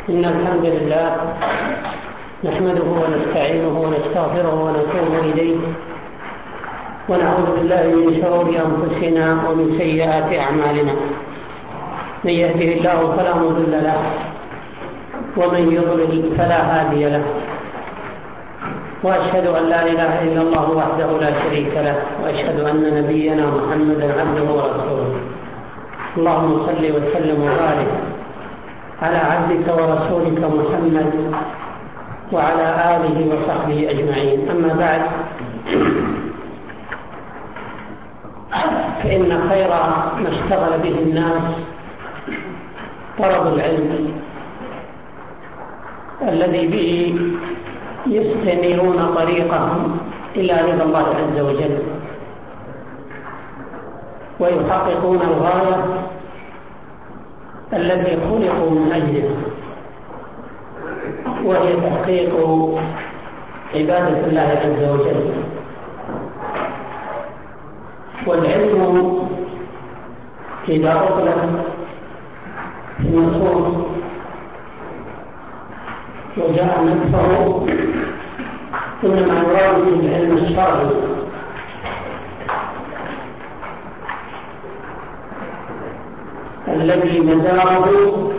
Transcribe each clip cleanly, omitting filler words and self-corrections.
إن الحمد لله نحمده ونستعينه ونستغفره ونتوب إليه ونعوذ بالله من شرور أنفسنا ومن سيئات أعمالنا. من يهده الله فلا مضل له ومن يضلل فلا هادي له، وأشهد أن لا إله إلا الله وحده لا شريك له، وأشهد أن نبينا محمدا عبده ورسوله. اللهم صل وسلم وبارك على عبدك ورسولك محمد وعلى آله وصحبه أجمعين. أما بعد، فإن خير ما اشتغل به الناس طلب العلم الذي به يستنيرون طريقهم إلى رضا الله عز وجل ويحققون الغاية التي خلقوا من أجله، وهي تحقيق عبادة الله عز وجل. والعلم إذا أطلق في النصوص وجاء نفسه إنما يراد بالعلم الشرعي الذي مداره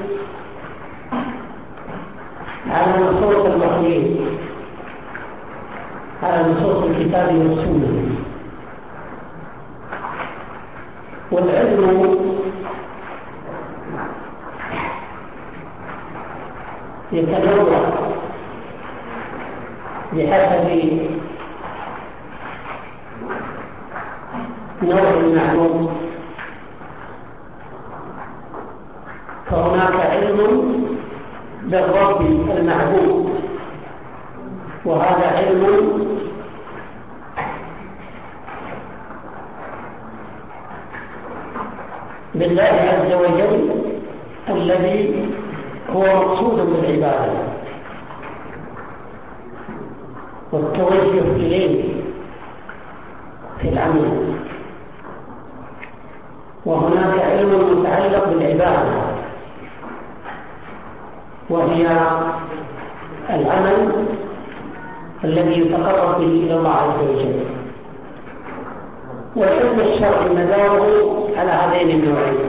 على نصوص الوحيين، على نصوص الكتاب والسنة. والعلم يتنوع بحسب نوع المعلوم، فهناك علم بالرب المعبود، وهذا علم بالله عز وجل الذي هو مقصود بالعبادة والتوجه إليه في العمل. وهناك علم متعلق بالعبادة، وهي العمل الذي يتقرب به إلى الله عز وجل. والعلم الشرعي مداره على هذين النوعين،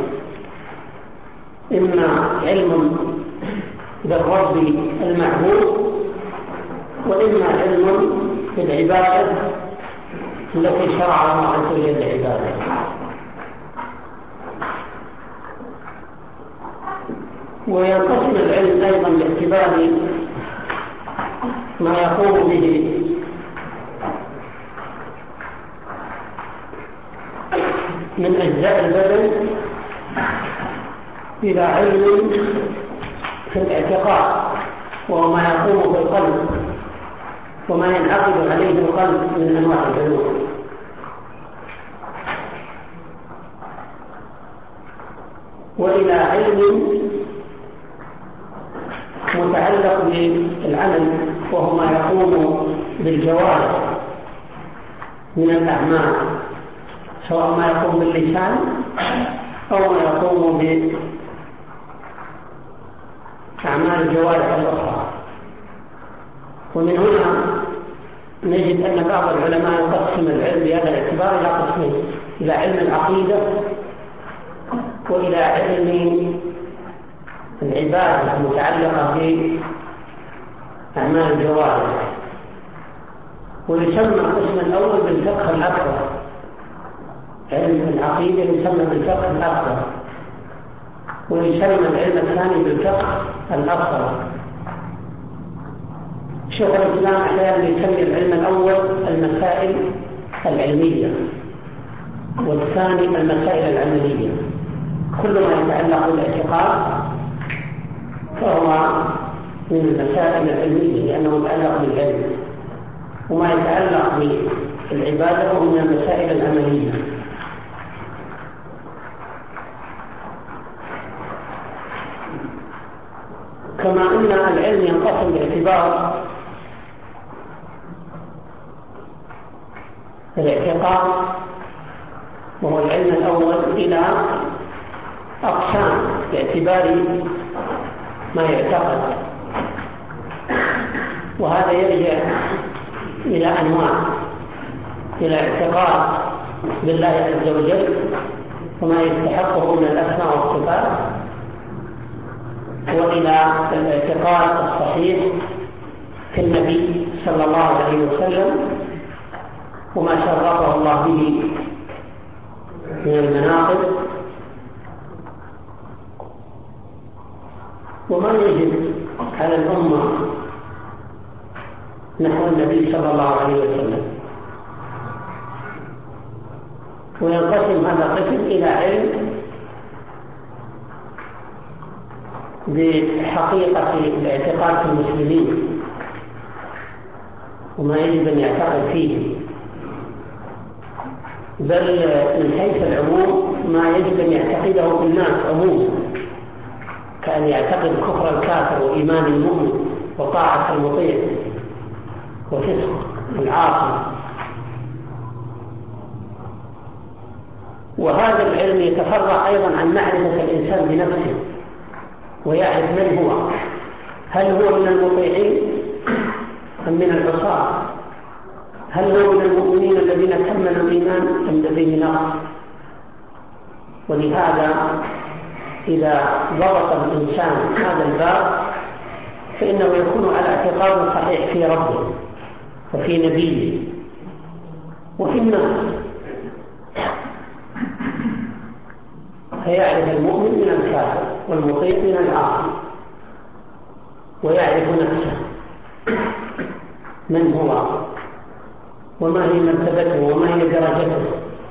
إما علم بالرب المعبود، وإما علم بالعبادة التي شرع الله عز وجل العبادة. وينقسم العلم أيضا باعتبار ما يقوم به من أجزاء البدن إلى علم في الاعتقاد، وهو ما يقوم في القلب وما ينعقد عليه القلب من أنواع العلوم. وإلى علم متعلق بالعمل، وهو ما يقوم بالجوارح من الأعمال، سواء ما يقوم باللسان أو ما يقوم بأعمال الجوارح الأخرى. ومن هنا نجد أن بعض العلماء يقسم العلم بهذا الاعتبار إلى قسمين: إلى علم العقيدة وإلى علم العبادة المتعلقة بأعمال الجوارح. ويسمى القسم الأول بالفقه الأكبر، علم العقيدة يسمى بالفقه الأكبر، ويسمى العلم الثاني بالفقه الأصغر. شيخ الإسلام أحيانا يسمي العلم الأول المسائل العلمية، والثاني المسائل العملية. كل ما يتعلق بالاعتقاد فهو من المسائل العلمية لأنه يتعلق بالعلم، وما يتعلق بالعبادة فهو من المسائل العملية. كما أن العلم ينقسم باعتبار الاعتقاد، وهو العلم الأول، إلى أقسام باعتبار ما يعتقد، وهذا يرجع إلى أنواع، إلى اعتقاد بالله عز وجل وما يستحقه من الأسماء والصفات، وإلى الاعتقاد الصحيح في النبي صلى الله عليه وسلم وما شرفه الله به من المناقب، وما يجب على الأمة نحو النبي صلى الله عليه وسلم. وينقسم هذا القسم إلى علم بحقيقة الاعتقاد في المسلمين وما يجب أن يعتقد فيه، بل من حيث العموم ما يجب أن يعتقده الناس عموما، كأن يعتقد كفر الكافر وإيمان المؤمن وطاعة المطيع وفسق العاصي. وهذا العلم يتفرع أيضا عن معرفة الإنسان بنفسه ويعرف من هو، هل هو من المطيعين أم من العصاة، هل هو من المؤمنين الذين كملوا الإيمان أم لديه نقص. ولهذا إذا ضبط الإنسان هذا الباب فإنه يكون على اعتقاد صحيح في ربه وفي نبيه وفي الناس، فيعرف المؤمن من الكافر والمطيع من العاصي، ويعرف نفسه من هو وما هي مرتبته وما هي درجته.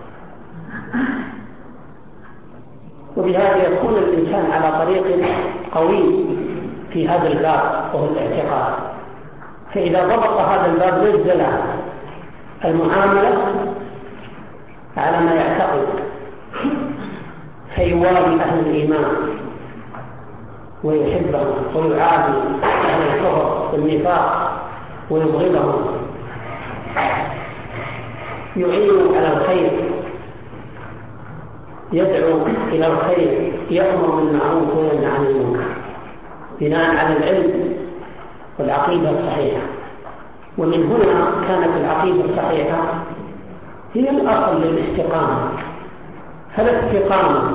وبهذا يكون الإنسان على طريق قوي في هذا الباب وهو الاعتقاد. فإذا ضبط هذا الباب نزل المعاملة على ما يعتقد، فيوالي أهل الإيمان ويحبهم، ويعادي أهل الكفر والنفاق ويبغضهم، يعين على الخير، يدعو إلى الخير، يأمر بالمعروف وينهى عن المنكر بناء على العلم والعقيدة الصحيحة. ومن هنا كانت العقيدة الصحيحة هي الأصل للاستقامة. فلا استقامة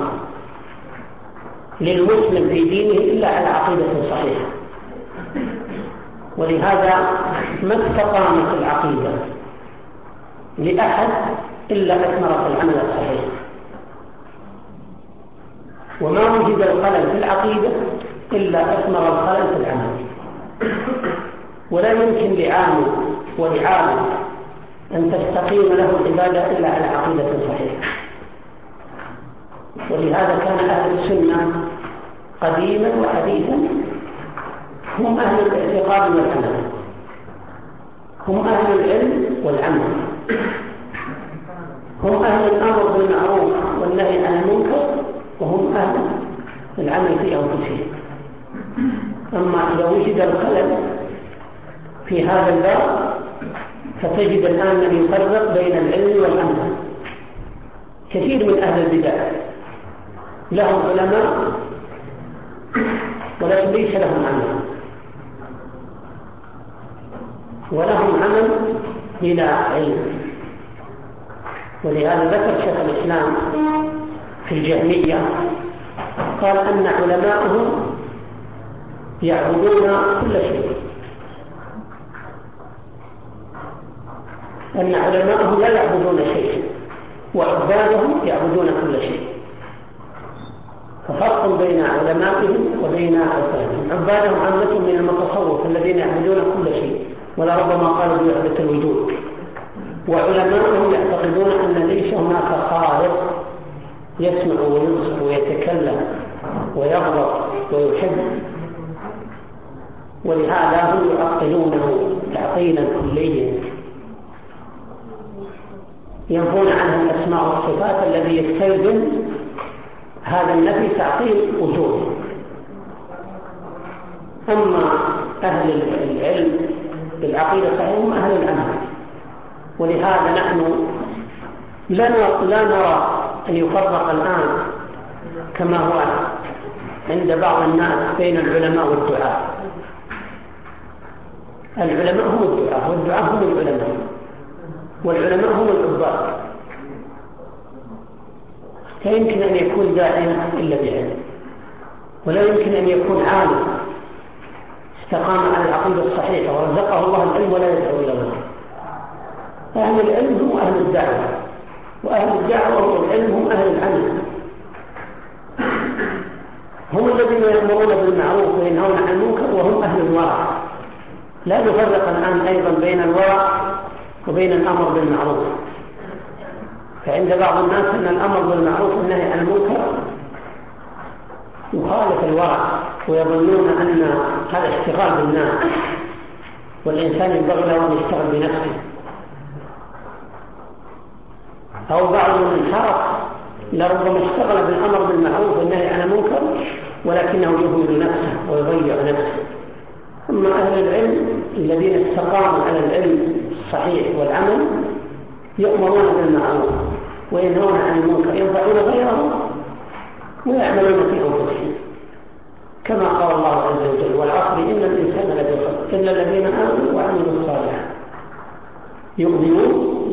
للمسلم في دينه إلا على عقيدة صحيحة، ولهذا ما استقامت العقيدة لأحد إلا أثمرت العمل الصحيح. وما وجد الخلل في العقيدة إلا أثمر الخلل في العمل. ولا يمكن لعامل ولعامل أن تستقيم له العبادة إلا على عقيدة صحيحة. ولهذا كان أهل السنة قديما وحديثا هم أهل الاعتقاد والعمل، هم أهل العلم والعمل، هم أهل الأمر بالمعروف والنهي عن المنكر، وهم أهل العمل في أنفسهم. أما إذا وجد الخلل في هذا الباب فتجد الآن من يفرق بين العلم والعمل. كثير من أهل البدع لهم علماء ولكن ليس لهم عمل، ولهم عمل بلا علم. ولهذا ذكر شيخ الإسلام في الجهمية قال أن علماءهم يعبدون كل شيء، أن علماءهم لا يعبدون شيئا وعبادهم يعبدون كل شيء. ففرق بين علمائهم وبين عبادهم. عبادهم عامة من المتصوف الذين يعبدون كل شيء ولربما قالوا بعبادة الوجود، وعلمائهم يعتقدون أن ليس هناك خالق يسمع ويبصر ويتكلم ويغضب ويحب، ولهذا هم يعطلونه تعطيلا كليا، ينفون عنه الأسماء والصفات الذي يستلزم هذا النفي تعطيل وجوده. أما أهل العلم بالعقيدة فهم أهل العمل. ولهذا نحن لا نرى أن يفرق الآن كما هو عند بعض الناس بين العلماء والدعاة. العلماء هم الدعاة والدعاة هم العلماء والعلماء هم العباد. لا يمكن أن يكون داعية إلا بعلم، ولا يمكن أن يكون عالم استقام على العقيدة الصحيحة ورزقه الله العلم ولا يدعو إلى الله. أهل العلم هم أهل الدعوة، وأهل الدعوة والعلم هم أهل العمل، هم الذين يأمرون بالمعروف وينهون عن المنكر وهم أهل الورع. لا نفرق الآن أيضا بين الورع وبين الأمر بالمعروف. فعند بعض الناس أن الأمر بالمعروف والنهي عن المنكر يخالف الورع، ويظنون أن هذا اشتغال بالناس، والإنسان ينبغي له أن يشتغل بنفسه. أو بعضهم انحرف لربما اشتغل بالأمر بالمعروف والنهي عن المنكر ولكنه يهمل نفسه ويضيع نفسه. أما أهل العلم الذين استقاموا على العلم الصحيح والعمل يأمرون بالمعروف وينهون عن المنكر، ينفعون غيرهم ويعملون في أنفسهم، كما قال الله عز وجل: والعصر إن الإنسان لفي خسر إلا الذين آمنوا وعملوا الصالحات. يؤمنون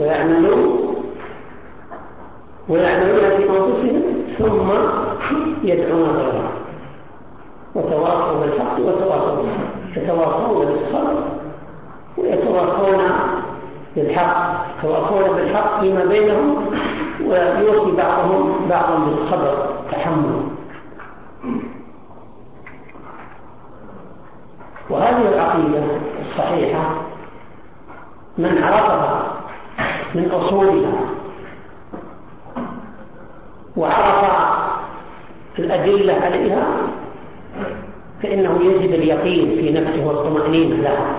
ويعملون في أنفسهم ثم يدعون غيرهم، وتواصوا بالحق وتواصوا بالصبر. يتواصون بالصبر ويتواصون بالحق، يتواصون بالحق فيما بينهم، ويوصي بعضهم بعضا بالصبر تحمل. وهذه العقيدة الصحيحة من عرفها من أصولها وعرف الأدلة عليها فإنه يجد اليقين في نفسه والطمأنينة لها،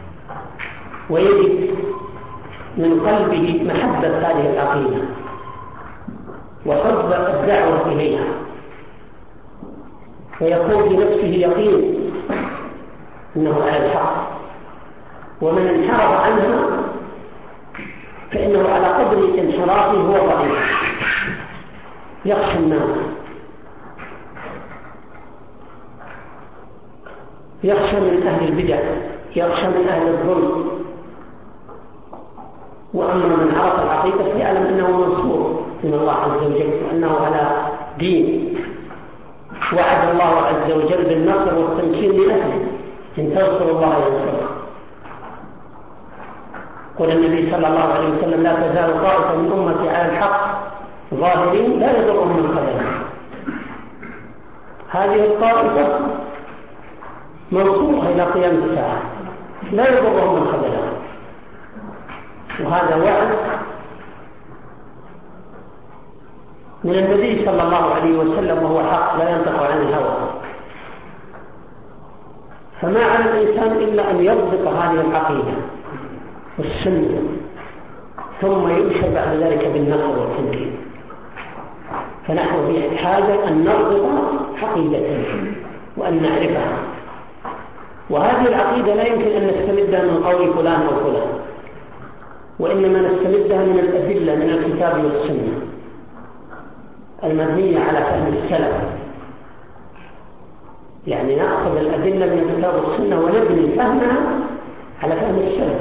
ويجد من قلبه محبة هذه العقيدة وحب الدعوة إليها، ويكون في نفسه يقين أنه على الحق. ومن انحرف عنها فإنه على قدر انحرافه هو ضعيف، يخشى الناس، يخشى من أهل البدع، يخشى من أهل الظلم. وأما من عرف العقيدة فيعلم أنه منصور من الله عز وجل، وأنه على دين. وعد الله عز وجل بالنصر والتمكين لأهله: إن تنصروا الله ينصركم. قال النبي صلى الله عليه وسلم: لا تزال طائفة من أمتي على الحق ظاهرين لا يضرهم من خذلهم. هذه الطائفة منصورة إلى قيام الساعة، لا يضرهم من خذلهم. وهذا وعد من النبي صلى الله عليه وسلم، وهو حق لا ينطق عن الهوى. فما على الإنسان إلا أن يضبط هذه العقيدة والسنة، ثم يؤشر بعد ذلك بالنصر والتمكين. فنحن في حاجة أن نضبط عقيدتنا وأن نعرفها. وهذه العقيدة لا يمكن أن نستمدها من قول فلان أو فلان، وإنما نستمدها من الأدلة من الكتاب والسنة المبنية على فهم السلف. يعني نأخذ الأدلة من الكتاب والسنة ونبني فهمها على فهم السلف.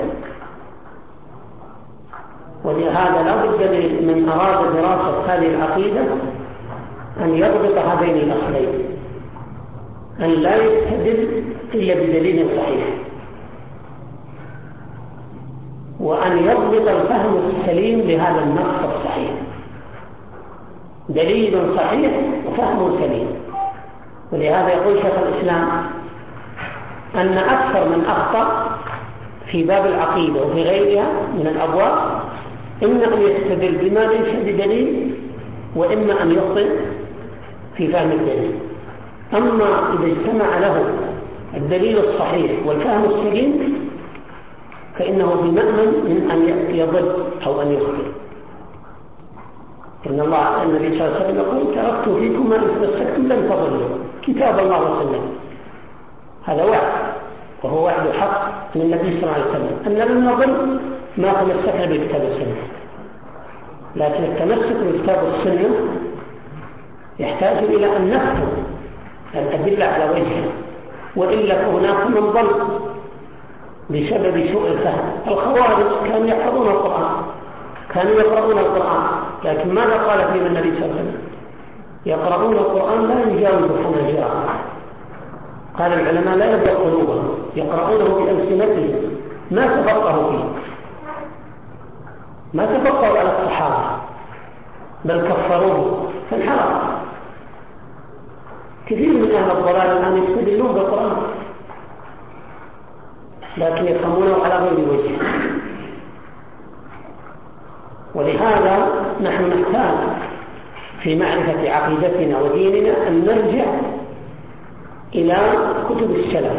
ولهذا لا بد من أراد دراسة هذه العقيدة أن يضبط هذين الأصلين، أن لا يستدل إلا بدليل صحيح، وأن يضبط الفهم السليم لهذا النص الصحيح. دليل صحيح وفهم سليم. ولهذا يقول شيخ الإسلام أن أكثر من أخطأ في باب العقيدة وفي غيرها من الأبواب إما أن يستدل بما ليس بدليل، وإما أن يخطئ في فهم الدليل. أما إذا اجتمع له الدليل الصحيح والفهم السليم فإنه بمأمن من أن يضل أو أن يخطئ. إن الله النبي صلى الله عليه وسلم يقول: تركت فيكم ما إن تمسكتم لن تضلوا كتاب الله وسنته. هذا وعد، وهو وعد حق من النبي صلى الله عليه وسلم أن لن نضل ما تمسكنا بكتاب السنة. لكن التمسك بكتاب السنة يحتاج إلى أن نفهم الأدلة على وجهها، وإلا فهناك من ضل بسبب سوء الفهم. الخوارج كانوا يحفظون القرآن، كانوا يقرؤون القرآن، لكن ماذا قال فيهم النبي صلى الله عليه وسلم؟ يقرؤون القرآن لا يجاوز حناجرهم. قال العلماء لا يبلغ قلوبهم، يقرؤونه بألسنتهم، ما تفقهوا فيه، ما تفقهوا على الصحابة، بل كفروه فانحرف. كثير من أهل الضلال الآن يستدلون بالقرآن لكن يفهمونه على غير وجه. ولهذا نحن نحتاج في معرفة عقيدتنا وديننا أن نرجع إلى كتب السلف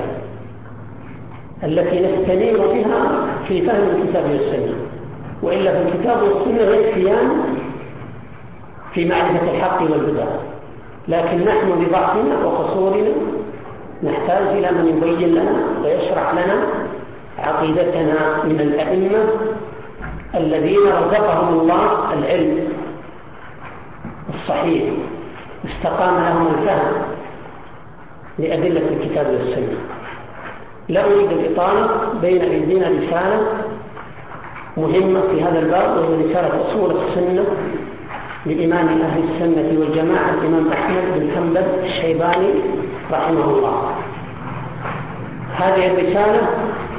التي نستنير بها في فهم الكتاب والسنة، وإلا في الكتاب والسنة يكفيان في معرفة الحق والهدى، لكن نحن بضعفنا وقصورنا نحتاج إلى من يبين لنا ويشرح لنا عقيدتنا من الأئمة الذين رزقهم الله العلم الصحيح استقام لهم الفهم لأدلة الكتاب والسنة. لا أريد الإطالة، بين أيدينا رسالة مهمة في هذا الباب، وهي رسالة أصول السنة لإمام أهل السنة والجماعة الإمام أحمد بن حنبل الشيباني رحمه الله. هذه الرسالة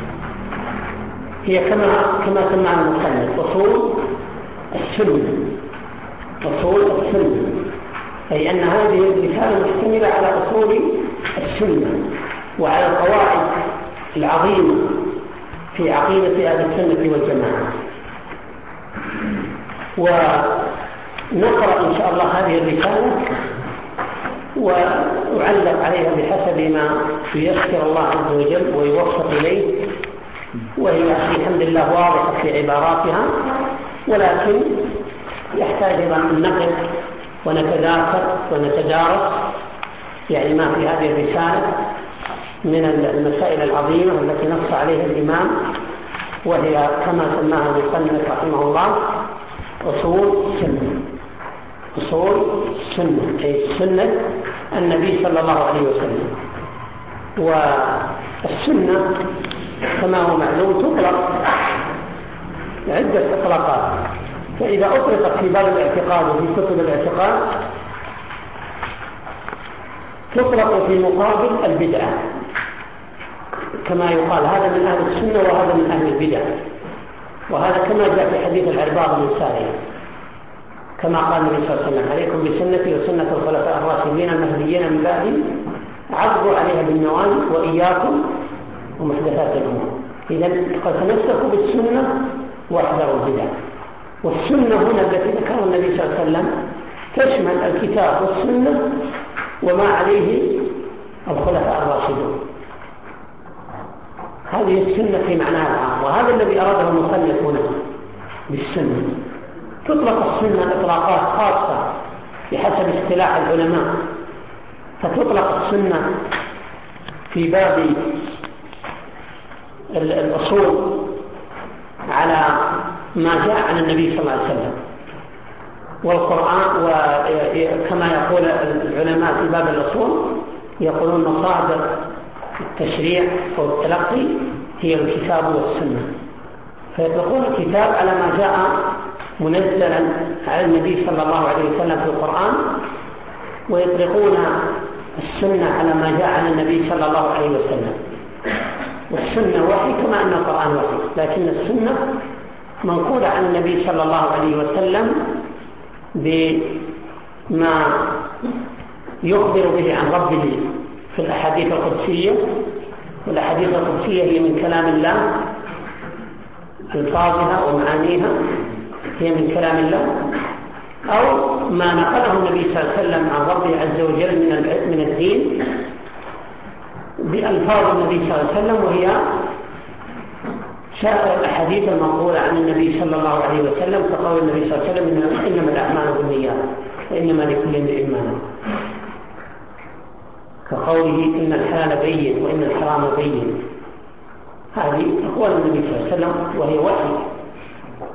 هي كما سمعنا المصنف أصول السنة، أصول السنة، أي أن هذه الرسالة مشتملة على أصول السنة وعلى القواعد العظيمة في عقيدة أهل السنة والجماعة. ونقرأ إن شاء الله هذه الرسالة وأعلق عليها بحسب ما ييسر الله عز وجل ويوفق إليه، وهي الحمد لله واضحة في عباراتها، ولكن يحتاج إلى أن نقف ونتذاكر ونتدارس يعني ما في هذه الرسالة من المسائل العظيمة التي نص عليها الإمام، وهي كما سماها المصنف رحمه الله أصول السنة. أصول السنة أي سنة النبي صلى الله عليه وسلم. والسنة كما هو معلوم تطلق عدة إطلاقات، فإذا أطلقت في باب الاعتقاد وفي كتب الاعتقاد تطلق في مقابل البدعة، كما يقال هذا من أهل السنة وهذا من أهل البدع، وهذا كما جاء في حديث العرباض بن سارية كما قال النبي صلى الله عليه وسلم: عليكم بسنتي وسنة الخلفاء الراشدين المهديين من بعدي عضوا عليها بالنواجذ وإياكم ومحدثات الأمور. إذا قد تمسكوا بالسنة واحذروا البدع. والسنة هنا التي ذكرها النبي صلى الله عليه وسلم تشمل الكتاب والسنة وما عليه الخلفاء الراشدون. هذه السنة في معناها العام، وهذا الذي أراده المصنف هنا بالسنة. تطلق السنة إطلاقات خاصة بحسب اصطلاح العلماء، فتطلق السنة في باب الأصول على ما جاء عن النبي صلى الله عليه وسلم والقرآن، وكما يقول العلماء في باب الأصول يقولون مصادر التشريع أو التلقي هي الكتاب والسنة، فيطلقون الكتاب على ما جاء منزلا على النبي صلى الله عليه وسلم في القرآن، ويطلقون السنة على ما جاء عن النبي صلى الله عليه وسلم. والسنة وحي كما أن القرآن وحي، لكن السنة منقولة عن النبي صلى الله عليه وسلم بما يخبر به عن ربه في الأحاديث القدسية، والأحاديث القدسية هي من كلام الله، ألفاظها ومعانيها هي من كلام الله، أو ما نقله النبي صلى الله عليه وسلم عن ربه عز وجل من الدين بألفاظ النبي صلى الله عليه وسلم، وهي سائر الأحاديث المنقولة عن النبي صلى الله عليه وسلم، كقول النبي صلى الله عليه وسلم: إنما الأعمال بالنيات وإنما لكل امرئ ما نوى، كقوله: إن الحلال بين وإن الحرام بين. هذه أقوال النبي صلى الله عليه وسلم، وهي وحي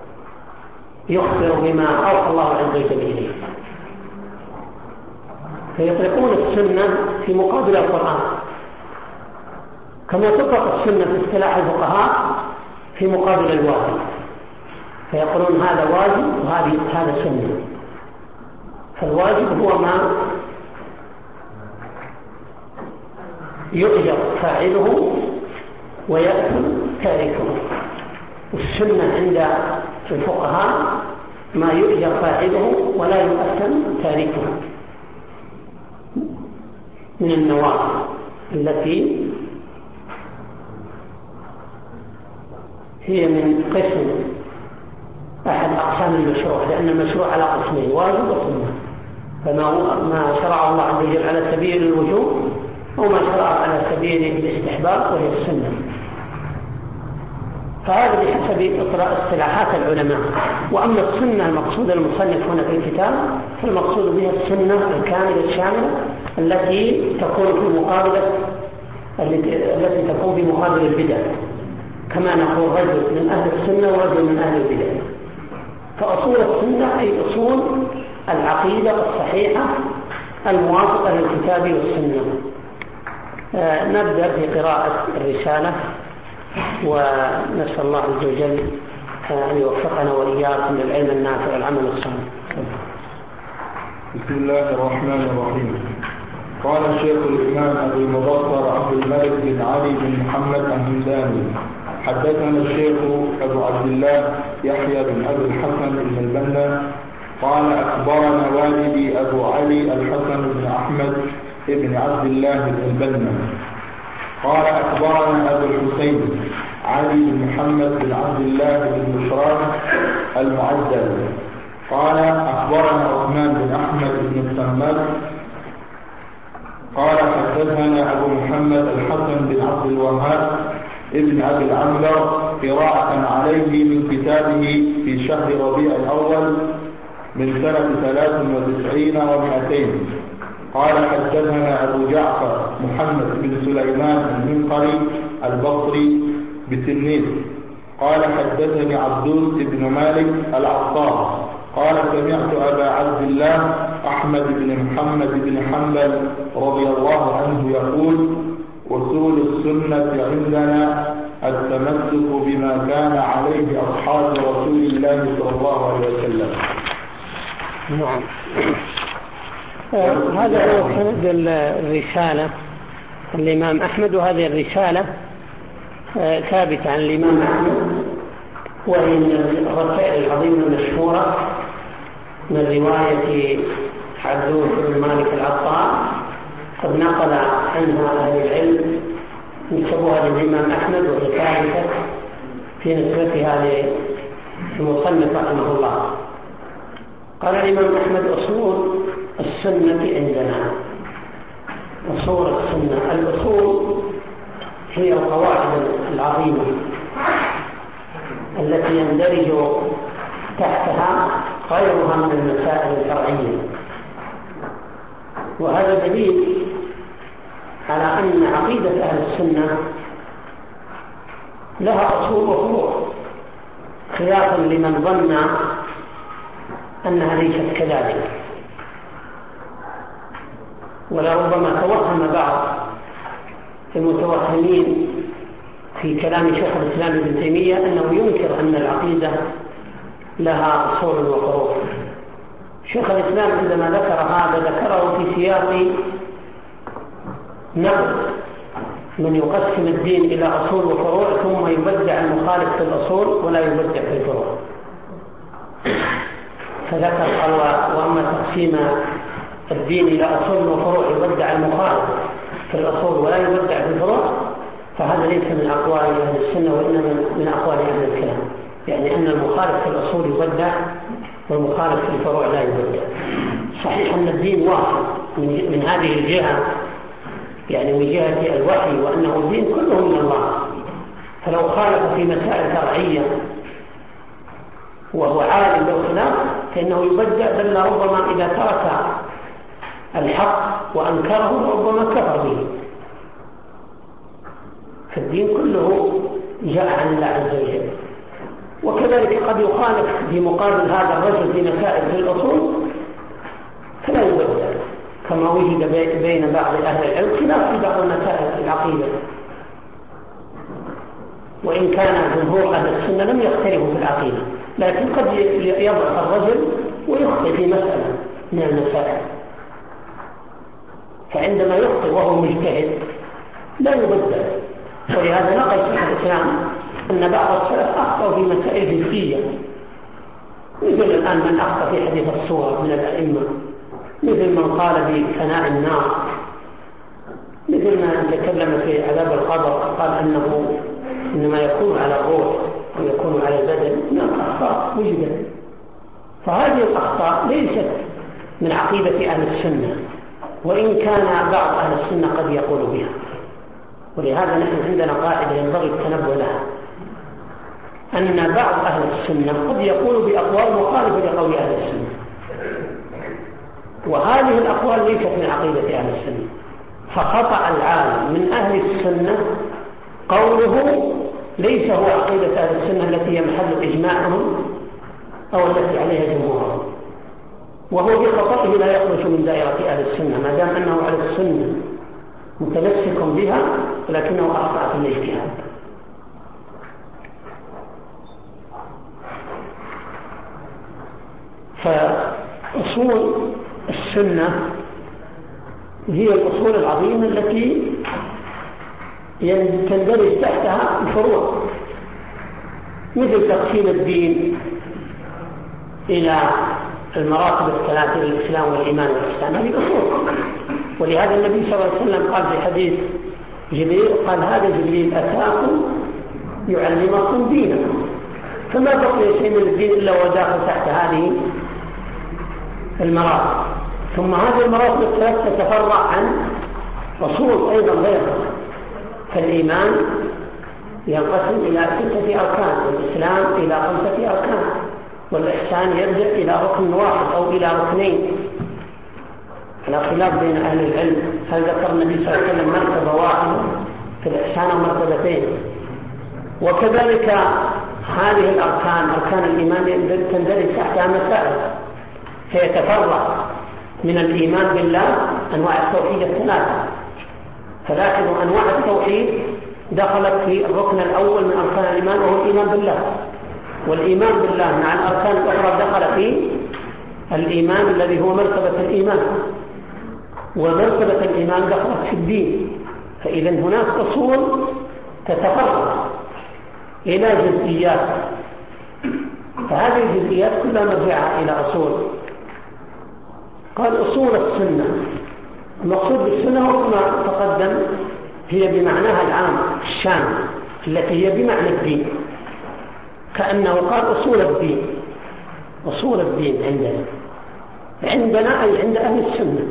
يخبر بما أوحى الله عز وجل إليه. فيطلقون السنة في مقابل القرآن، كما تطلق السنة في اصطلاح الفقهاء في مقابل الواجب، فيقولون هذا واجب وهذا سنة. فالواجب هو ما يؤجر فاعله ويأثم تاركه، والسنة عند الفقهاء ما يؤجر فاعله ولا يؤثم تاركه من النوافل التي هي من قسم أحد أقسام المشروع، لأن المشروع على قسمين: واجب وسنة. فما شرع الله عز وجل على سبيل الوجوب وما شرع على سبيل الاستحباب وهي السنة. فهذا بحسب اصطلاحات العلماء. وأما السنة المقصود المصنف هنا في الكتاب فالمقصود بها السنة الكاملة الشاملة التي تكون في مقابل البدع، كما نقول رجل من أهل السنة ورجل من أهل البدع. فأصول السنة أي أصول العقيدة الصحيحة الموافقة للكتاب والسنة. نبدأ في قراءة الرسالة، ونسأل الله عز وجل أن يوفقنا وإياكم للعلم النافع والعمل الصالح. بسم الله الرحمن الرحيم. قال الشيخ الإمام أبو المظفر عبد الملك بن علي بن محمد الهمداني: حدثنا الشيخ أبو عبد الله يحيى بن أبي الحسن بن البنا قال أخبرنا والدي أبو علي الحسن بن أحمد بن عبد الله بن البنا قال أخبرنا أبو الحسين علي بن محمد بن عبد الله بن بشران المعدل قال أخبرنا عثمان بن أحمد بن السماك قال حدثنا أبو محمد الحسن بن عبد الوهاب ابن أبي العنبر قراءة عليه من كتابه في شهر ربيع الأول من سنة 93 و200. قال حدثنا أبو جعفر محمد بن سليمان المنقري البصري بتلميذ قال حدثني عبدوس بن مالك العطار قال سمعت أبا عبد الله أحمد بن محمد بن حنبل رضي الله عنه يقول: أصول السنة عندنا التمسك بما كان عليه أصحاب رسول الله صلى الله عليه وسلم. نعم. هذا هو سند الرسالة الإمام أحمد، وهذه الرسالة ثابتة عن الإمام أحمد، وهي من الرسائل العظيمة المشهورة من رواية عبدوس بن مالك العطار، قد نقل عنها أهل العلم نسبوها للإمام أحمد، وهي ثابتة في نسبتها للمصنف رحمه الله. قال الإمام أحمد: أصول السنة عندنا. أصول السنة، الأصول هي القواعد العظيمة التي يندرج تحتها غيرها من المسائل الفرعية، وهذا دليل على أن عقيدة أهل السنة لها أصول وفروع، خلافا لمن ظن أنها ليست كذلك. ولربما توهم بعض المتوهمين في كلام شيخ الإسلام ابن تيمية أنه ينكر أن العقيدة لها أصول وفروع. شيخ الإسلام عندما ذكر هذا ذكره في سياق نقد من يقسم الدين إلى أصول وفروع ثم يبدع المخالف في الأصول ولا يبدع في الفروع. فذكر الله: وأما تقسيم الدين إلى أصول وفروع يبدع المخالف في الأصول ولا يبدع في الفروع، فهذا ليس من أقوال أهل السنة وإنما من أقوال أهل الكلام، يعني أن المخالف في الأصول يبدع والمخالف في الفروع لا يبدع. صحيح أن الدين واحد من هذه الجهة، يعني من جهة الوحي، وأنه الدين كله من الله، فلو خالف في مسائل فرعية وهو عالم بالخلاف فإنه يبدع، بل ربما إذا ترك الحق وأنكره ربما كفر به. فالدين كله جاء عن الله عز وجل. وكذلك قد يخالف في مقابل هذا الرجل في مسائل في الأصول فلا يبدع، كما وجد بين بعض أهل العلم خلاف في بعض مسائل العقيدة، وإن كان جمهور أهل السنة لم يختلفوا في العقيدة، لكن قد يضعف الرجل ويخطئ في مسألة من المسائل، فعندما يخطئ وهو مجتهد لا يبدل. ولهذا نقل شيخ الإسلام أن بعض السلف أخطأوا في مسائل جزئية، مثل الآن من أخطأ في حديث الصور من الأئمة، مثل من قال بفناء النار، مثل ما تكلم في عذاب القبر قال أنه إنما يكون على الروح ويكون على البدن. هناك أخطاء وجدت، فهذه الأخطاء ليست من عقيدة أهل السنة، وإن كان بعض أهل السنة قد يقول بها. ولهذا نحن عندنا قاعدة ينبغي التنبه لها، أن بعض أهل السنة قد يقول بأقوال مخالفة لقول أهل السنة، وهذه الأقوال ليست من عقيدة أهل السنة، فخطأ العالم من أهل السنة قوله ليس هو عقيدة أهل السنة التي هي محل إجماعهم أو التي عليها جمهورهم، وهو بخطئه لا يخرج من دائرة أهل السنة ما دام أنه على السنة متمسك بها، ولكنه أخطأ في الاجتهاد. فأصول السنة هي الأصول العظيمة التي تندرج تحتها الفروع، مثل تقسيم الدين إلى المراتب الثلاثة: الإسلام والإيمان والإحسان، هذه أصول. ولهذا النبي صلى الله عليه وسلم قال في حديث جبريل، قال هذا جبريل أتاكم يعلمكم دينكم، فما بقي شيء من الدين إلا وداخل تحت هذه المراتب. ثم هذه المراتب الثلاث تتفرع عن أصول أيضا غيرها، فالإيمان ينقسم إلى 6 أركان، والإسلام إلى 5 أركان، والإحسان يرجع إلى ركن واحد أو إلى ركنين، على خلاف بين أهل العلم هل ذكر النبي صلى الله عليه وسلم مرتبة واحدة في الإحسان أو مرتبتين. وكذلك هذه الأركان أركان الإيمان تندرج تحتها مسائل، فيتفرع من الإيمان بالله أنواع التوحيد الثلاثة، فلاحظوا أنواع التوحيد دخلت في الركن الأول من أركان الإيمان وهو الإيمان بالله، والإيمان بالله مع الأركان الأخرى دخل في الإيمان الذي هو مرتبة الإيمان، ومرتبة الإيمان دخلت في الدين. فإذا هناك أصول تتفرع إلى جزئيات، فهذه الجزئيات كلها مرجعها إلى أصول. قال أصول السنة، المقصود بالسنة وكما تقدم هي بمعناها العام الشامل التي هي بمعنى الدين، كأنه قال أصول الدين. أصول الدين عندنا أي عند أهل السنة،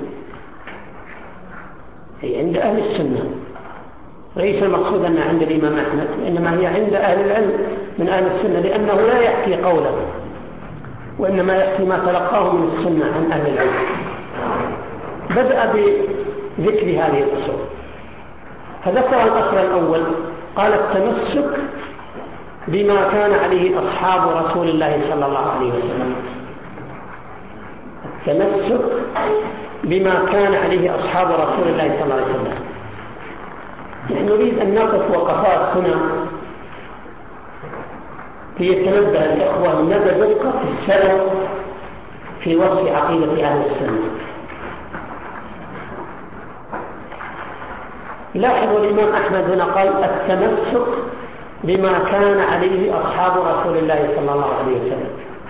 أي عند أهل السنة، ليس المقصود أن عند الإمام أحمد، إنما هي عند أهل العلم من أهل السنة، لأنه لا يحكي قوله وإنما يحكي ما تلقاه من السنة عن أهل العلم. بدأ بذكر هذه الأصول، فذكر الأصل الأول، قال التمسك بما كان عليه أصحاب رسول الله صلى الله عليه وسلم. التمسك بما كان عليه أصحاب رسول الله صلى الله عليه وسلم. نحن نريد أن نقف وقفات هنا ليتنبه الإخوة مدى دقة السلف في وصف عقيدة أهل السنة. لاحظوا الإمام أحمد هنا قال التمسك بما كان عليه أصحاب رسول الله صلى الله عليه وسلم.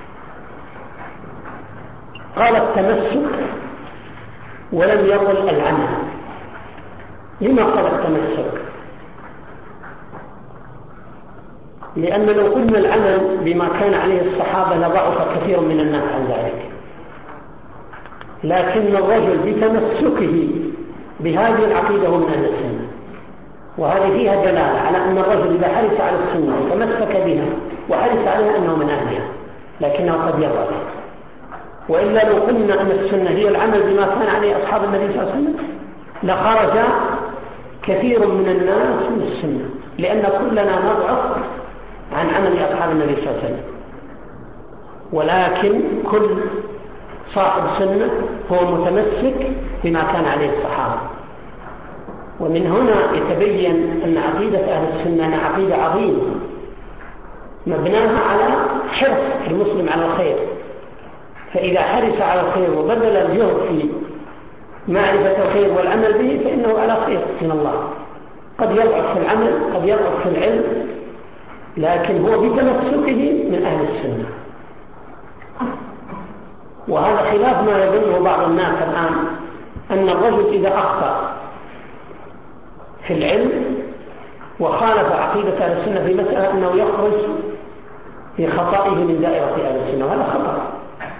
قال التمسك ولم يقل العمل. لما قال التمسك؟ لأن لو قلنا العمل بما كان عليه الصحابة لضعف كثير من الناس عن ذلك، لكن الرجل بتمسكه بهذه العقيدة هو من أهل السنة، وهذه فيها دلالة على أن الرجل إذا حرص على السنة وتمسك بها وحرص عليها أنه من أهلها، لكنه قد يضعف. وإلا لو قلنا أن السنة هي العمل بما كان عليه أصحاب النبي صلى الله عليه وسلم لخرج كثير من الناس من السنة، لأن كلنا نضعف عن عمل أصحاب النبي صلى الله عليه وسلم. ولكن كل صاحب سنة هو متمسك بما كان عليه الصحابة. ومن هنا يتبين أن عقيدة أهل السنة عقيدة عظيمة مبناها على حرص المسلم على الخير، فإذا حرص على الخير وبذل الجهد في معرفة الخير والعمل به فإنه على خير من الله. قد يضعف في العمل، قد يضعف في العلم، لكن هو بتمسكه من أهل السنة. وهذا خلاف ما يظنه بعض الناس الآن، أن الرجل إذا أخطأ في العلم وخالف عقيدة أهل السنة في مسألة أنه يخرج في خطائه من دائرة أهل السنة، وهذا خطأ.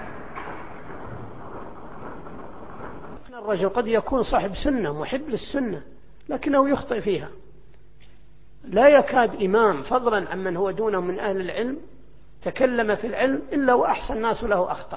الرجل قد يكون صاحب سنة محب للسنة لكنه يخطئ فيها. لا يكاد إمام فضلا عمن هو دونه من أهل العلم تكلم في العلم إلا وأحسن الناس له أخطأ.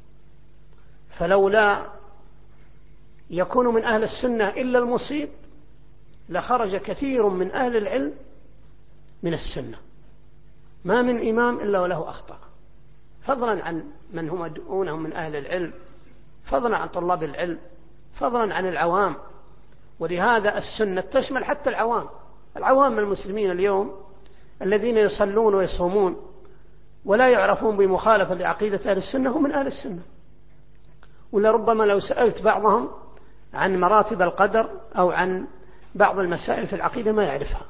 فلولا يكون من أهل السنة إلا المصيب لخرج كثير من أهل العلم من السنة. ما من إمام إلا وله أخطأ، فضلا عن من هم دونهم من أهل العلم، فضلا عن طلاب العلم، فضلا عن العوام. ولهذا السنة تشمل حتى العوام المسلمين اليوم الذين يصلون ويصومون ولا يعرفون بمخالفة لعقيدة أهل السنة هم من أهل السنة. ولربما لو سألت بعضهم عن مراتب القدر أو عن بعض المسائل في العقيدة ما يعرفها،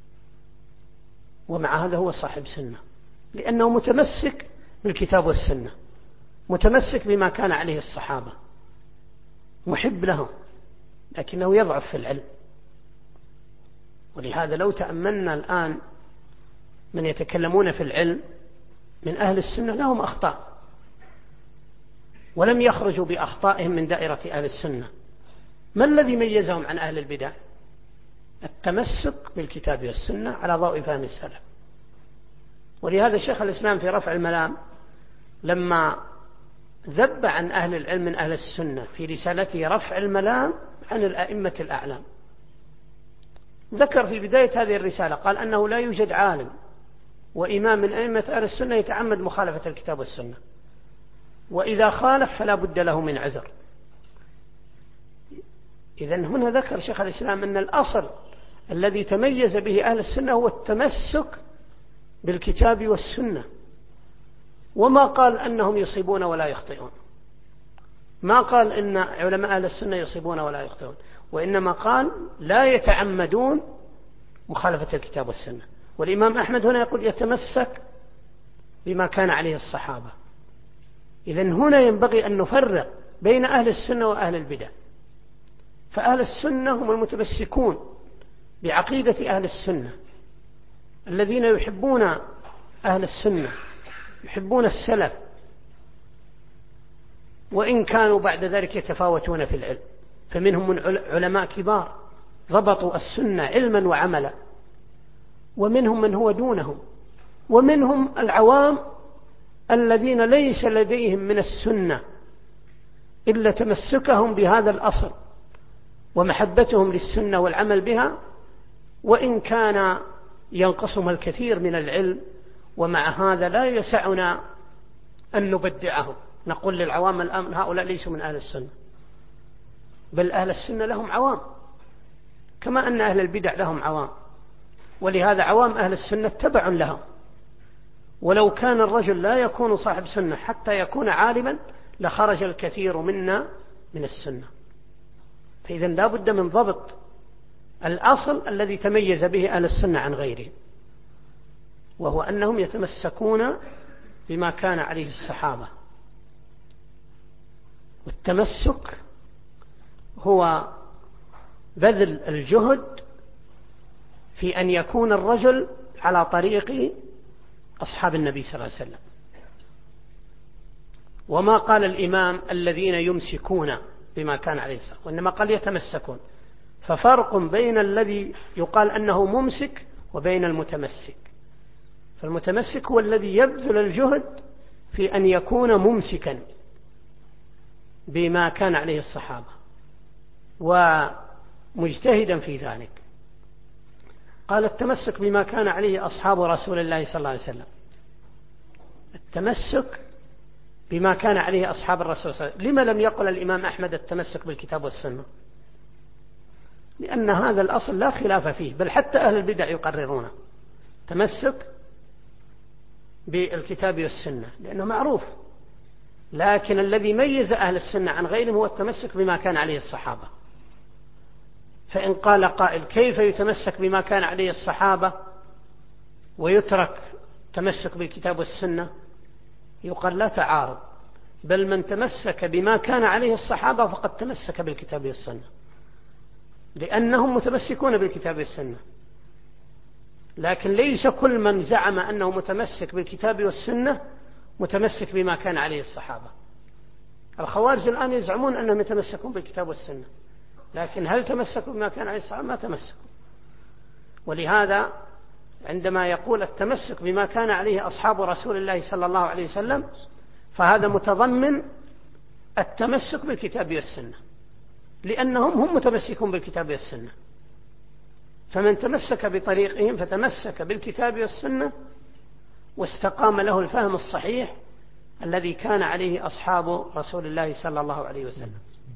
ومع هذا هو صاحب سنة، لأنه متمسك بالكتاب والسنة، متمسك بما كان عليه الصحابة، محب لهم، لكنه يضعف في العلم. ولهذا لو تأملنا الآن من يتكلمون في العلم من أهل السنة لهم أخطاء ولم يخرجوا بأخطائهم من دائرة أهل السنة. ما الذي ميزهم عن أهل البدع؟ التمسك بالكتاب والسنة على ضوء فهم السلف. ولهذا شيخ الإسلام في رفع الملام لما ذب عن أهل العلم من أهل السنة في رسالته رفع الملام عن الأئمة الأعلام، ذكر في بداية هذه الرسالة قال أنه لا يوجد عالم وإمام من أئمة أهل السنة يتعمد مخالفة الكتاب والسنة، وإذا خالف فلا بد له من عذر. إذن هنا ذكر شيخ الإسلام أن الأصل الذي تميز به أهل السنة هو التمسك بالكتاب والسنة، وما قال أنهم يصيبون ولا يخطئون، ما قال إن علماء أهل السنة يصيبون ولا يخطئون، وإنما قال لا يتعمدون مخالفة الكتاب والسنة. والإمام أحمد هنا يقول يتمسك بما كان عليه الصحابة. إذن هنا ينبغي أن نفرق بين أهل السنة وأهل البدع. فأهل السنة هم المتمسكون بعقيدة أهل السنة الذين يحبون أهل السنة، يحبون السلف، وإن كانوا بعد ذلك يتفاوتون في العلم. فمنهم من علماء كبار ضبطوا السنة علما وعملا، ومنهم من هو دونهم، ومنهم العوام الذين ليس لديهم من السنة إلا تمسكهم بهذا الأصل ومحبتهم للسنة والعمل بها، وإن كان ينقصهم الكثير من العلم. ومع هذا لا يسعنا أن نبدعهم، نقول للعوام الآن هؤلاء ليسوا من أهل السنة، بل أهل السنة لهم عوام كما أن أهل البدع لهم عوام. ولهذا عوام أهل السنة تبع لهم. ولو كان الرجل لا يكون صاحب سنة حتى يكون عالما لخرج الكثير منا من السنة. فإذا لا بد من ضبط الأصل الذي تميز به أهل السنة عن غيرهم، وهو أنهم يتمسكون بما كان عليه الصحابة. والتمسك هو بذل الجهد في أن يكون الرجل على طريق أصحاب النبي صلى الله عليه وسلم. وما قال الإمام الذين يمسكون بما كان عليه الصلاة، وإنما قال يتمسكون. ففرق بين الذي يقال أنه ممسك وبين المتمسك. فالمتمسك هو الذي يبذل الجهد في أن يكون ممسكا بما كان عليه الصحابة ومجتهدا في ذلك. قال التمسك بما كان عليه أصحاب رسول الله صلى الله عليه وسلم. التمسك بما كان عليه أصحاب الرسول صلى الله عليه وسلم. لما لم يقل الإمام أحمد التمسك بالكتاب والسنة؟ لأن هذا الأصل لا خلاف فيه، بل حتى أهل البدع يقررونه تمسك بالكتاب والسنة لأنه معروف. لكن الذي ميز أهل السنة عن غيرهم هو التمسك بما كان عليه الصحابة. فإن قال قائل كيف يتمسك بما كان عليه الصحابة ويترك تمسك بالكتاب والسنة؟ يقال لا تعارض، بل من تمسك بما كان عليه الصحابة فقد تمسك بالكتاب والسنة، لأنهم متمسكون بالكتاب والسنة. لكن ليس كل من زعم أنه متمسك بالكتاب والسنة متمسك بما كان عليه الصحابة. الخوارج الآن يزعمون أنهم يتمسكون بالكتاب والسنة، لكن هل تمسكوا بما كان عليه الصحابة؟ ما تمسكوا. ولهذا عندما يقول التمسك بما كان عليه أصحاب رسول الله صلى الله عليه وسلم فهذا متضمن التمسك بالكتاب والسنة، لأنهم هم متمسكون بالكتاب والسنة. فمن تمسك بطريقهم فتمسك بالكتاب والسنة واستقام له الفهم الصحيح الذي كان عليه أصحاب رسول الله صلى الله عليه وسلم.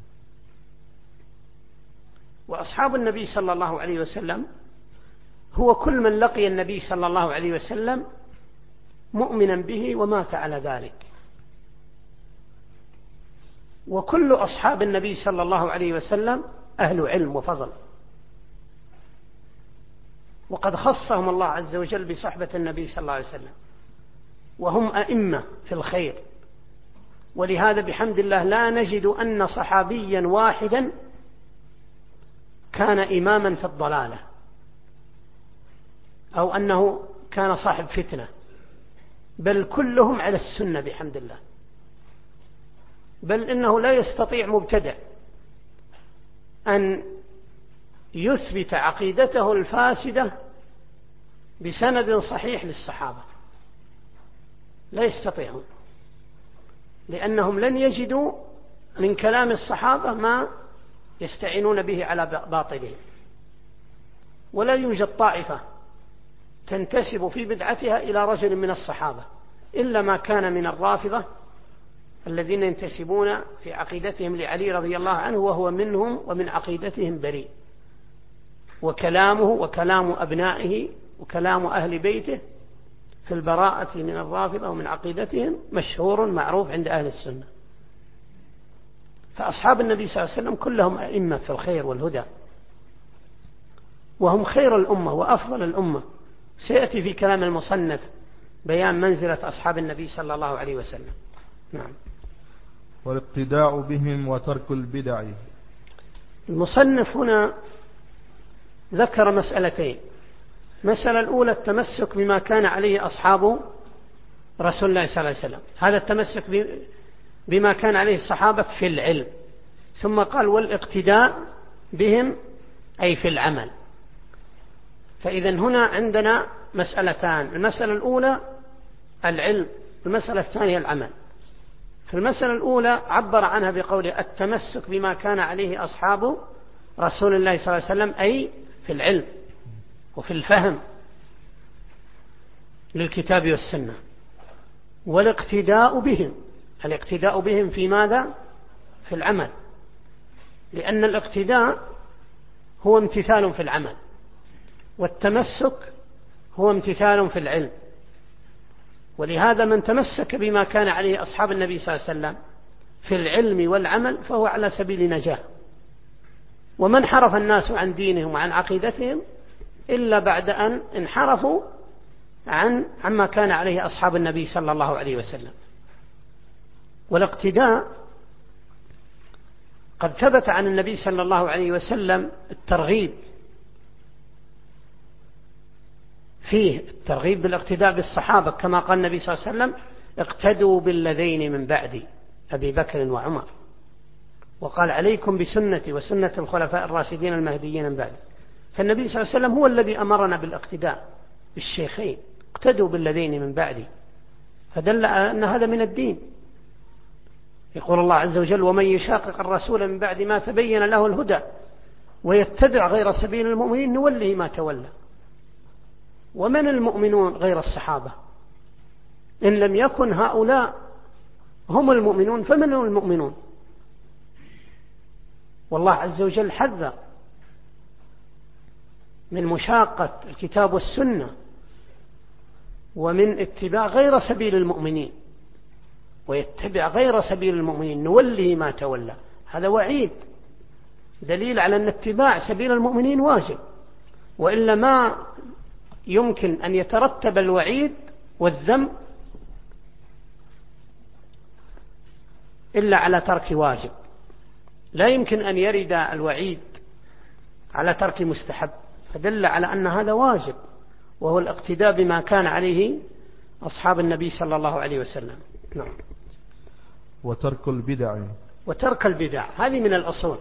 وأصحاب النبي صلى الله عليه وسلم هو كل من لقي النبي صلى الله عليه وسلم مؤمنا به ومات على ذلك. وكل أصحاب النبي صلى الله عليه وسلم أهل علم وفضل، وقد خصهم الله عز وجل بصحبة النبي صلى الله عليه وسلم، وهم أئمة في الخير. ولهذا بحمد الله لا نجد أن صحابيا واحدا كان إماما في الضلالة أو أنه كان صاحب فتنة، بل كلهم على السنة بحمد الله. بل إنه لا يستطيع مبتدع أن يثبت عقيدته الفاسدة بسند صحيح للصحابة، لا يستطيعون، لأنهم لن يجدوا من كلام الصحابة ما يستعينون به على باطلهم. ولا يوجد طائفة تنتسب في بدعتها إلى رجل من الصحابة إلا ما كان من الرافضة الذين ينتسبون في عقيدتهم لعلي رضي الله عنه وهو منهم ومن عقيدتهم بريء، وكلامه وكلام أبنائه وكلام أهل بيته في البراءة من الرافضة ومن عقيدتهم مشهور معروف عند أهل السنة. فأصحاب النبي صلى الله عليه وسلم كلهم أئمة في الخير والهدى، وهم خير الأمة وأفضل الأمة. سيأتي في كلام المصنف بيان منزلة أصحاب النبي صلى الله عليه وسلم. نعم. والاقتداء بهم وترك البدع. المصنف هنا ذكر مسألتين. المسألة الأولى التمسك بما كان عليه أصحاب رسول الله صلى الله عليه وسلم، هذا التمسك بما كان عليه الصحابة في العلم. ثم قال والاقتداء بهم أي في العمل. فإذا هنا عندنا مسألتان، المسألة الأولى العلم، المسألة الثانية العمل. في المسألة الأولى عبر عنها بقوله التمسك بما كان عليه أصحاب رسول الله صلى الله عليه وسلم أي في العلم وفي الفهم للكتاب والسنة. والاقتداء بهم، الاقتداء بهم في ماذا؟ في العمل، لأن الاقتداء هو امتثال في العمل، والتمسك هو امتثال في العلم. ولهذا من تمسك بما كان عليه أصحاب النبي صلى الله عليه وسلم في العلم والعمل فهو على سبيل نجاة. ومن حرف الناس عن دينهم وعن عقيدتهم إلا بعد أن انحرفوا عما كان عليه أصحاب النبي صلى الله عليه وسلم. والاقتداء قد ثبت عن النبي صلى الله عليه وسلم الترغيب فيه، الترغيب بالاقتداء بالصحابة، كما قال النبي صلى الله عليه وسلم اقتدوا بالذين من بعدي أبي بكر وعمر، وقال عليكم بسنتي وسنة الخلفاء الراشدين المهديين من بعدي. فالنبي صلى الله عليه وسلم هو الذي أمرنا بالاقتداء بالشيخين، اقتدوا بالذين من بعدي، فدل على أن هذا من الدين. يقول الله عز وجل ومن يشاقق الرسول من بعد ما تبين له الهدى ويتبع غير سبيل المؤمنين نوله ما تولى. ومن المؤمنون غير الصحابة؟ إن لم يكن هؤلاء هم المؤمنون، فمن هم المؤمنون؟ والله عز وجل حذر من مشاقة الكتاب والسنة ومن اتباع غير سبيل المؤمنين، ويتبع غير سبيل المؤمنين نوله ما تولى. هذا وعيد دليل على أن اتباع سبيل المؤمنين واجب، وإلا ما يمكن أن يترتب الوعيد والذم إلا على ترك واجب. لا يمكن أن يرد الوعيد على ترك مستحب، فدل على أن هذا واجب، وهو الاقتداء بما كان عليه أصحاب النبي صلى الله عليه وسلم. نعم. وترك البدع. وترك البدع هذه من الأصول.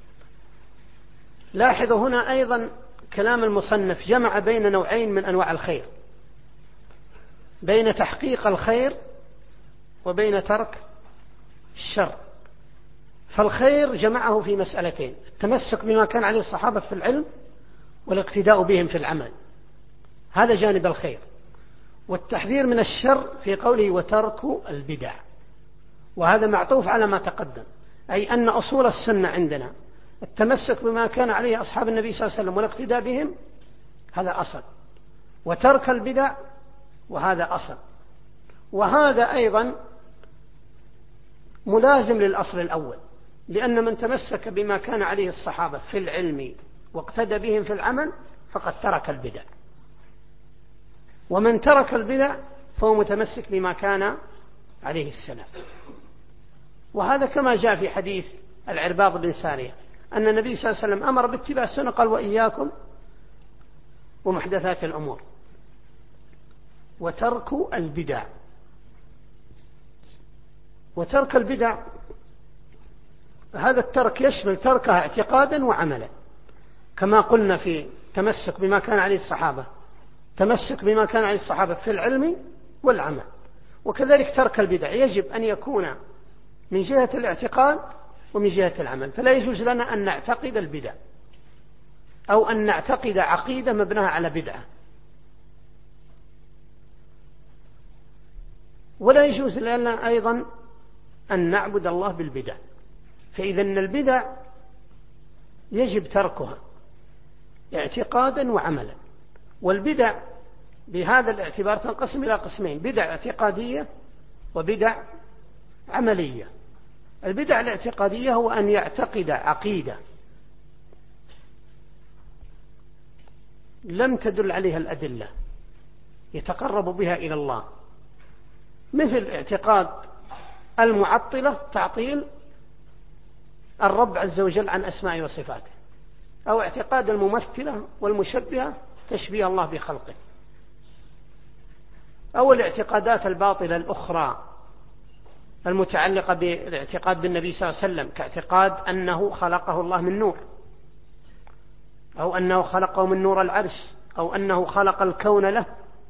لاحظوا هنا أيضا كلام المصنف جمع بين نوعين من أنواع الخير، بين تحقيق الخير وبين ترك الشر. فالخير جمعه في مسألتين: التمسك بما كان عليه الصحابة في العلم، والاقتداء بهم في العمل، هذا جانب الخير. والتحذير من الشر في قوله وترك البدع، وهذا معطوف على ما تقدم، أي أن أصول السنة عندنا التمسك بما كان عليه أصحاب النبي صلى الله عليه وسلم والاقتداء بهم، هذا أصل، وترك البدع وهذا أصل. وهذا أيضا ملازم للأصل الأول، لأن من تمسك بما كان عليه الصحابة في العلم واقتدى بهم في العمل فقد ترك البدع، ومن ترك البدع فهو متمسك بما كان عليه السلف. وهذا كما جاء في حديث العرباض بن سارية أن النبي صلى الله عليه وسلم أمر باتباع السنة، قال وإياكم ومحدثات الأمور وترك البدع. وترك البدع هذا الترك يشمل تركها اعتقادا وعملا، كما قلنا في تمسك بما كان عليه الصحابة، تمسك بما كان عليه الصحابة في العلم والعمل. وكذلك ترك البدع يجب أن يكون من جهة الاعتقاد ومن جهة العمل، فلا يجوز لنا أن نعتقد البدع أو أن نعتقد عقيدة مبناها على بدعة، ولا يجوز لنا أيضا أن نعبد الله بالبدع. فإذا البدع يجب تركها اعتقادا وعملا. والبدع بهذا الاعتبار تنقسم إلى قسمين: بدع اعتقادية وبدع عملية. البدع الاعتقادية هو أن يعتقد عقيدة لم تدل عليها الأدلة يتقرب بها إلى الله، مثل اعتقاد المعطلة تعطيل الرب عز وجل عن أسماء وصفاته، أو اعتقاد الممثلة والمشبهة تشبيه الله بخلقه، أو الاعتقادات الباطلة الأخرى المتعلقة بالاعتقاد بالنبي صلى الله عليه وسلم، كاعتقاد أنه خلقه الله من نور، أو أنه خلقه من نور العرش، أو أنه خلق الكون له،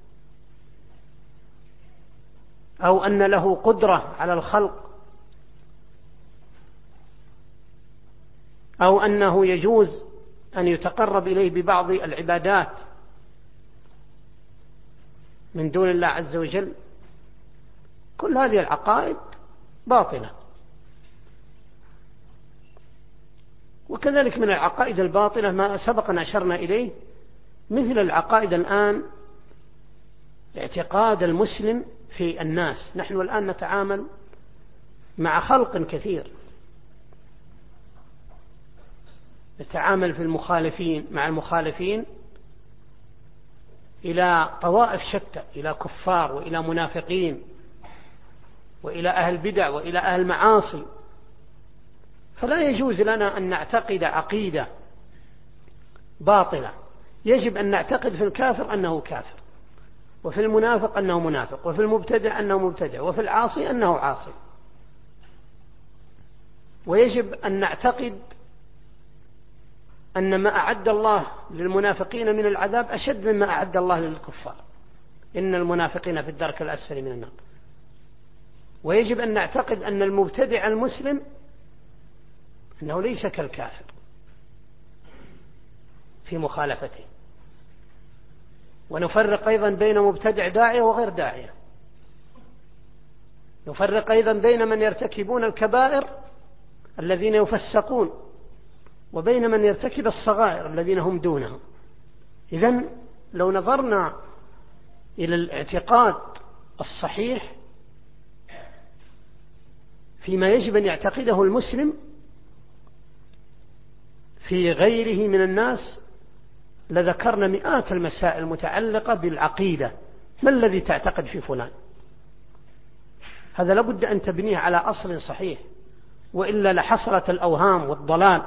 أو أن له قدرة على الخلق، أو أنه يجوز أن يتقرب إليه ببعض العبادات من دون الله عز وجل. كل هذه العقائد باطلة. وكذلك من العقائد الباطلة ما سبق أن أشرنا إليه، مثل العقائد الآن اعتقاد المسلم في الناس. نحن الآن نتعامل مع خلق كثير، نتعامل في المخالفين مع المخالفين إلى طوائف شتى، إلى كفار وإلى منافقين وإلى أهل بدع وإلى أهل معاصي. فلا يجوز لنا أن نعتقد عقيدة باطلة. يجب أن نعتقد في الكافر أنه كافر، وفي المنافق أنه منافق، وفي المبتدع أنه مبتدع، وفي العاصي أنه عاصي. ويجب أن نعتقد أن ما أعد الله للمنافقين من العذاب أشد مما أعد الله للكفار، إن المنافقين في الدرك الأسفل من النار. ويجب أن نعتقد أن المبتدع المسلم أنه ليس كالكافر في مخالفته. ونفرق أيضا بين مبتدع داعية وغير داعية. يفرق أيضا بين من يرتكبون الكبائر الذين يفسقون وبين من يرتكب الصغائر الذين هم دونهم. إذن لو نظرنا إلى الاعتقاد الصحيح فيما يجب أن يعتقده المسلم في غيره من الناس لذكرنا مئات المسائل المتعلقة بالعقيدة. ما الذي تعتقد في فلان؟ هذا لابد أن تبنيه على أصل صحيح، وإلا لحصلت الأوهام والضلال،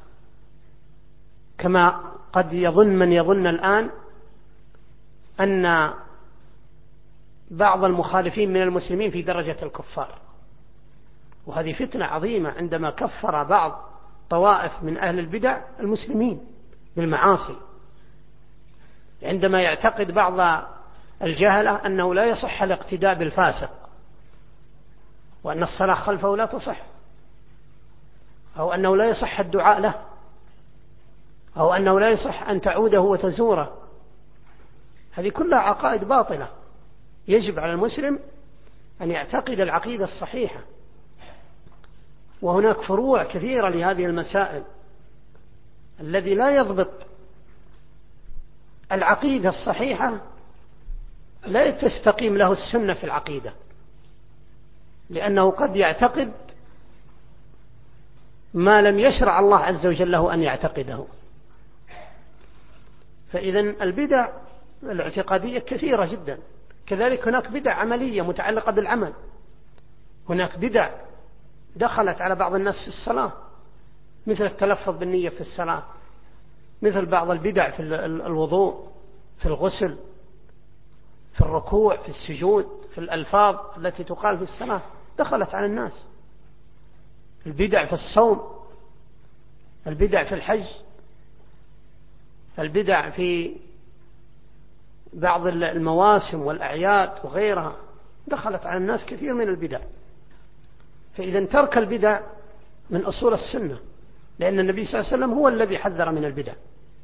كما قد يظن من يظن الآن أن بعض المخالفين من المسلمين في درجة الكفار، وهذه فتنة عظيمة عندما كفر بعض طوائف من أهل البدع المسلمين بالمعاصي، عندما يعتقد بعض الجهلة أنه لا يصح الاقتداء بالفاسق، وأن الصلاة خلفه لا تصح، أو أنه لا يصح الدعاء له، أو أنه لا يصح أن تعوده وتزوره. هذه كلها عقائد باطلة. يجب على المسلم أن يعتقد العقيدة الصحيحة، وهناك فروع كثيرة لهذه المسائل. الذي لا يضبط العقيدة الصحيحة لا تستقيم له السنة في العقيدة، لأنه قد يعتقد ما لم يشرع الله عز وجل له أن يعتقده. فإذن البدع الاعتقادية كثيرة جدا. كذلك هناك بدع عملية متعلقة بالعمل. هناك بدع دخلت على بعض الناس في الصلاة، مثل التلفظ بالنية في الصلاة، مثل بعض البدع في الوضوء، في الغسل، في الركوع، في السجود، في الألفاظ التي تقال في الصلاة دخلت على الناس. البدع في الصوم، البدع في الحج، البدع في بعض المواسم والأعياد وغيرها، دخلت على الناس كثير من البدع. فإذا ترك البدع من أصول السنة، لأن النبي صلى الله عليه وسلم هو الذي حذر من البدع.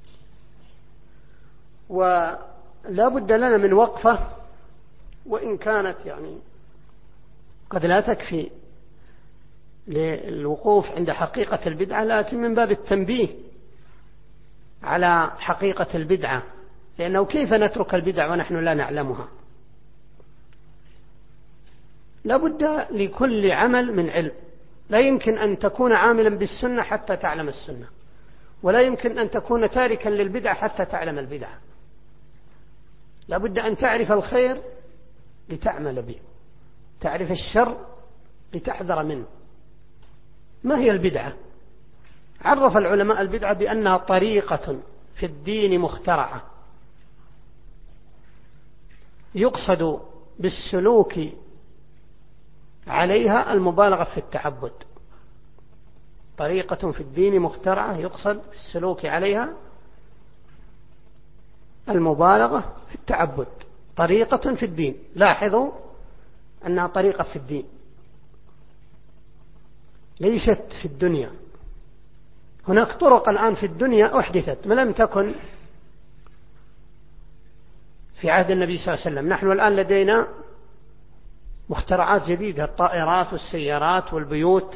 ولا بد لنا من وقفة، وإن كانت قد لا تكفي للوقوف عند حقيقة البدعة، لكن من باب التنبيه على حقيقة البدعة، لأنه كيف نترك البدع ونحن لا نعلمها؟ لا بد لكل عمل من علم. لا يمكن أن تكون عاملا بالسنة حتى تعلم السنة، ولا يمكن أن تكون تاركا للبدع حتى تعلم البدع. لا بد أن تعرف الخير لتعمل به، تعرف الشر لتحذر منه. ما هي البدعة؟ عرف العلماء البدعة بأنها طريقة في الدين مخترعة يقصد بالسلوك عليها المبالغة في التعبد. طريقة في الدين مخترعة يقصد بالسلوك عليها المبالغة في التعبد. طريقة في الدين، لاحظوا أنها طريقة في الدين، ليست في الدنيا. هناك طرق الآن في الدنيا أحدثت ما لم تكن في عهد النبي صلى الله عليه وسلم. نحن الآن لدينا مخترعات جديدة، الطائرات والسيارات والبيوت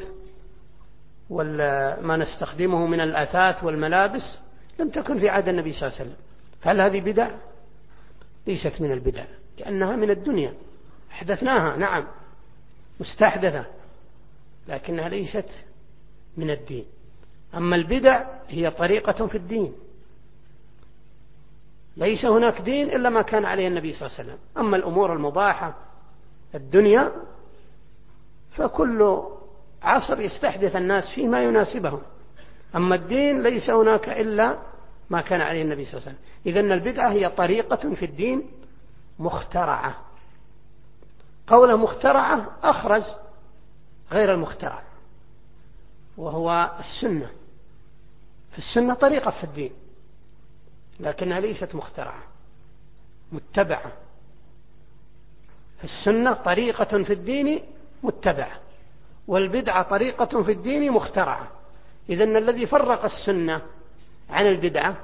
وما نستخدمه من الأثاث والملابس، لم تكن في عهد النبي صلى الله عليه وسلم. هل هذه بدع؟ ليست من البدع، لأنها من الدنيا، أحدثناها، نعم مستحدثة، لكنها ليست من الدين. أما البدع هي طريقة في الدين، ليس هناك دين إلا ما كان عليه النبي صلى الله عليه وسلم. أما الأمور المباحة الدنيا فكل عصر يستحدث الناس فيه ما يناسبهم، أما الدين ليس هناك إلا ما كان عليه النبي صلى الله عليه وسلم. إذن البدعة هي طريقة في الدين مخترعة. قوله مخترعة أخرج غير المخترع، وهو السنة. السنة طريقة في الدين، لكنها ليست مخترعة، متبعة. السنة طريقة في الدين متبعة، والبدعة طريقة في الدين مخترعة. إذن الذي فرق السنة عن البدعة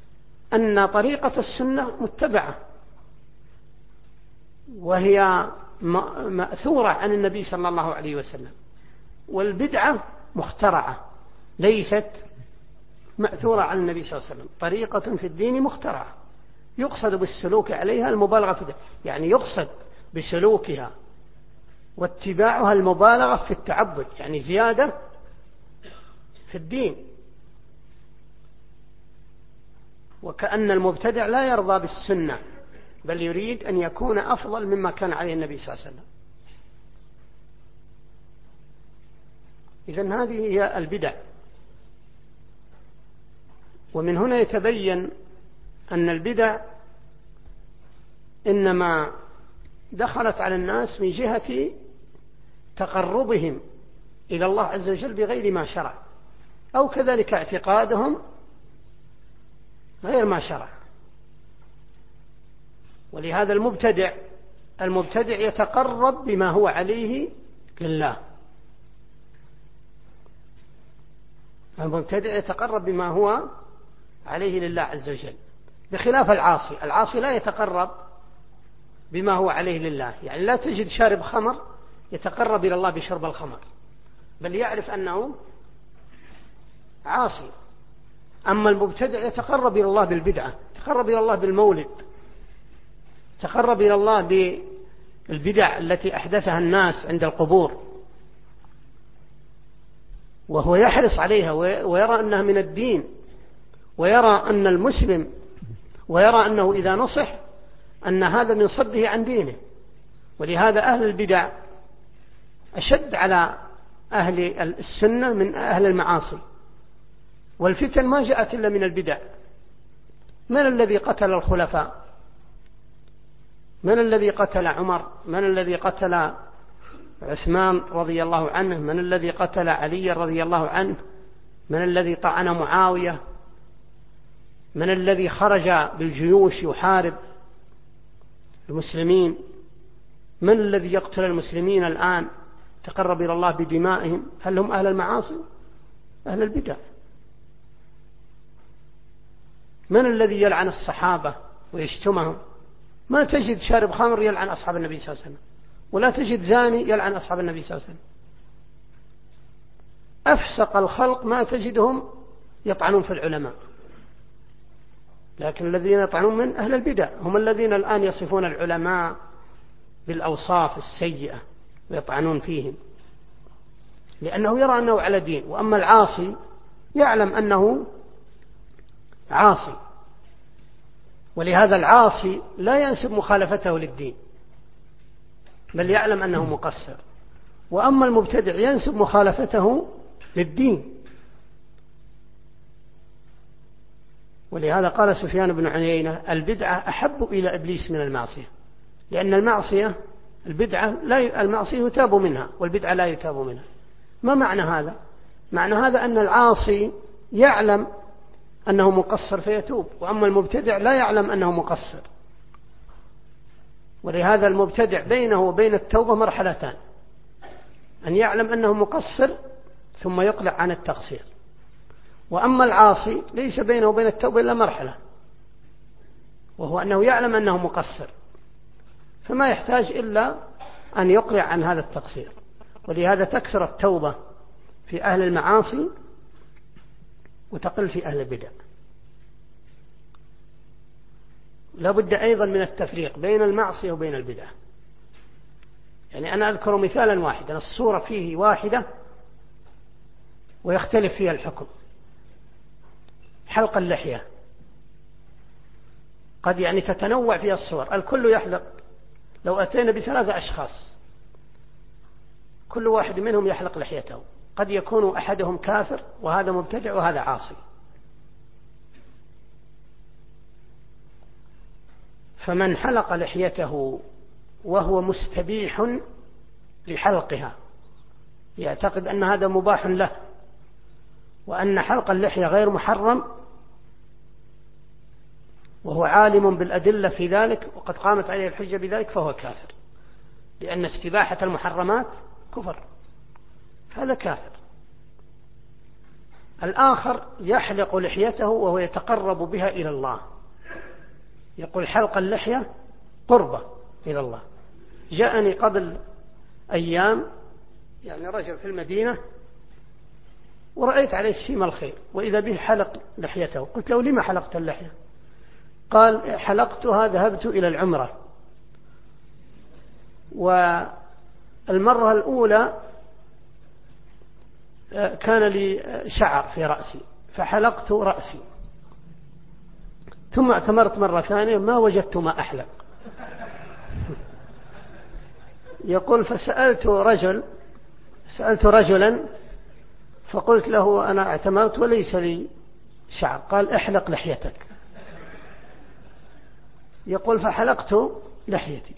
أن طريقة السنة متبعة، وهي مأثورة عن النبي صلى الله عليه وسلم، والبدعة مخترعة ليست مأثورة عن النبي صلى الله عليه وسلم. طريقة في الدين مخترعة يقصد بالسلوك عليها المبالغة في يعني يقصد بسلوكها واتباعها المبالغة في التعبد، يعني زيادة في الدين. وكأن المبتدع لا يرضى بالسنة بل يريد أن يكون أفضل مما كان عليه النبي صلى الله عليه وسلم. إذن هذه هي البدع. ومن هنا يتبين أن البدع إنما دخلت على الناس من جهة تقربهم إلى الله عز وجل بغير ما شرع، أو كذلك اعتقادهم غير ما شرع. ولهذا المبتدع يتقرب بما هو عليه لله. المبتدع يتقرب بما هو عليه لله عز وجل، بخلاف العاصي لا يتقرب بما هو عليه لله. يعني لا تجد شارب خمر يتقرب إلى الله بشرب الخمر، بل يعرف أنه عاصي. أما المبتدع يتقرب إلى الله بالبدعة، يتقرب إلى الله بالمولد، يتقرب إلى الله بالبدع التي أحدثها الناس عند القبور، وهو يحرص عليها ويرى أنها من الدين، ويرى أن المسلم ويرى أنه إذا نصح أن هذا من صده عن دينه. ولهذا أهل البدع أشد على أهل السنة من أهل المعاصي. والفتن ما جاءت إلا من البدع. من الذي قتل الخلفاء؟ من الذي قتل عمر؟ من الذي قتل عثمان رضي الله عنه؟ من الذي قتل علي رضي الله عنه؟ من الذي طعن معاوية؟ من الذي خرج بالجيوش يحارب المسلمين؟ من الذي يقتل المسلمين الآن تقرب إلى الله بدمائهم؟ هل هم أهل المعاصي؟ أهل البدع. من الذي يلعن الصحابة ويشتمهم؟ ما تجد شارب خمر يلعن أصحاب النبي صلى الله عليه وسلم، ولا تجد زاني يلعن أصحاب النبي صلى الله عليه وسلم. أفسق الخلق ما تجدهم يطعنون في العلماء، لكن الذين يطعنون من أهل البدع هم الذين الآن يصفون العلماء بالأوصاف السيئة ويطعنون فيهم، لأنه يرى أنه على دين. وأما العاصي يعلم أنه عاصي، ولهذا العاصي لا ينسب مخالفته للدين بل يعلم أنه مقصر. وأما المبتدع ينسب مخالفته للدين. ولهذا قال سفيان بن عيينة: البدعة أحب إلى إبليس من المعصية، لأن المعصية يتاب منها والبدعة لا يتاب منها. ما معنى هذا؟ معنى هذا أن العاصي يعلم أنه مقصر فيتوب، وأما المبتدع لا يعلم أنه مقصر. ولهذا المبتدع بينه وبين التوبة مرحلتان: أن يعلم أنه مقصر ثم يقلع عن التقصير. وأما العاصي ليس بينه وبين التوبة إلا مرحلة، وهو أنه يعلم أنه مقصر، فما يحتاج إلا أن يقلع عن هذا التقصير. ولهذا تكثر التوبة في أهل المعاصي وتقل في أهل البدع. لا بد أيضا من التفريق بين المعصية وبين البدع. يعني أنا أذكر مثالا واحدا الصورة فيه واحدة ويختلف فيها الحكم. حلق اللحية قد يعني تتنوع فيها الصور، الكل يحلق. لو أتينا ب3 أشخاص كل واحد منهم يحلق لحيته، قد يكون أحدهم كافر وهذا مبتدع وهذا عاصي. فمن حلق لحيته وهو مستبيح لحلقها يعتقد أن هذا مباح له، وأن حلق اللحية غير محرم، وهو عالم بالأدلة في ذلك وقد قامت عليه الحجة بذلك، فهو كافر، لأن استباحة المحرمات كفر، هذا كافر. الآخر يحلق لحيته وهو يتقرب بها إلى الله، يقول حلق اللحية قربة إلى الله، جاءني قبل أيام يعني رجل في المدينة ورأيت عليه السيم الخير، وإذا به حلق لحيته. قلت له: لما حلقت اللحية؟ قال: حلقتها ذهبت إلى العمرة، والمرة الأولى كان لي شعر في رأسي فحلقت رأسي، ثم اعتمرت مرة ثانية ما وجدت ما أحلق. يقول: فسألت رجلا فقلت له: أنا اعتمرت وليس لي شعر. قال: احلق لحيتك. يقول: فحلقت لحيتي.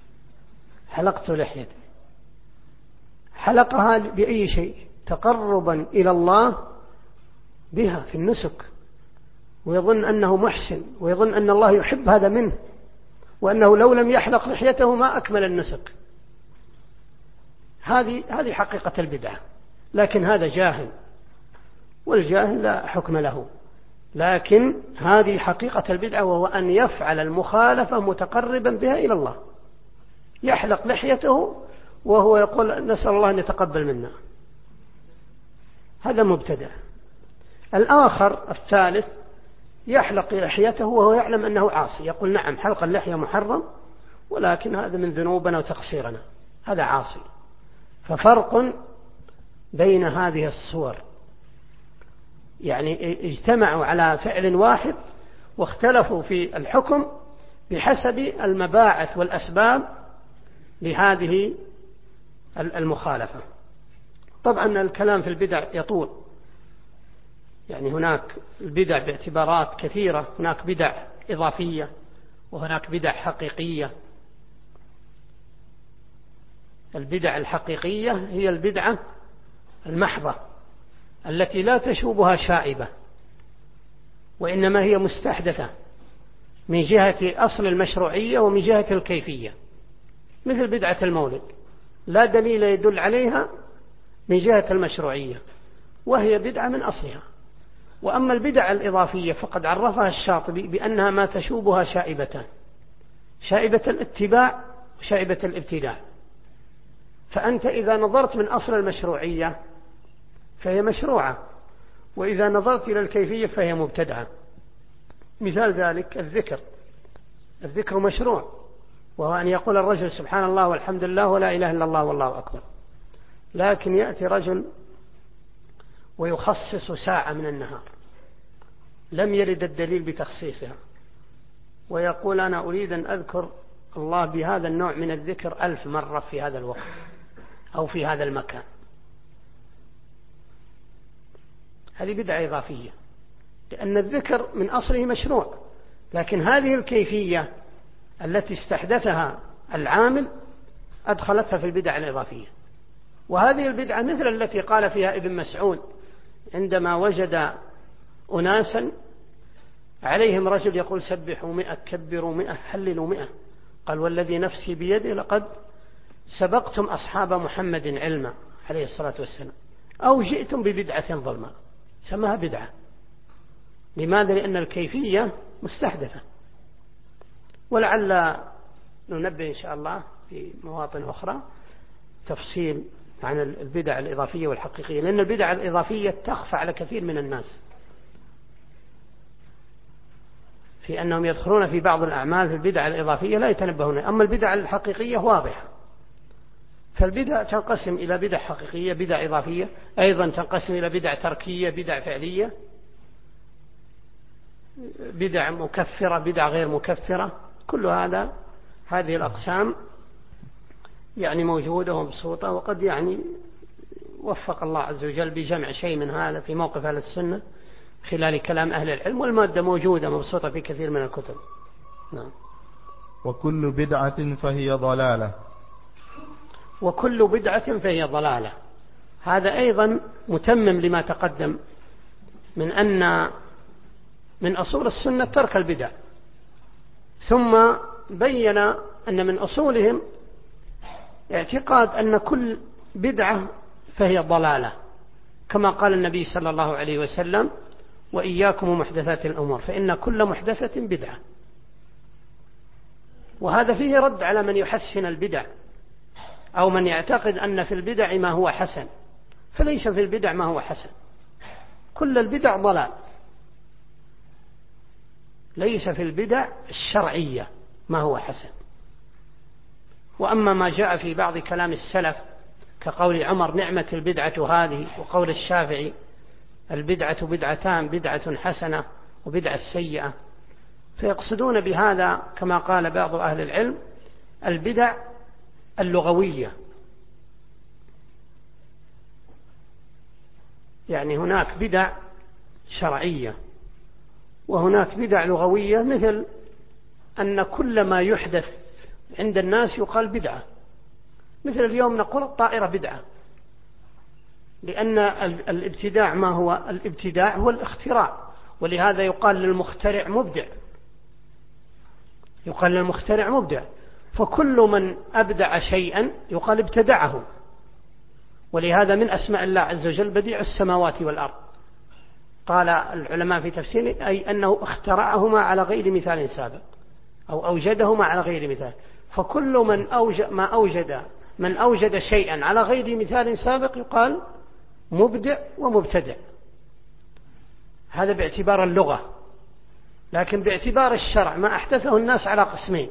حلقها بأي شيء؟ تقربا إلى الله بها في النسك، ويظن أنه محسن، ويظن أن الله يحب هذا منه، وأنه لو لم يحلق لحيته ما أكمل النسك. هذه حقيقة البدعة. لكن هذا جاهل، والجاهل لا حكم له. لكن هذه حقيقة البدعة، وهو أن يفعل المخالفة متقربا بها إلى الله، يحلق لحيته وهو يقول: نسأل الله أن يتقبل منا. هذا مبتدع. الآخر الثالث يحلق لحيته وهو يعلم أنه عاصي، يقول: نعم حلق اللحية محرم، ولكن هذا من ذنوبنا وتقصيرنا، هذا عاصي. ففرق بين هذه الصور، يعني اجتمعوا على فعل واحد واختلفوا في الحكم بحسب المباعث والأسباب لهذه المخالفة. طبعا الكلام في البدع يطول، يعني هناك البدع باعتبارات كثيرة، هناك بدع إضافية وهناك بدع حقيقية. البدع الحقيقية هي البدعة المحضة التي لا تشوبها شائبة، وإنما هي مستحدثة من جهة أصل المشروعية ومن جهة الكيفية، مثل بدعة المولد لا دليل يدل عليها من جهة المشروعية، وهي بدعة من أصلها. وأما البدع الإضافية فقد عرفها الشاطبي بأنها ما تشوبها شائبتان: شائبة الاتباع وشائبة الابتداع. فأنت إذا نظرت من أصل المشروعية فهي مشروعة، وإذا نظرت إلى الكيفية فهي مبتدعة. مثال ذلك الذكر مشروع، وهو أن يقول الرجل: سبحان الله والحمد لله ولا إله إلا الله والله أكبر. لكن يأتي رجل ويخصص ساعة من النهار لم يرد الدليل بتخصيصها، ويقول: أنا أريد أن أذكر الله بهذا النوع من الذكر 1000 مرة في هذا الوقت أو في هذا المكان. هذه بدعة إضافية، لأن الذكر من أصله مشروع، لكن هذه الكيفية التي استحدثها العامل أدخلتها في البدع الإضافية. وهذه البدعة مثل التي قال فيها ابن مسعود عندما وجد أناسا عليهم رجل يقول: سبحوا 100 كبروا 100 حللوا 100. قال: والذي نفسي بيده لقد سبقتم أصحاب محمد علما عليه الصلاة والسلام، أو جئتم ببدعة ظلمة. سماها بدعة. لماذا؟ لأن الكيفية مستحدثة. ولعل ننبه إن شاء الله في مواطن أخرى تفصيل عن البدع الإضافية والحقيقية، لأن البدع الإضافية تخفى على كثير من الناس في أنهم يدخلون في بعض الأعمال في البدع الإضافية لا يتنبهون. أما البدع الحقيقية واضحة. فالبدع تنقسم إلى بدع حقيقية، بدع إضافية، أيضا تنقسم إلى بدع تركية، بدع فعلية، بدع مكفرة، بدع غير مكفرة. كل هذه الأقسام يعني موجودة ومبسوطة، وقد يعني وفق الله عز وجل بجمع شيء من هذا في موقف أهل السنة خلال كلام أهل العلم، والمادة موجودة مبسوطة في كثير من الكتب. نعم. وكل بدعة فهي ضلالة. وكل بدعة فهي ضلالة، هذا أيضا متمم لما تقدم من أن من أصول السنة ترك البدع، ثم بين أن من أصولهم اعتقاد أن كل بدعة فهي ضلالة، كما قال النبي صلى الله عليه وسلم: وإياكم محدثات الأمور فإن كل محدثة بدعة. وهذا فيه رد على من يحسن البدع أو من يعتقد أن في البدع ما هو حسن، فليس في البدع ما هو حسن، كل البدع ضلال، ليس في البدع الشرعية ما هو حسن. وأما ما جاء في بعض كلام السلف كقول عمر نعمة البدعة هذه، وقول الشافعي البدعة بدعتان، بدعة حسنة وبدعة سيئة، فيقصدون بهذا كما قال بعض أهل العلم البدع اللغوية، يعني هناك بدع شرعية وهناك بدع لغوية، مثل أن كل ما يحدث عند الناس يقال بدعة، مثل اليوم نقول الطائرة بدعة، لأن الابتداع ما هو الابتداع؟ هو الاختراع، ولهذا يقال للمخترع مبدع، يقال للمخترع مبدع، فكل من أبدع شيئا يقال ابتدعه، ولهذا من أسماء الله عز وجل بديع السماوات والأرض، قال العلماء في تفسيره أي أنه اخترعهما على غير مثال سابق أو أوجدهما على غير مثال، فكل من أوجد شيئا على غير مثال سابق يقال مبدع ومبتدع، هذا باعتبار اللغة. لكن باعتبار الشرع ما أحدثه الناس على قسمين: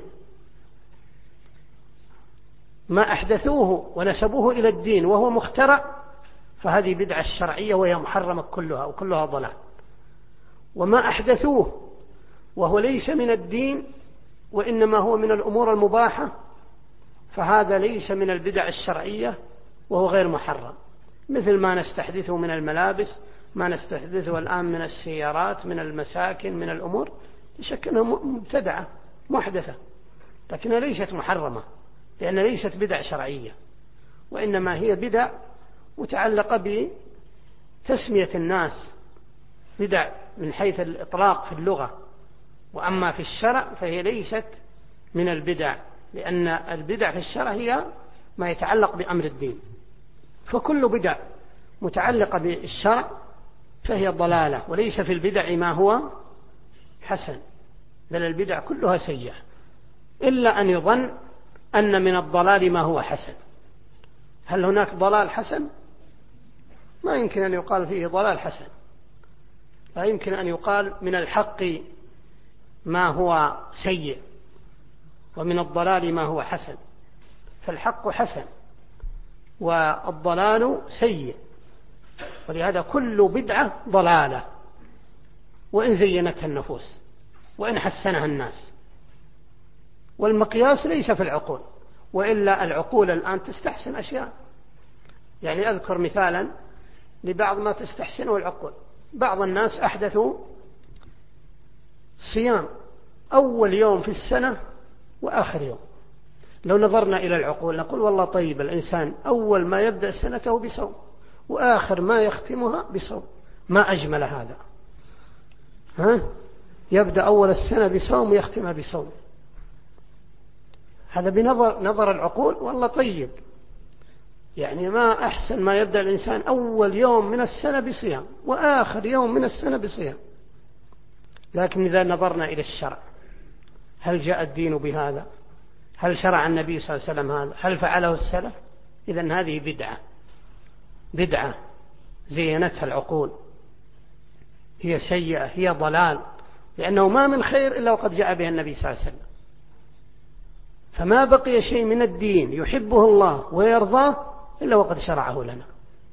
ما أحدثوه ونسبوه إلى الدين وهو مخترع فهذه بدعة الشرعية وهي محرمة كلها وكلها ضلال، وما أحدثوه وهو ليس من الدين وإنما هو من الأمور المباحة فهذا ليس من البدع الشرعية وهو غير محرم، مثل ما نستحدثه من الملابس، ما نستحدثه الآن من السيارات، من المساكن، من الأمور، شك أنها مبتدعة محدثة، لكنها ليست محرمة لأن ليست بدع شرعية، وإنما هي بدع متعلقة بتسمية الناس بدع من حيث الإطلاق في اللغة، وأما في الشرع فهي ليست من البدع، لأن البدع في الشرع هي ما يتعلق بأمر الدين، فكل بدع متعلقة بالشرع فهي ضلالة، وليس في البدع ما هو حسن، بل البدع كلها سيئة، إلا أن يظن أن من الضلال ما هو حسن. هل هناك ضلال حسن؟ ما يمكن أن يقال فيه ضلال حسن، لا يمكن أن يقال من الحق ما هو سيء ومن الضلال ما هو حسن، فالحق حسن والضلال سيء، ولهذا كل بدعة ضلالة وإن زينتها النفوس وإن حسنها الناس. والمقياس ليس في العقول، وإلا العقول الآن تستحسن أشياء، يعني أذكر مثالا لبعض ما تستحسنه العقول. بعض الناس أحدثوا صيام أول يوم في السنة وآخر يوم. لو نظرنا إلى العقول نقول والله طيب، الإنسان أول ما يبدأ سنته بصوم وآخر ما يختمها بصوم، ما أجمل هذا، يبدأ أول السنة بصوم ويختمها بصوم، هذا بنظر العقول والله طيب، يعني ما أحسن ما يبدأ الإنسان أول يوم من السنة بصيام وآخر يوم من السنة بصيام. لكن إذا نظرنا إلى الشرع، هل جاء الدين بهذا؟ هل شرع النبي صلى الله عليه وسلم هذا؟ هل فعله السلف؟ إذن هذه بدعة زينتها العقول، هي سيئة، هي ضلال، لأنه ما من خير إلا وقد جاء به النبي صلى الله عليه وسلم، فما بقي شيء من الدين يحبه الله ويرضاه إلا وقد شرعه لنا.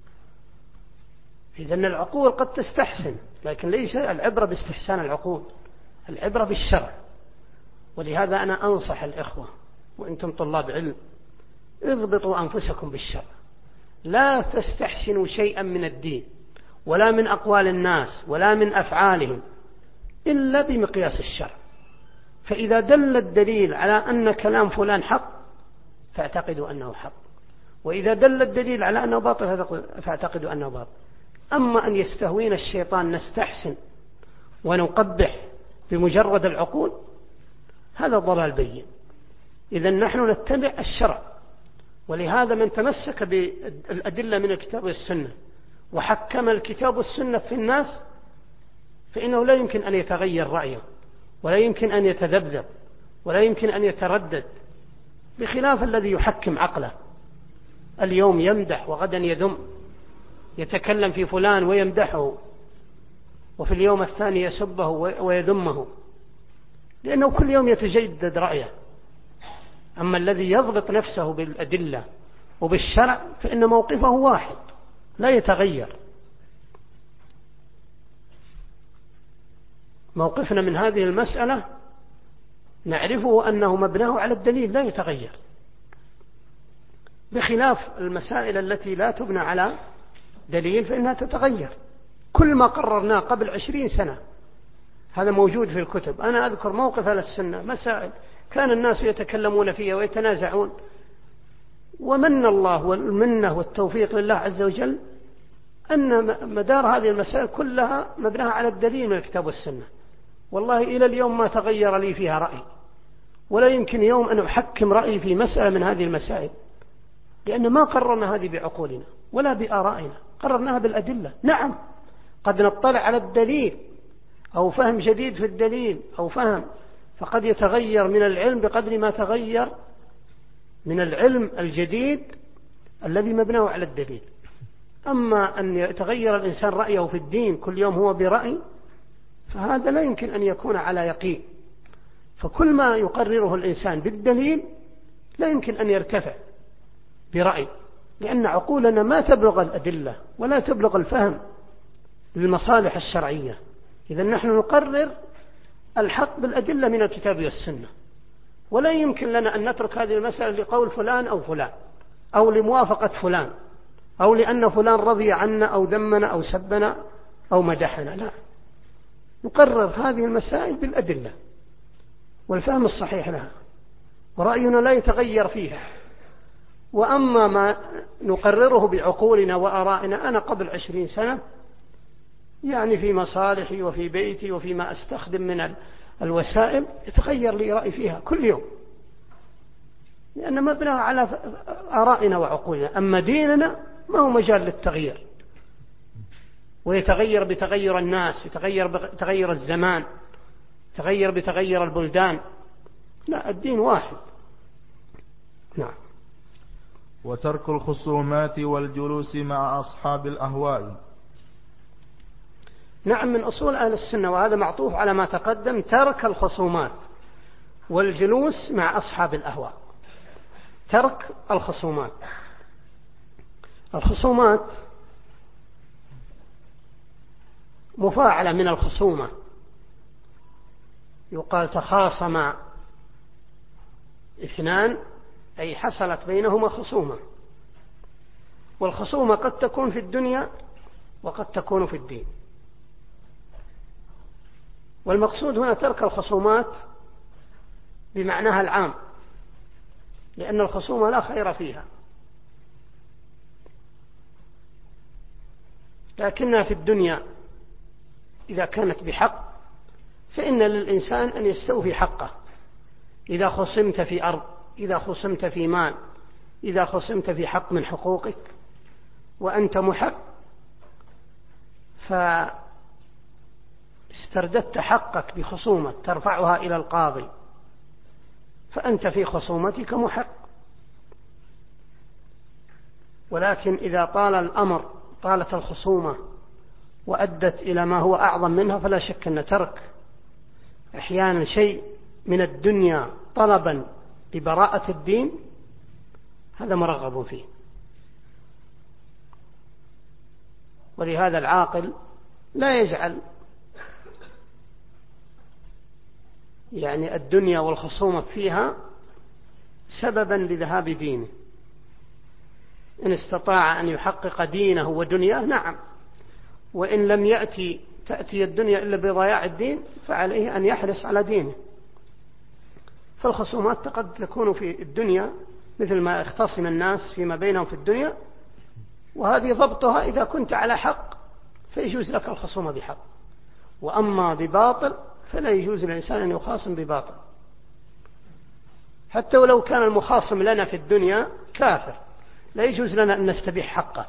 إذن العقول قد تستحسن، لكن ليس العبرة باستحسان العقول، العبرة بالشرع. ولهذا أنا أنصح الإخوة وأنتم طلاب علم، اضبطوا أنفسكم بالشرع، لا تستحسنوا شيئا من الدين ولا من أقوال الناس ولا من أفعالهم إلا بمقياس الشرع، فإذا دل الدليل على أن كلام فلان حق فاعتقدوا أنه حق، وإذا دل الدليل على أنه باطل فاعتقدوا أنه باطل. أما أن يستهوين الشيطان نستحسن ونقبح بمجرد العقول، هذا ضلال بين. إذن نحن نتبع الشرع، ولهذا من تمسك بالأدلة من الكتاب والسنة وحكم الكتاب والسنة في الناس فإنه لا يمكن أن يتغير رأيه ولا يمكن أن يتذبذب ولا يمكن أن يتردد، بخلاف الذي يحكم عقله اليوم يمدح وغدا يذم، يتكلم في فلان ويمدحه، وفي اليوم الثاني يسبه ويذمه، لأنه كل يوم يتجدد رأيه. أما الذي يضبط نفسه بالأدلة وبالشرع فإن موقفه واحد لا يتغير. موقفنا من هذه المسألة نعرفه أنه مبناه على الدليل لا يتغير، بخلاف المسائل التي لا تبنى على دليل فإنها تتغير. كل ما قررناه قبل 20 سنة هذا موجود في الكتب. أنا أذكر موقف أهل السنة، مسائل كان الناس يتكلمون فيها ويتنازعون، ومن الله والمنة والتوفيق لله عز وجل أن مدار هذه المسائل كلها مبناها على الدليل من الكتاب والسنة. والله إلى اليوم ما تغير لي فيها رأي، ولا يمكن يوم أن أحكم رأيي في مسألة من هذه المسائل، لأن ما قررنا هذه بعقولنا ولا بآرائنا، قررناها بالأدلة. نعم قد نطلع على الدليل أو فهم جديد في الدليل أو فهم، فقد يتغير من العلم بقدر ما تغير من العلم الجديد الذي مبناه على الدليل. أما أن يتغير الإنسان رأيه في الدين كل يوم هو برأي، فهذا لا يمكن أن يكون على يقين. فكل ما يقرره الإنسان بالدليل لا يمكن أن يرتفع برأي، لأن عقولنا ما تبلغ الأدلة ولا تبلغ الفهم للمصالح الشرعية. إذا نحن نقرر الحق بالأدلة من الكتاب والسنة، ولا يمكن لنا أن نترك هذه المسألة لقول فلان أو فلان أو لموافقة فلان أو لأن فلان رضي عنا أو ذمنا أو سبنا أو مدحنا. لا، نقرر هذه المسائل بالأدلة والفهم الصحيح لها، ورأينا لا يتغير فيها. وأما ما نقرره بعقولنا وآرائنا، أنا قبل 20 سنة يعني في مصالحي وفي بيتي وفيما أستخدم من الوسائل يتغير لي رأي فيها كل يوم، لأن مبناها على آرائنا وعقولنا. أما ديننا ما هو مجال للتغيير، ويتغير بتغير الناس، يتغير بتغير الزمان، يتغير بتغير البلدان. لا، الدين واحد. نعم. وترك الخصومات والجلوس مع أصحاب الأهواء. نعم، من أصول أهل السنة، وهذا معطوف على ما تقدم، ترك الخصومات والجلوس مع أصحاب الأهواء. ترك الخصومات. الخصومات مفاعلة من الخصومة، يقال تخاصم اثنان أي حصلت بينهما خصومة. والخصومة قد تكون في الدنيا وقد تكون في الدين. والمقصود هنا ترك الخصومات بمعناها العام، لأن الخصومة لا خير فيها، لكنها في الدنيا إذا كانت بحق فإن للإنسان أن يستوفي حقه. إذا خصمت في أرض، إذا خصمت في مال، إذا خصمت في حق من حقوقك وأنت محق، فاسترددت حقك بخصومة ترفعها إلى القاضي، فأنت في خصومتك محق. ولكن إذا طال الأمر، طالت الخصومة وأدت إلى ما هو أعظم منها، فلا شك أن ترك أحيانا شيء من الدنيا طلبا لبراءة الدين هذا مرغب فيه. ولهذا العاقل لا يجعل يعني الدنيا والخصومة فيها سببا لذهاب دينه. إن استطاع أن يحقق دينه ودنياه نعم، وإن لم تأتي الدنيا إلا بضياع الدين فعليه أن يحرص على دينه. فالخصومات قد تكون في الدنيا مثل ما اختصم الناس فيما بينهم في الدنيا، وهذه ضبطها إذا كنت على حق فيجوز لك الخصومة بحق، وأما بباطل فلا يجوز للإنسان أن يخاصم بباطل، حتى ولو كان المخاصم لنا في الدنيا كافر لا يجوز لنا أن نستبيح حقه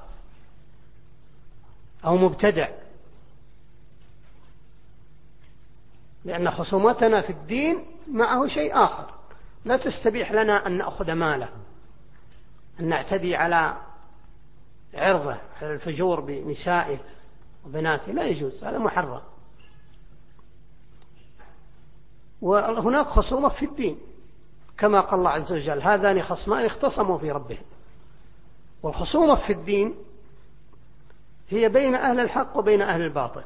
أو مبتدع، لأن خصومتنا في الدين معه شيء آخر. لا تستبيح لنا أن نأخذ ماله، أن نعتدي على عرضه على الفجور بنسائه وبناته، لا يجوز، هذا محرم. وهناك خصومة في الدين كما قال الله عز وجل: هذان خصمان اختصموا في ربهم. والخصومة في الدين هي بين أهل الحق وبين أهل الباطل،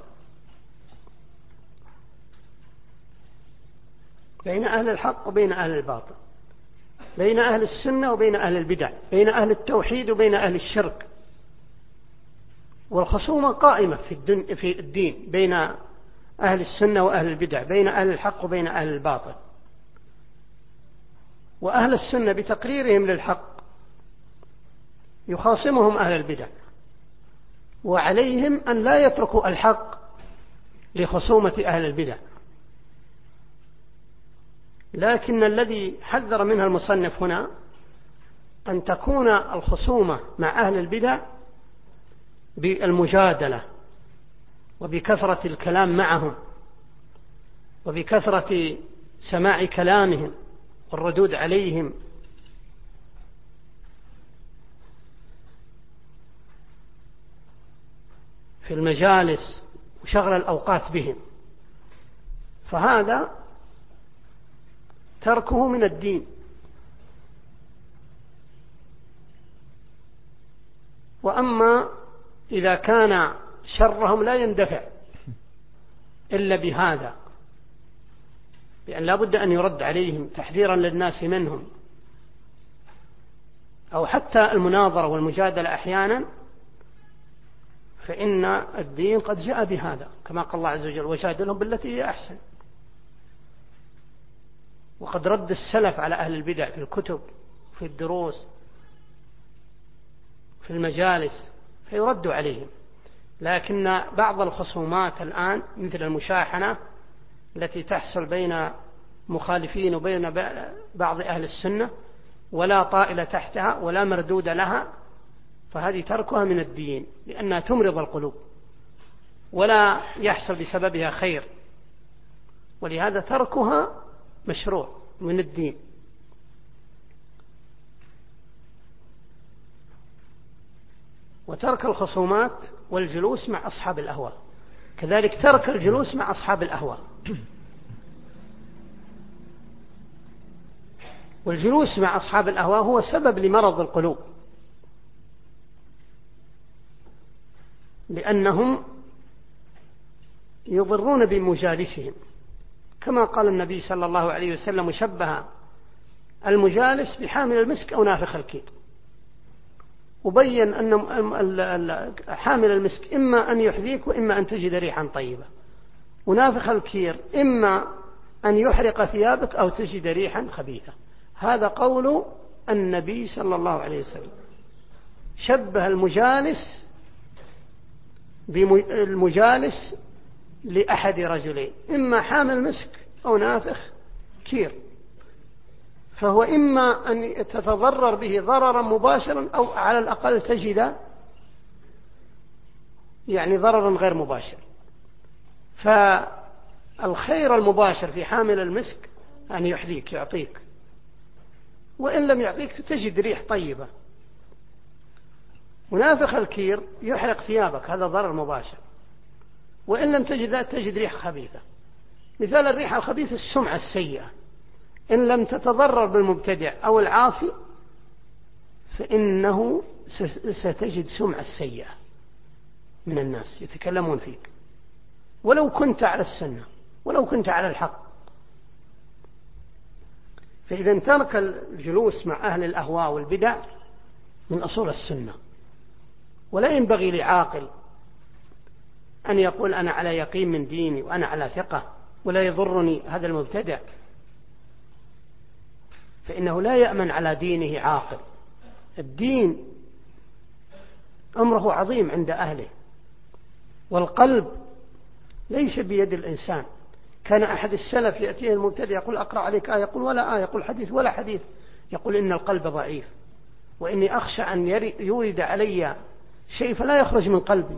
بين أهل الحق وبين أهل الباطل، بين أهل السنة وبين أهل البدع، بين أهل التوحيد وبين أهل الشرك. والخصومة قائمة في الدين بين أهل السنة وأهل البدع، بين أهل الحق وبين أهل الباطل. وأهل السنة بتقريرهم للحق يخاصمهم أهل البدع، وعليهم أن لا يتركوا الحق لخصومة أهل البدع. لكن الذي حذر منها المصنف هنا أن تكون الخصومة مع أهل البدع بالمجادلة وبكثرة الكلام معهم وبكثرة سماع كلامهم والردود عليهم، في المجالس وشغل الأوقات بهم، فهذا تركه من الدين. وأما إذا كان شرهم لا يندفع إلا بهذا، بأن لا بد أن يرد عليهم تحذيرا للناس منهم، أو حتى المناظرة والمجادلة أحيانا، فإن الدين قد جاء بهذا كما قال الله عز وجل: وجادلهم بالتي هي أحسن. وقد رد السلف على أهل البدع في الكتب، في الدروس، في المجالس، فيرد عليهم. لكن بعض الخصومات الآن مثل المشاحنة التي تحصل بين مخالفين وبين بعض أهل السنة ولا طائل تحتها ولا مردود لها، فهذه تركها من الدين، لأنها تمرض القلوب ولا يحصل بسببها خير، ولهذا تركها مشروع من الدين. وترك الخصومات والجلوس مع أصحاب الأهواء كذلك، ترك الجلوس مع أصحاب الأهواء. والجلوس مع أصحاب الأهواء هو سبب لمرض القلوب، لأنهم يضرون بمجالسهم، كما قال النبي صلى الله عليه وسلم: شبه المجالس بحامل المسك أو نافخ الكير. وبين أن حامل المسك إما أن يحذيك وإما أن تجد ريحا طيبة، ونافخ الكير إما أن يحرق ثيابك أو تجد ريحا خبيثة. هذا قول النبي صلى الله عليه وسلم، شبه المجالس لأحد رجلين، إما حامل مسك أو نافخ كير، فهو إما أن تتضرر به ضررا مباشرا أو على الأقل تجد ضررا غير مباشر. فالخير المباشر في حامل المسك أن يحذيك، يعطيك، وإن لم يعطيك تجد ريح طيبة. ونافخ الكير يحرق ثيابك، هذا ضرر مباشر، وإن لم تجد ريح خبيثة. مثال الريح الخبيثة السمعة السيئة، إن لم تتضرر بالمبتدع أو العاصي فإنه ستجد سمعة السيئة من الناس يتكلمون فيك، ولو كنت على السنة ولو كنت على الحق. فإذا ترك الجلوس مع أهل الأهواء والبدع من أصول السنة. ولا ينبغي لعاقل أن يقول أنا على يقين من ديني وأنا على ثقة ولا يضرني هذا المبتدع، فإنه لا يأمن على دينه عاقل. الدين أمره عظيم عند أهله، والقلب ليس بيد الإنسان. كان أحد السلف يأتيه المبتدع يقول: أقرأ عليك آية، يقول: ولا آية. يقول: حديث، ولا حديث. يقول: إن القلب ضعيف، وإني أخشى أن يورد علي شيء فلا يخرج من قلبي.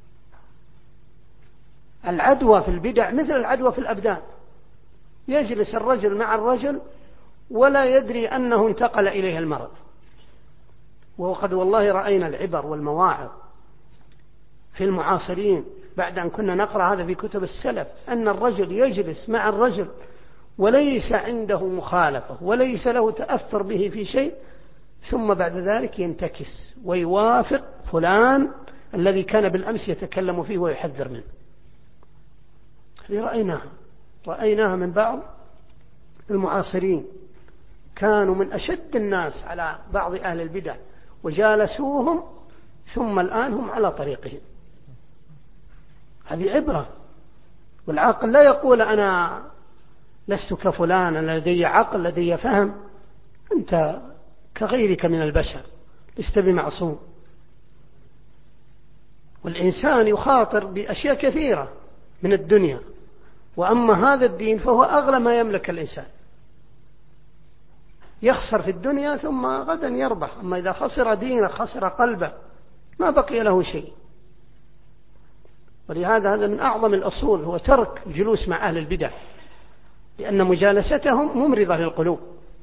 العدوى في البدع مثل العدوى في الأبدان، يجلس الرجل مع الرجل ولا يدري أنه انتقل إليه المرض، وقد والله رأينا العبر والمواعظ في المعاصرين بعد أن كنا نقرأ هذا في كتب السلف، أن الرجل يجلس مع الرجل وليس عنده مخالفة وليس له تأثر به في شيء، ثم بعد ذلك ينتكس ويوافق فلان الذي كان بالأمس يتكلم فيه ويحذر منه. هذه رأيناها من بعض المعاصرين، كانوا من أشد الناس على بعض أهل البدع وجالسوهم، ثم الآن هم على طريقهم. هذه عبرة. والعاقل لا يقول أنا لست كفلان، أنا لدي عقل لدي فهم. أنت كغيرك من البشر، لست بمعصوم. والإنسان يخاطر بأشياء كثيرة من الدنيا، وأما هذا الدين فهو أغلى ما يملك الإنسان. يخسر في الدنيا ثم غدا يربح، أما إذا خسر دينه خسر قلبه ما بقي له شيء. ولهذا هذا من أعظم الأصول، هو ترك الجلوس مع أهل البدع، لأن مجالستهم ممرضة للقلوب.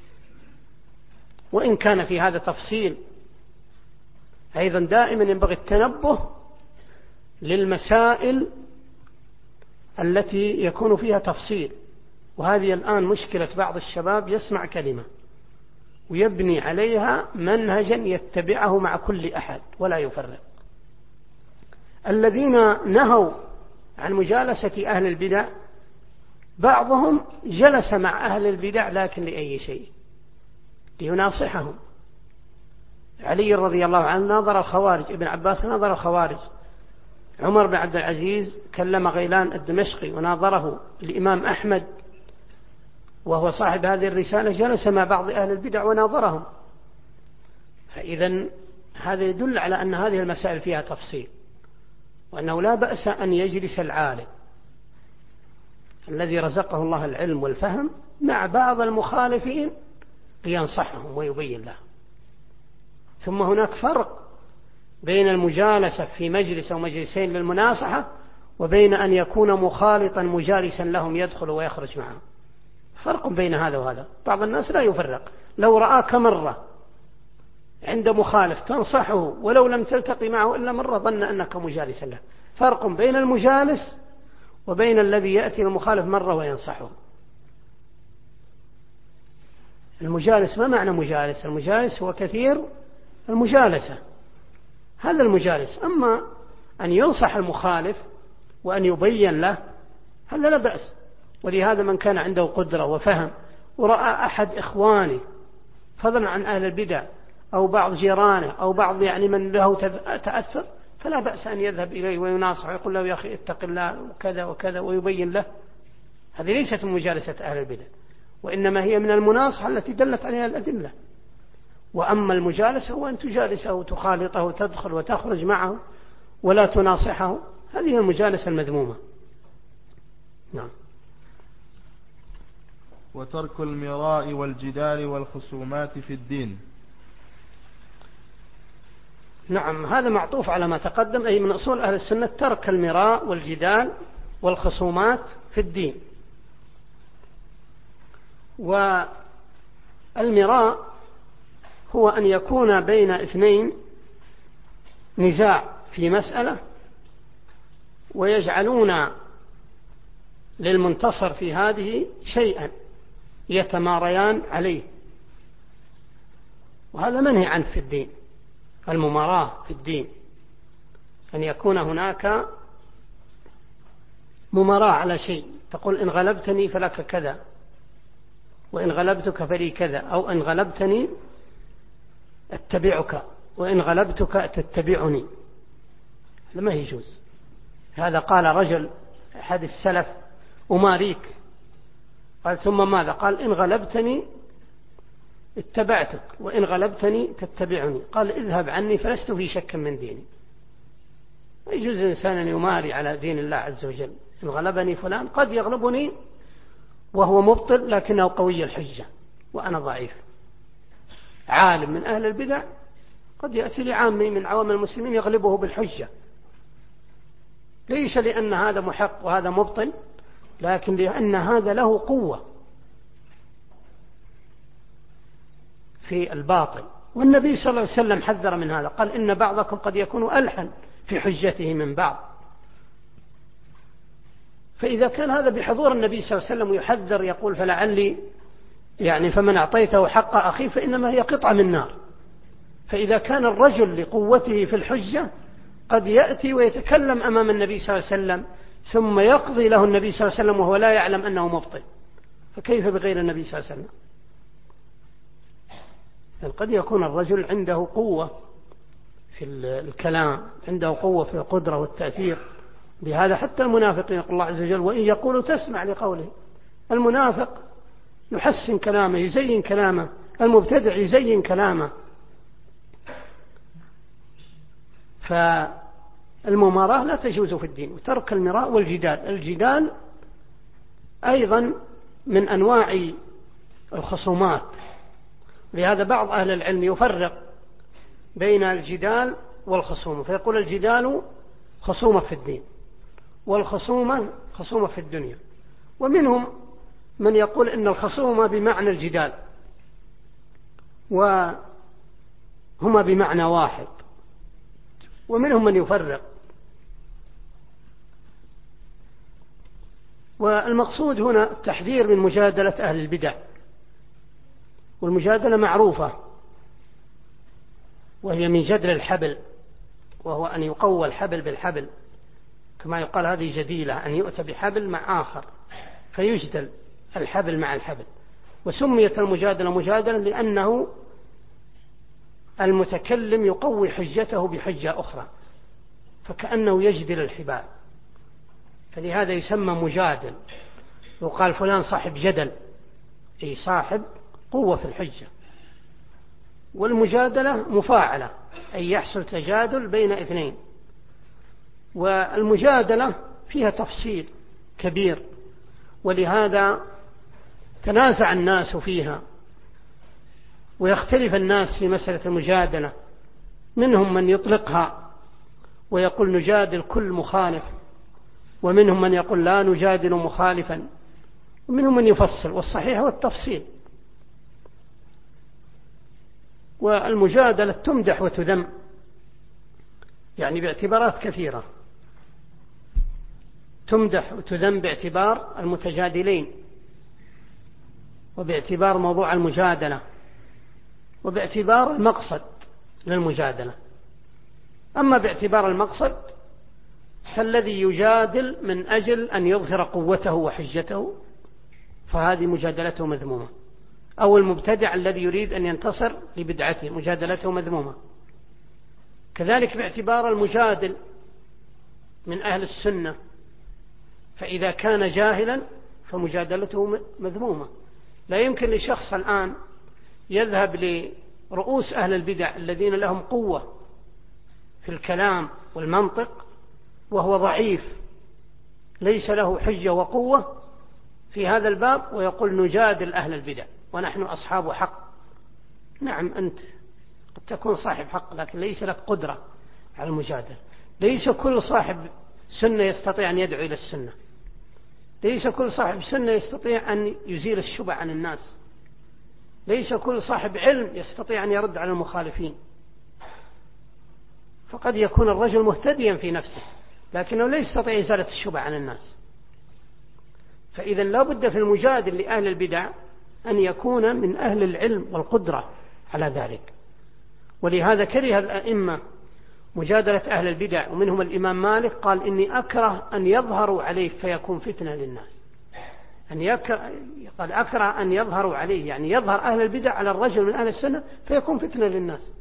وإن كان في هذا تفصيل، أيضا دائما ينبغي التنبه للمسائل التي يكون فيها تفصيل. وهذه الآن مشكلة بعض الشباب، يسمع كلمة ويبني عليها منهجا يتبعه مع كل أحد ولا يفرق. الذين نهوا عن مجالسة أهل البدع بعضهم جلس مع أهل البدع لكن لأي شيء؟ ليناصحهم. علي رضي الله عنه ناظر الخوارج، ابن عباس ناظر الخوارج، عمر بن عبد العزيز كلم غيلان الدمشقي وناظره، الإمام أحمد وهو صاحب هذه الرسالة جلس مع بعض أهل البدع وناظرهم. فإذا هذا يدل على أن هذه المسائل فيها تفصيل، وأنه لا بأس أن يجلس العالم الذي رزقه الله العلم والفهم مع بعض المخالفين لينصحهم ويبين لهم. ثم هناك فرق بين المجالسة في مجلس أو مجلسين للمناصحة وبين أن يكون مخالطا مجالسا لهم يدخل ويخرج معهم. فرق بين هذا وهذا. بعض الناس لا يفرق، لو رآك مرة عند مخالف تنصحه ولو لم تلتقي معه إلا مرة ظن أنك مجالسا له. فرق بين المجالس وبين الذي يأتي المخالف مرة وينصحه. المجالس ما معنى مجالس؟ المجالس هو كثير المجالسة، هذا المجالس. أما أن ينصح المخالف وأن يبين له هذا لا بأس. ولهذا من كان عنده قدرة وفهم ورأى أحد إخوانه فضلا عن أهل البدع أو بعض جيرانه أو بعض من له تأثر، فلا بأس أن يذهب إليه ويناصح ويقول له يا أخي اتق الله وكذا وكذا ويبين له. هذه ليست من مجالسة أهل البدع، وإنما هي من المناصحة التي دلت عليها الأدلة. وأما المجالسة هو أن تجالسه وتخالطه وتدخل وتخرج معه ولا تناصحه، هذه المجالسة المذمومة. نعم. وترك المراء والجدال والخصومات في الدين. نعم، هذا معطوف على ما تقدم، أي من أصول أهل السنة ترك المراء والجدال والخصومات في الدين. والمراء هو أن يكون بين اثنين نزاع في مسألة ويجعلون للمنتصر في هذه شيئا يتماريان عليه، وهذا منهي عنه في الدين. المماراة في الدين أن يكون هناك مماراة على شيء، تقول إن غلبتني فلك كذا، وإن غلبتك فلي كذا، أو إن غلبتني أتبعك وإن غلبتك تتبعني. هذا ما يجوز. هذا قال رجل أحد السلف أماريك، قال ثم ماذا؟ قال إن غلبتني اتبعتك وإن غلبتني تتبعني. قال اذهب عني فلست في شك من ديني. لا يجوز الإنسان أن يماري على دين الله عز وجل. إن غلبني فلان، قد يغلبني وهو مبطل لكنه قوي الحجة وأنا ضعيف. عالم من أهل البدع قد يأتي لعامي من عوام المسلمين يغلبه بالحجة، ليس لأن هذا محق وهذا مبطل، لكن لأن هذا له قوة في الباطل والنبي صلى الله عليه وسلم حذر من هذا، قال إن بعضكم قد يكون ألحن في حجته من بعض. فإذا كان هذا بحضور النبي صلى الله عليه وسلم يحذر، يقول فلعلي فمن أعطيته حق أخيه فإنما هي قطعة من نار. فإذا كان الرجل لقوته في الحجة قد يأتي ويتكلم أمام النبي صلى الله عليه وسلم ثم يقضي له النبي صلى الله عليه وسلم وهو لا يعلم أنه مبطل، فكيف بغير النبي صلى الله عليه وسلم؟ قد يكون الرجل عنده قوة في الكلام، عنده قوة في القدرة والتأثير. لهذا حتى المنافقين يقول الله عز وجل وإن يقولوا تسمع لقوله. المنافق يحسن كلامه، يزين كلامه، المبتدع يزين كلامه. فالمماراة لا تجوز في الدين، وترك المراء والجدال. الجدال أيضا من أنواع الخصومات. لهذا بعض أهل العلم يفرق بين الجدال والخصومة، فيقول الجدال خصومة في الدين والخصومة خصومة في الدنيا. ومنهم من يقول إن الخصومة بمعنى الجدال وهما بمعنى واحد، ومنهم من يفرق. والمقصود هنا التحذير من مجادلة أهل البدع. والمجادلة معروفة، وهي من جدل الحبل، وهو أن يقوى الحبل بالحبل، كما يقال هذه جديلة، أن يؤتى بحبل مع آخر فيجدل الحبل مع الحبل. وسميت المجادلة مجادلة لأنه المتكلم يقوي حجته بحجة أخرى، فكأنه يجدل الحبال، فلهذا يسمى مجادل. يقال فلان صاحب جدل، أي صاحب قوة في الحجة. والمجادلة مفاعلة، أي يحصل تجادل بين اثنين. والمجادلة فيها تفصيل كبير، ولهذا تنازع الناس فيها ويختلف الناس في مسألة المجادلة. منهم من يطلقها ويقول نجادل كل مخالف، ومنهم من يقول لا نجادل مخالفا، ومنهم من يفصل، والصحيح هو التفصيل. والمجادلة تمدح وتذم باعتبارات كثيرة، تمدح وتذم باعتبار المتجادلين، وباعتبار موضوع المجادلة، وباعتبار المقصد للمجادلة. أما باعتبار المقصد فالذي يجادل من أجل أن يظهر قوته وحجته فهذه مجادلته مذمومة، أو المبتدع الذي يريد أن ينتصر لبدعته مجادلته مذمومة. كذلك باعتبار المجادل من أهل السنة، فإذا كان جاهلا فمجادلته مذمومة. لا يمكن لشخص الآن يذهب لرؤوس أهل البدع الذين لهم قوة في الكلام والمنطق وهو ضعيف ليس له حجة وقوة في هذا الباب، ويقول نجادل أهل البدع ونحن أصحاب حق. نعم، أنت قد تكون صاحب حق، لكن ليس لك قدرة على المجادلة. ليس كل صاحب سنة يستطيع أن يدعو إلى السنة، ليس كل صاحب سنة يستطيع أن يزيل الشبع عن الناس، ليس كل صاحب علم يستطيع أن يرد على المخالفين. فقد يكون الرجل مهتديا في نفسه لكنه لا يستطيع إزالة الشبع عن الناس. فإذا لا بد في المجادل لأهل البدع أن يكون من أهل العلم والقدرة على ذلك. ولهذا كره الأئمة مجادلة أهل البدع، ومنهم الإمام مالك قال إني أكره أن يظهروا عليه فيكون فتنة للناس. قال أكره أن يظهروا عليه، يظهر أهل البدع على الرجل من أهل السنة فيكون فتنة للناس.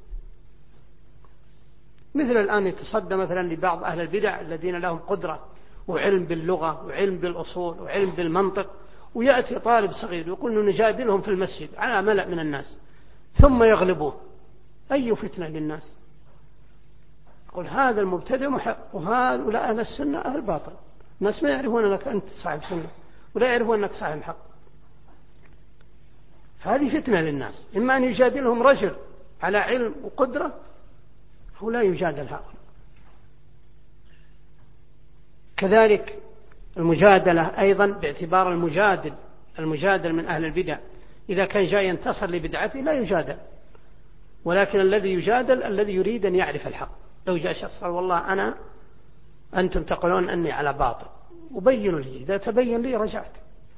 مثل الآن يتصدى مثلا لبعض أهل البدع الذين لهم قدرة وعلم باللغة وعلم بالأصول وعلم بالمنطق، ويأتي طالب صغير يقول نجادلهم في المسجد على ملأ من الناس ثم يغلبوه. أي فتنة للناس؟ يقول هذا المبتدع محق، وهؤلاء أهل السنة أهل باطل. الناس ما يعرفون أنك أنت صاحب سنة ولا يعرفون أنك صاحب حق. فهذه فتنة للناس. إما أن يجادلهم رجل على علم وقدرة، هو لا يجادل هؤلاء. كذلك المجادلة أيضا باعتبار المجادل من أهل البدع، إذا كان جاي ينتصر لبدعته لا يجادل، ولكن الذي يجادل الذي يريد أن يعرف الحق. لو جاء شخص قال والله أنتم تقولون أني على باطل وبينوا لي، إذا تبين لي رجعت.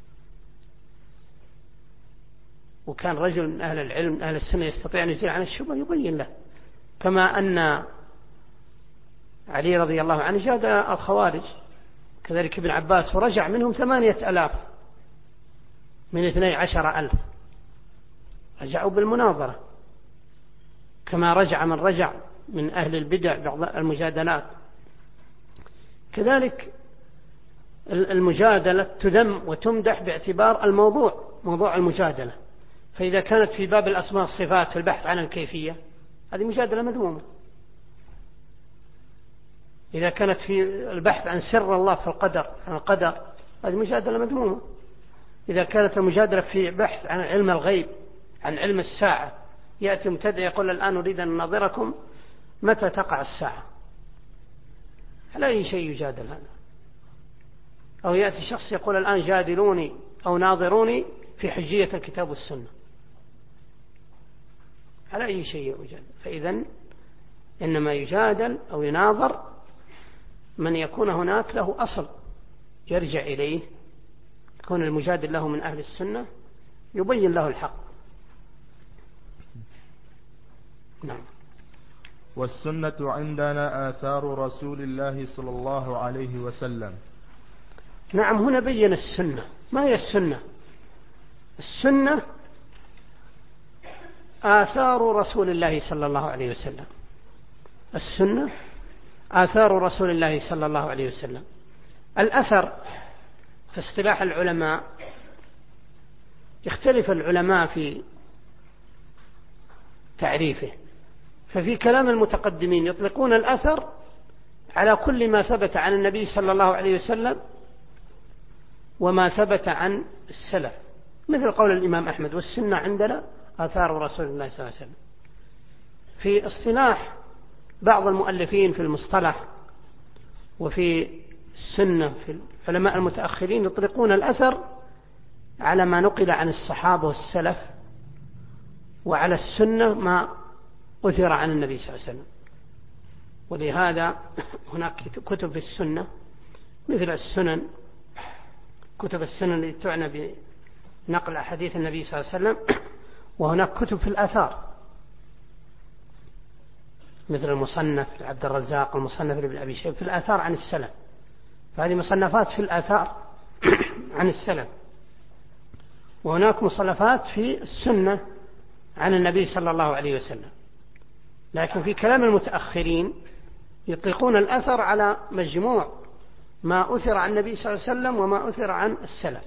وكان رجل من أهل العلم من أهل السنة يستطيع أن يزيل عن الشبهة يبين له، كما أن علي رضي الله عنه جاد الخوارج، كذلك ابن عباس ورجع منهم 8000 من 12,000 رجعوا بالمناظرة، كما رجع من رجع من أهل البدع بعض المجادلات. كذلك المجادلة تذم وتمدح باعتبار موضوع المجادلة. فإذا كانت في باب الأسماء والصفات في البحث عن الكيفية هذه مجادلة مذمومة. إذا كانت في البحث عن سر الله في القدر هذه مجادلة مذمومة. إذا كانت المجادلة في بحث عن علم الغيب عن علم الساعة، يأتي مبتدئ يقول الآن أريد أن نناظركم متى تقع الساعة، على أي شيء يجادل هذا؟ أو يأتي شخص يقول الآن جادلوني أو ناظروني في حجية الكتاب والسنة، على أي شيء يجادل؟ فإذن إنما يجادل أو يناظر من يكون هناك له أصل يرجع إليه، يكون المجادل له من أهل السنة يبين له الحق. نعم. والسنة عندنا آثار رسول الله صلى الله عليه وسلم. نعم، هنا بين السنة. ما هي السنة؟ السنة آثار رسول الله صلى الله عليه وسلم. السنة آثار رسول الله صلى الله عليه وسلم. الأثر في اصطلاح العلماء يختلف العلماء في تعريفه. ففي كلام المتقدمين يطلقون الأثر على كل ما ثبت عن النبي صلى الله عليه وسلم وما ثبت عن السلف، مثل قول الإمام أحمد والسنة عندنا آثار رسول الله صلى الله عليه وسلم. في اصطلاح بعض المؤلفين في المصطلح وفي السنة في العلماء المتأخرين يطلقون الأثر على ما نقل عن الصحابة والسلف، وعلى السنة ما أثر عن النبي صلى الله عليه وسلم. ولهذا هناك كتب في السنة مثل السنن، كتب السنن التي تعنى بنقل أحاديث النبي صلى الله عليه وسلم، وهناك كتب في الآثار مثل المصنف لعبد الرزاق، المصنف لابن أبي شيبة في الآثار عن السلف، فهذه مصنفات في الآثار عن السلف. وهناك مصنفات في السنة عن النبي صلى الله عليه وسلم. لكن في كلام المتأخرين يطلقون الأثر على مجموع ما أثر عن النبي صلى الله عليه وسلم وما أثر عن السلف.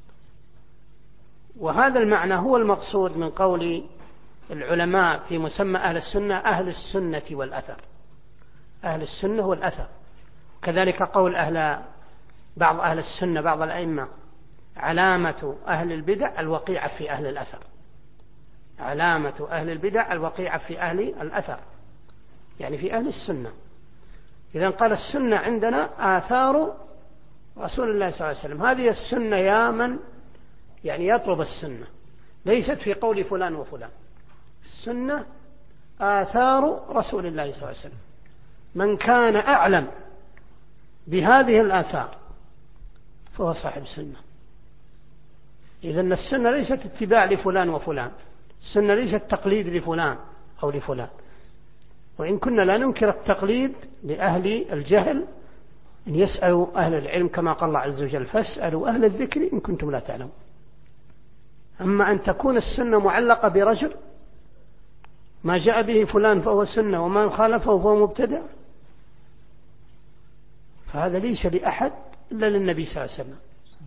وهذا المعنى هو المقصود من قول العلماء في مسمى أهل السنة أهل السنة والأثر. أهل السنة والأثر. كذلك قول بعض أهل السنة بعض الأئمة علامة أهل البدع الوقيعة في أهل الأثر. علامة أهل البدع الوقيعة في أهل الأثر، يعني في أهل السنة. إذن قال السنة عندنا آثار رسول الله صلى الله عليه وسلم. هذه السنة يا من يعني يطلب السنة، ليست في قول فلان وفلان. السنة آثار رسول الله صلى الله عليه وسلم. من كان أعلم بهذه الآثار فهو صاحب سنة. إذن السنة ليست اتباع لفلان وفلان، السنة ليست تقليد لفلان أو لفلان. وإن كنا لا ننكر التقليد لأهل الجهل أن يسألوا أهل العلم كما قال الله عز وجل فاسألوا أهل الذكر إن كنتم لا تعلمون. أما أن تكون السنة معلقة برجل ما جاء به فلان فهو سنة وما خالفه فهو مبتدع، فهذا ليس لأحد إلا للنبي صلى الله عليه وسلم.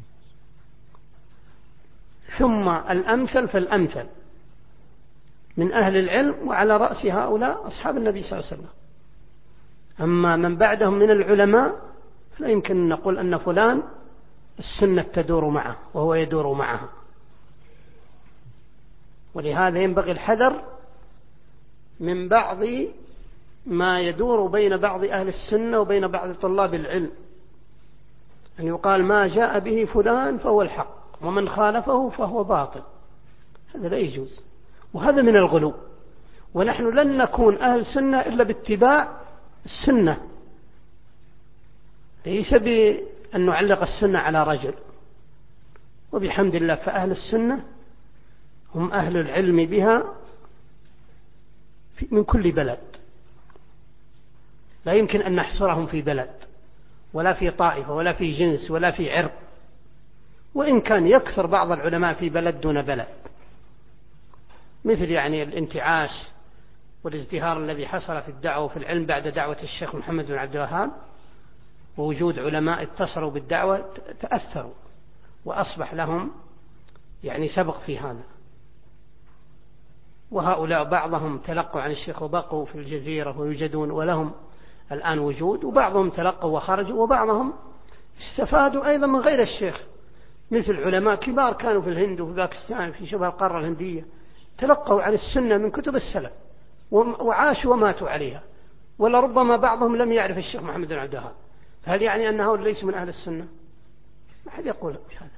ثم الأمثل فالأمثل من أهل العلم، وعلى رأس هؤلاء أصحاب النبي صلى الله عليه وسلم. أما من بعدهم من العلماء فلا يمكن أن نقول أن فلان السنة تدور معه وهو يدور معها. ولهذا ينبغي الحذر من بعض ما يدور بين بعض أهل السنة وبين بعض طلاب العلم، أن يقال ما جاء به فلان فهو الحق ومن خالفه فهو باطل. هذا لا يجوز، وهذا من الغلو. ونحن لن نكون أهل سنة إلا باتباع السنة، ليس بأن نعلق السنة على رجل. وبحمد الله فأهل السنة هم أهل العلم بها من كل بلد، لا يمكن أن نحصرهم في بلد ولا في طائفة ولا في جنس ولا في عرق، وإن كان يكثر بعض العلماء في بلد دون بلد، مثل يعني الانتعاش والازدهار الذي حصل في الدعوة وفي العلم بعد دعوة الشيخ محمد بن عبد الوهاب، ووجود علماء اتصلوا بالدعوة تأثروا وأصبح لهم يعني سبق في هذا. وهؤلاء بعضهم تلقوا عن الشيخ وبقوا في الجزيرة ويوجدون ولهم الآن وجود، وبعضهم تلقوا وخرجوا، وبعضهم استفادوا أيضا من غير الشيخ، مثل علماء كبار كانوا في الهند وفي باكستان في شبه القارة الهندية، تلقوا عن السنة من كتب السلف وعاشوا وماتوا عليها، ولربما بعضهم لم يعرف الشيخ محمد بن عبد الوهاب. هل يعني أنه ليس من أهل السنة؟ ما حد يقول هذا.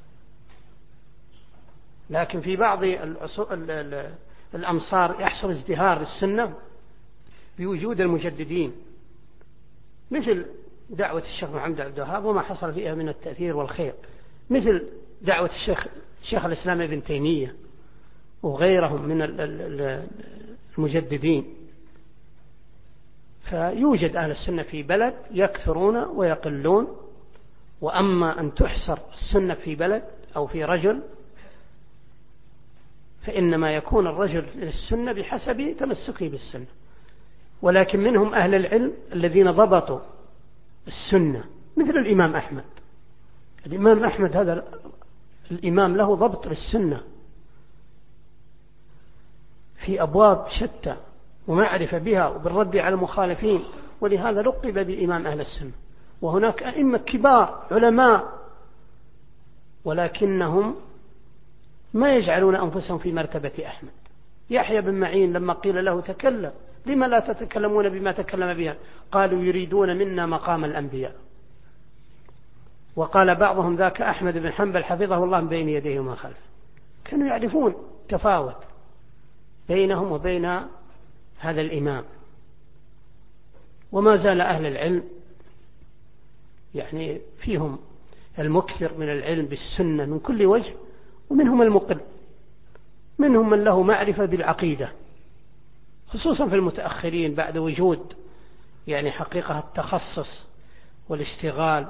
لكن في بعض الأمصار يحصل ازدهار السنة بوجود المجددين، مثل دعوة الشيخ محمد بن عبد الوهاب وما حصل فيها من التأثير والخير، مثل دعوة الشيخ الإسلام ابن تيمية وغيرهم من المجددين. فيوجد أهل السنة في بلد يكثرون ويقلون. وأما أن تحصر السنة في بلد أو في رجل، فإنما يكون الرجل للسنة بحسب تمسكه بالسنة. ولكن منهم أهل العلم الذين ضبطوا السنة، مثل الإمام أحمد. الإمام أحمد هذا الإمام له ضبط للسنة في أبواب شتى ومعرفة بها وبالرد على المخالفين، ولهذا لقب بإمام أهل السنة. وهناك أئمة كبار علماء ولكنهم ما يجعلون أنفسهم في مرتبة أحمد. يحيى بن معين لما قيل له تكلم، لما لا تتكلمون بما تكلم بها؟ قالوا يريدون منا مقام الأنبياء. وقال بعضهم ذاك أحمد بن حنبل حفظه الله من بين يديه وما خلفه. كانوا يعرفون تفاوت بينهم وبين هذا الإمام. وما زال أهل العلم يعني فيهم المكثر من العلم بالسنة من كل وجه، ومنهم المقل، منهم من له معرفة بالعقيدة، خصوصا في المتأخرين بعد وجود يعني حقيقة التخصص والاشتغال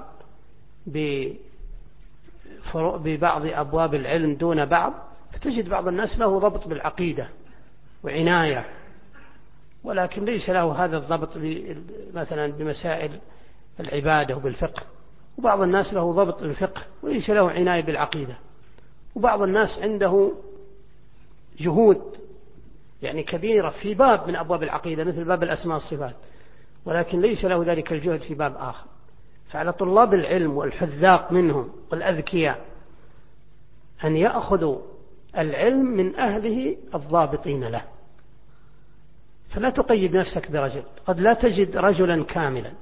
ببعض أبواب العلم دون بعض، فتجد بعض الناس له ضبط بالعقيدة وعناية، ولكن ليس له هذا الضبط مثلا بمسائل العبادة وبالفقه. وبعض الناس له ضبط بالفقه وليس له عناية بالعقيدة. وبعض الناس عنده جهود يعني كبيرة في باب من أبواب العقيدة مثل باب الأسماء والصفات، ولكن ليس له ذلك الجهد في باب آخر. فعلى طلاب العلم والحذاق منهم والأذكياء أن يأخذوا العلم من أهله الضابطين له. فلا تقيد نفسك برجل، قد لا تجد رجلا كاملا،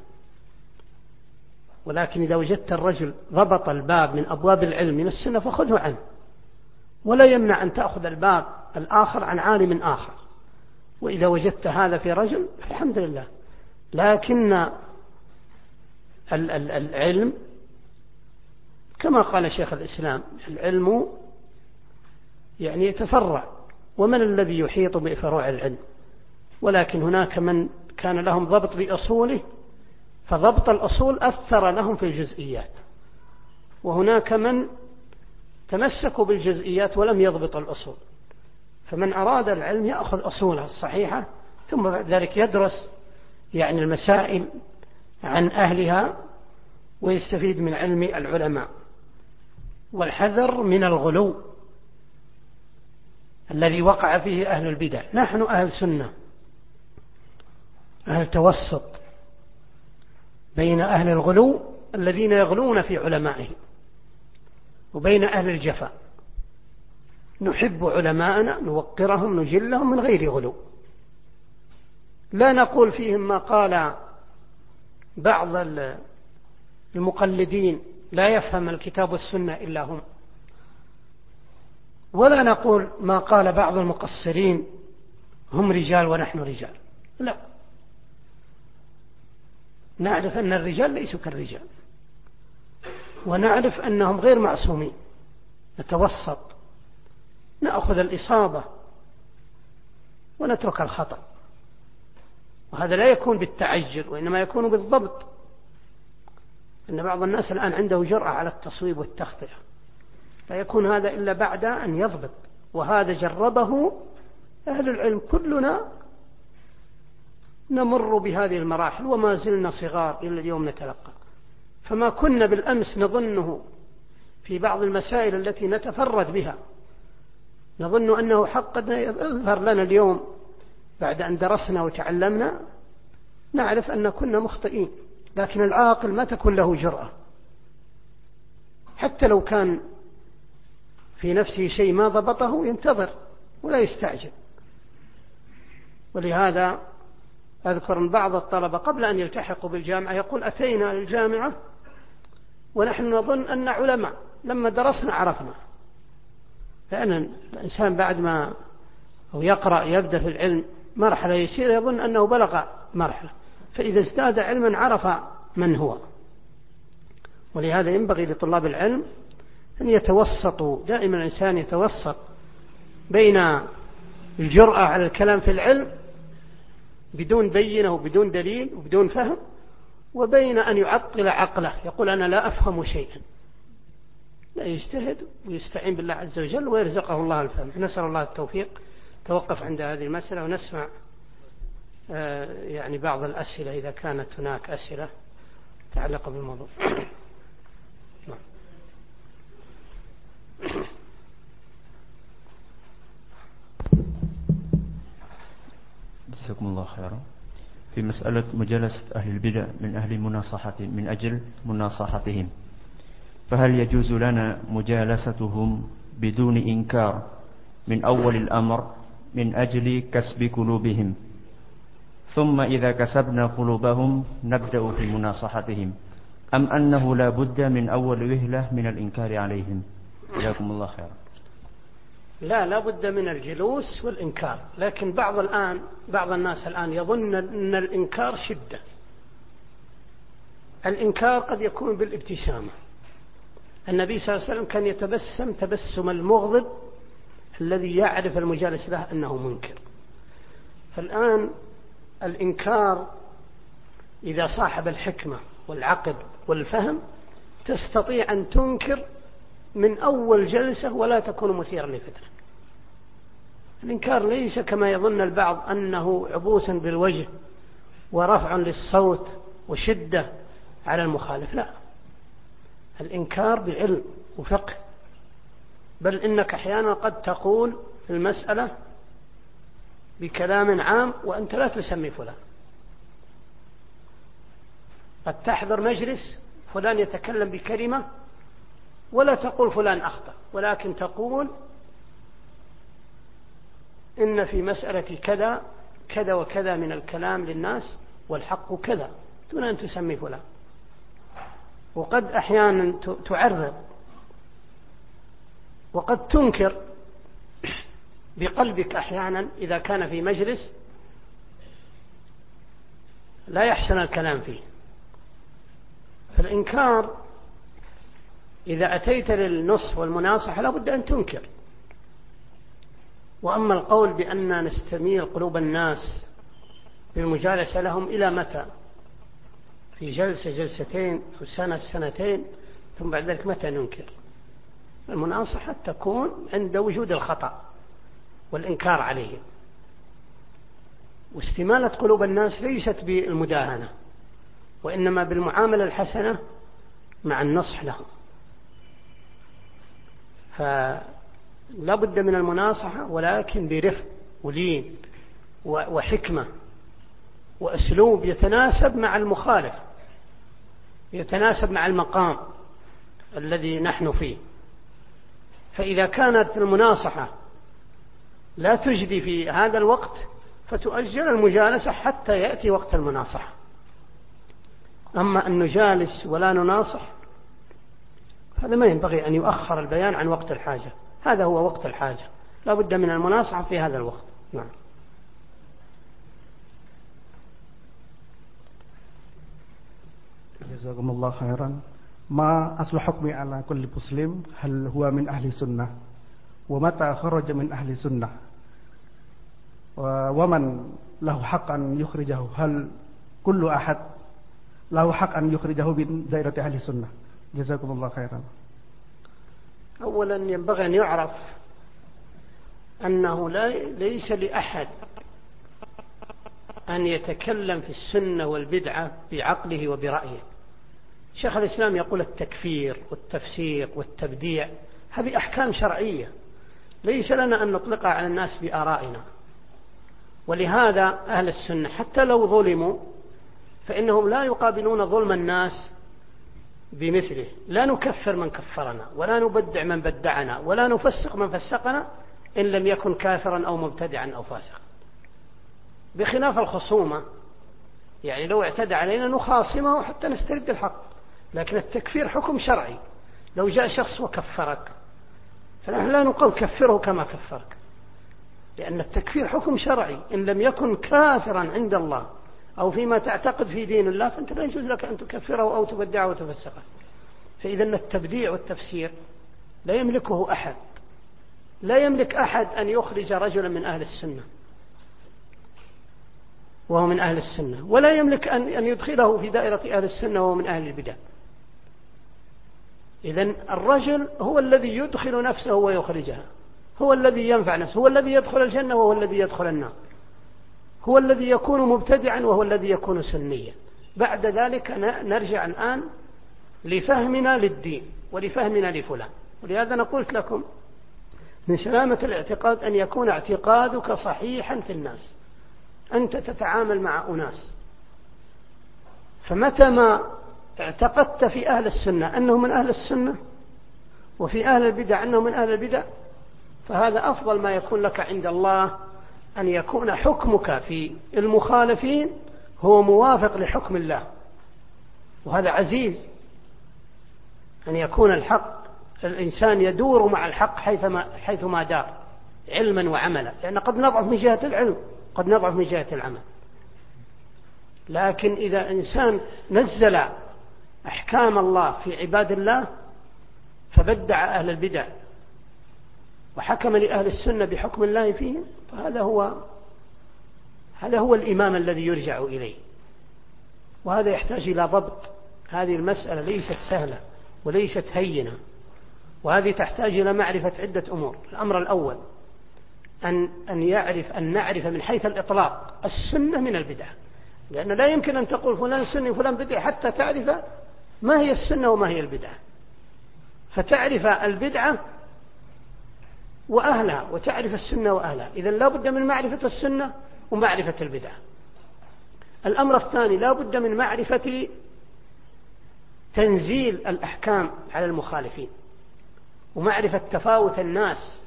ولكن إذا وجدت الرجل ضبط الباب من أبواب العلم من السنة فخذه عنه، ولا يمنع أن تأخذ الباب الآخر عن عالم آخر. وإذا وجدت هذا في رجل فالحمد لله. لكن العلم كما قال شيخ الإسلام، العلم يعني يتفرع، ومن الذي يحيط بفروع العلم؟ ولكن هناك من كان لهم ضبط بأصوله، فضبط الأصول أثر لهم في الجزئيات، وهناك من تمسكوا بالجزئيات ولم يضبط الأصول. فمن أراد العلم يأخذ أصولها الصحيحة، ثم بعد ذلك يدرس يعني المسائل عن أهلها ويستفيد من علم العلماء. والحذر من الغلو الذي وقع فيه أهل البدع. نحن أهل سنة، أهل توسط بين أهل الغلو الذين يغلون في علمائهم وبين أهل الجفاء. نحب علماءنا، نوقرهم، نجلهم من غير غلو. لا نقول فيهم ما قال بعض المقلدين لا يفهم الكتاب والسنة إلا هم، ولا نقول ما قال بعض المقصرين هم رجال ونحن رجال، لا، نعرف أن الرجال ليسوا كالرجال، ونعرف أنهم غير معصومين، نتوسط، نأخذ الإصابة ونترك الخطأ، وهذا لا يكون بالتعجل وإنما يكون بالضبط. إن بعض الناس الآن عنده جرأة على التصويب والتخطئة، لا يكون هذا إلا بعد أن يضبط، وهذا جربه أهل العلم. كلنا نمر بهذه المراحل وما زلنا صغار إلى اليوم نتلقى، فما كنا بالأمس نظنه في بعض المسائل التي نتفرد بها نظن أنه حقا يظهر لنا اليوم بعد أن درسنا وتعلمنا نعرف أن كنا مخطئين. لكن العاقل ما تكون له جرأة، حتى لو كان في نفسه شيء ما ضبطه ينتظر ولا يستعجل. ولهذا أذكر أن بعض الطلبة قبل أن يلتحقوا بالجامعة يقول أتينا للجامعة ونحن نظن أن علماء، لما درسنا عرفنا. لأن الإنسان بعد ما أو يقرأ يبدأ في العلم مرحلة يسير يظن أنه بلغ مرحلة، فإذا ازداد علما عرف من هو. ولهذا ينبغي لطلاب العلم أن يتوسطوا دائما. الإنسان يتوسط بين الجرأة على الكلام في العلم بدون بينة وبدون دليل وبدون فهم، وبين أن يعطل عقله يقول أنا لا أفهم شيئا. لا، يجتهد ويستعين بالله عز وجل ويرزقه الله الفهم. نسأل الله التوفيق. توقف عند هذه المسألة ونسمع يعني بعض الأسئلة إذا كانت هناك أسئلة تعلق بالموضوع. جزاكم الله خيرا. في مسألة مجالسة أهل البدع من أجل مناصحتهم، فهل يجوز لنا مجالستهم بدون إنكار من أول الأمر من أجل كسب قلوبهم، ثم إذا كسبنا قلوبهم نبدأ في مناصحتهم، أم أنه لا بد من أول وهلة من الإنكار عليهم؟ جزاكم الله خيرا. لا بد من الجلوس والإنكار، لكن بعض الناس الآن يظن أن الإنكار شدة. الإنكار قد يكون بالابتسامة. النبي صلى الله عليه وسلم كان يتبسم تبسم المغضب الذي يعرف المجالس له أنه منكر. فالآن الإنكار إذا صاحب الحكمة والعقل والفهم تستطيع أن تنكر من أول جلسة ولا تكون مثيرا لفتنة. الإنكار ليس كما يظن البعض أنه عبوس بالوجه ورفع للصوت وشدة على المخالف، لا، الإنكار بعلم وفقه. بل إنك أحيانا قد تقول في المسألة بكلام عام وأنت لا تسمي فلان. قد تحضر مجلس فلان يتكلم بكلمة ولا تقول فلان أخطأ، ولكن تقول إن في مسألة كذا كذا وكذا من الكلام للناس والحق كذا، دون أن تسمي فلان. وقد أحيانا تعرض، وقد تنكر بقلبك أحيانا إذا كان في مجلس لا يحسن الكلام فيه. فالإنكار إذا أتيت للنصح والمناصحة لابد أن تنكر. وأما القول بأن نستميل قلوب الناس بالمجالسة لهم إلى متى؟ في جلسة جلستين أو سنة سنتين، ثم بعد ذلك متى ننكر؟ المناصحة تكون عند وجود الخطأ والإنكار عليه. واستمالة قلوب الناس ليست بالمداهنة، وإنما بالمعاملة الحسنة مع النصح لهم. فلا بد من المناصحة، ولكن برفق ولين وحكمة وأسلوب يتناسب مع المخالف، يتناسب مع المقام الذي نحن فيه. فإذا كانت المناصحة لا تجدي في هذا الوقت فتؤجل المجالسة حتى يأتي وقت المناصحة. أما أن نجالس ولا نناصح هذا ما ينبغي أن يؤخر البيان عن وقت الحاجة. هذا هو وقت الحاجة، لا بد من المناصحة في هذا الوقت. نعم. Jazakumullah khairan. Ma aslu hukmi ala kulli muslim hal huwa min ahli sunnah wa mata kharaja min ahli sunnah wa man lahu haqqan yukhrijahu hal kullu ahad lahu haqqan yukhrijahu min dairati ahli sunnah. Jazakumullah khairan. أولا ينبغي أن يعرف أنه ليس لأحد أن يتكلم في السنة والبدعة بعقله وبرأيه. شيخ الإسلام يقول التكفير والتفسيق والتبديع هذه أحكام شرعية ليس لنا أن نطلقها على الناس بآرائنا، ولهذا أهل السنة حتى لو ظلموا فإنهم لا يقابلون ظلم الناس بمثله. لا نكفر من كفرنا ولا نبدع من بدعنا ولا نفسق من فسقنا إن لم يكن كافرا أو مبتدعا أو فاسقا، بخلاف الخصومة. يعني لو اعتدى علينا نخاصمه حتى نسترد الحق، لكن التكفير حكم شرعي. لو جاء شخص وكفرك فنحن لا نقول كفره كما كفرك، لأن التكفير حكم شرعي. إن لم يكن كافرا عند الله أو فيما تعتقد في دين الله فأنت لا يجوز لك أن تكفره أو تبدعه وتفسقه. فإذا التبديع والتفسير لا يملكه أحد، لا يملك أحد أن يخرج رجلا من أهل السنة وهو من أهل السنة، ولا يملك أن يدخله في دائرة أهل السنة وهو من أهل البدع. إذن الرجل هو الذي يدخل نفسه ويخرجها، هو الذي ينفع نفسه، هو الذي يدخل الجنة وهو الذي يدخل النار، هو الذي يكون مبتدعا وهو الذي يكون سنيا. بعد ذلك نرجع الآن لفهمنا للدين ولفهمنا لفلان. ولهذا أنا قلت لكم من سلامة الاعتقاد أن يكون اعتقادك صحيحا في الناس. أنت تتعامل مع أناس، فمتى ما اعتقدت في أهل السنة أنهم من أهل السنة وفي أهل البدع أنهم من أهل البدع فهذا أفضل ما يكون لك عند الله، أن يكون حكمك في المخالفين هو موافق لحكم الله. وهذا عزيز أن يكون الحق الإنسان يدور مع الحق حيثما دار علما وعملا، لأن قد نضعف من جهة العلم قد نضعف من جهة العمل. لكن إذا إنسان نزل أحكام الله في عباد الله فبدع أهل البدع وحكم لأهل السنة بحكم الله فيهم فهذا هو الإمام الذي يرجع إليه. وهذا يحتاج إلى ضبط. هذه المسألة ليست سهلة وليست هينة، وهذه تحتاج إلى معرفة عدة أمور. الأمر الأول أن نعرف من حيث الإطلاق السنة من البدع، لأن لا يمكن أن تقول فلان سني وفلان بدع حتى تعرف ما هي السنة وما هي البدعة، فتعرف البدعة وأهلها وتعرف السنة وأهلها. إذن لا بد من معرفة السنة ومعرفة البدعة. الأمر الثاني لا بد من معرفة تنزيل الأحكام على المخالفين ومعرفة تفاوت الناس،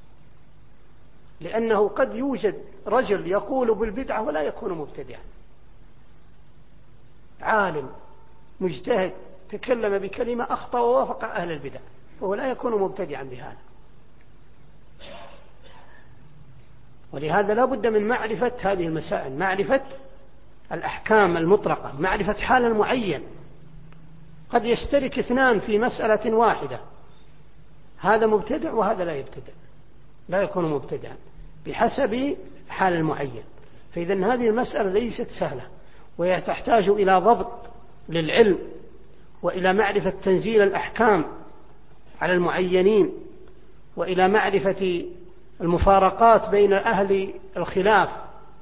لأنه قد يوجد رجل يقول بالبدعة ولا يكون مبتدعا، عالم مجتهد تكلم بكلمة أخطأ ووافق أهل البدع وهو لا يكون مبتدعا بهذا. ولهذا لا بد من معرفة هذه المسائل، معرفة الأحكام المطلقة، معرفة حال المعين. قد يشترك اثنان في مسألة واحدة، هذا مبتدع وهذا لا يبتدع، لا يكون مبتدعا بحسب حال المعين. فإذا هذه المسألة ليست سهلة وهي تحتاج إلى ضبط للعلم وإلى معرفة تنزيل الأحكام على المعينين وإلى معرفة المفارقات بين أهل الخلاف،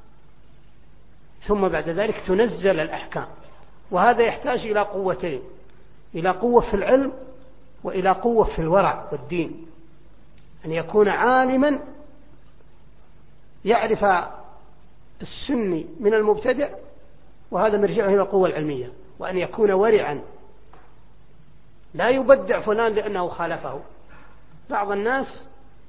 ثم بعد ذلك تنزل الأحكام. وهذا يحتاج إلى قوتين، إلى قوة في العلم وإلى قوة في الورع والدين، أن يكون عالما يعرف السني من المبتدع وهذا مرجعه إلى القوة العلمية، وأن يكون ورعا لا يبدع فلان لأنه خالفه. بعض الناس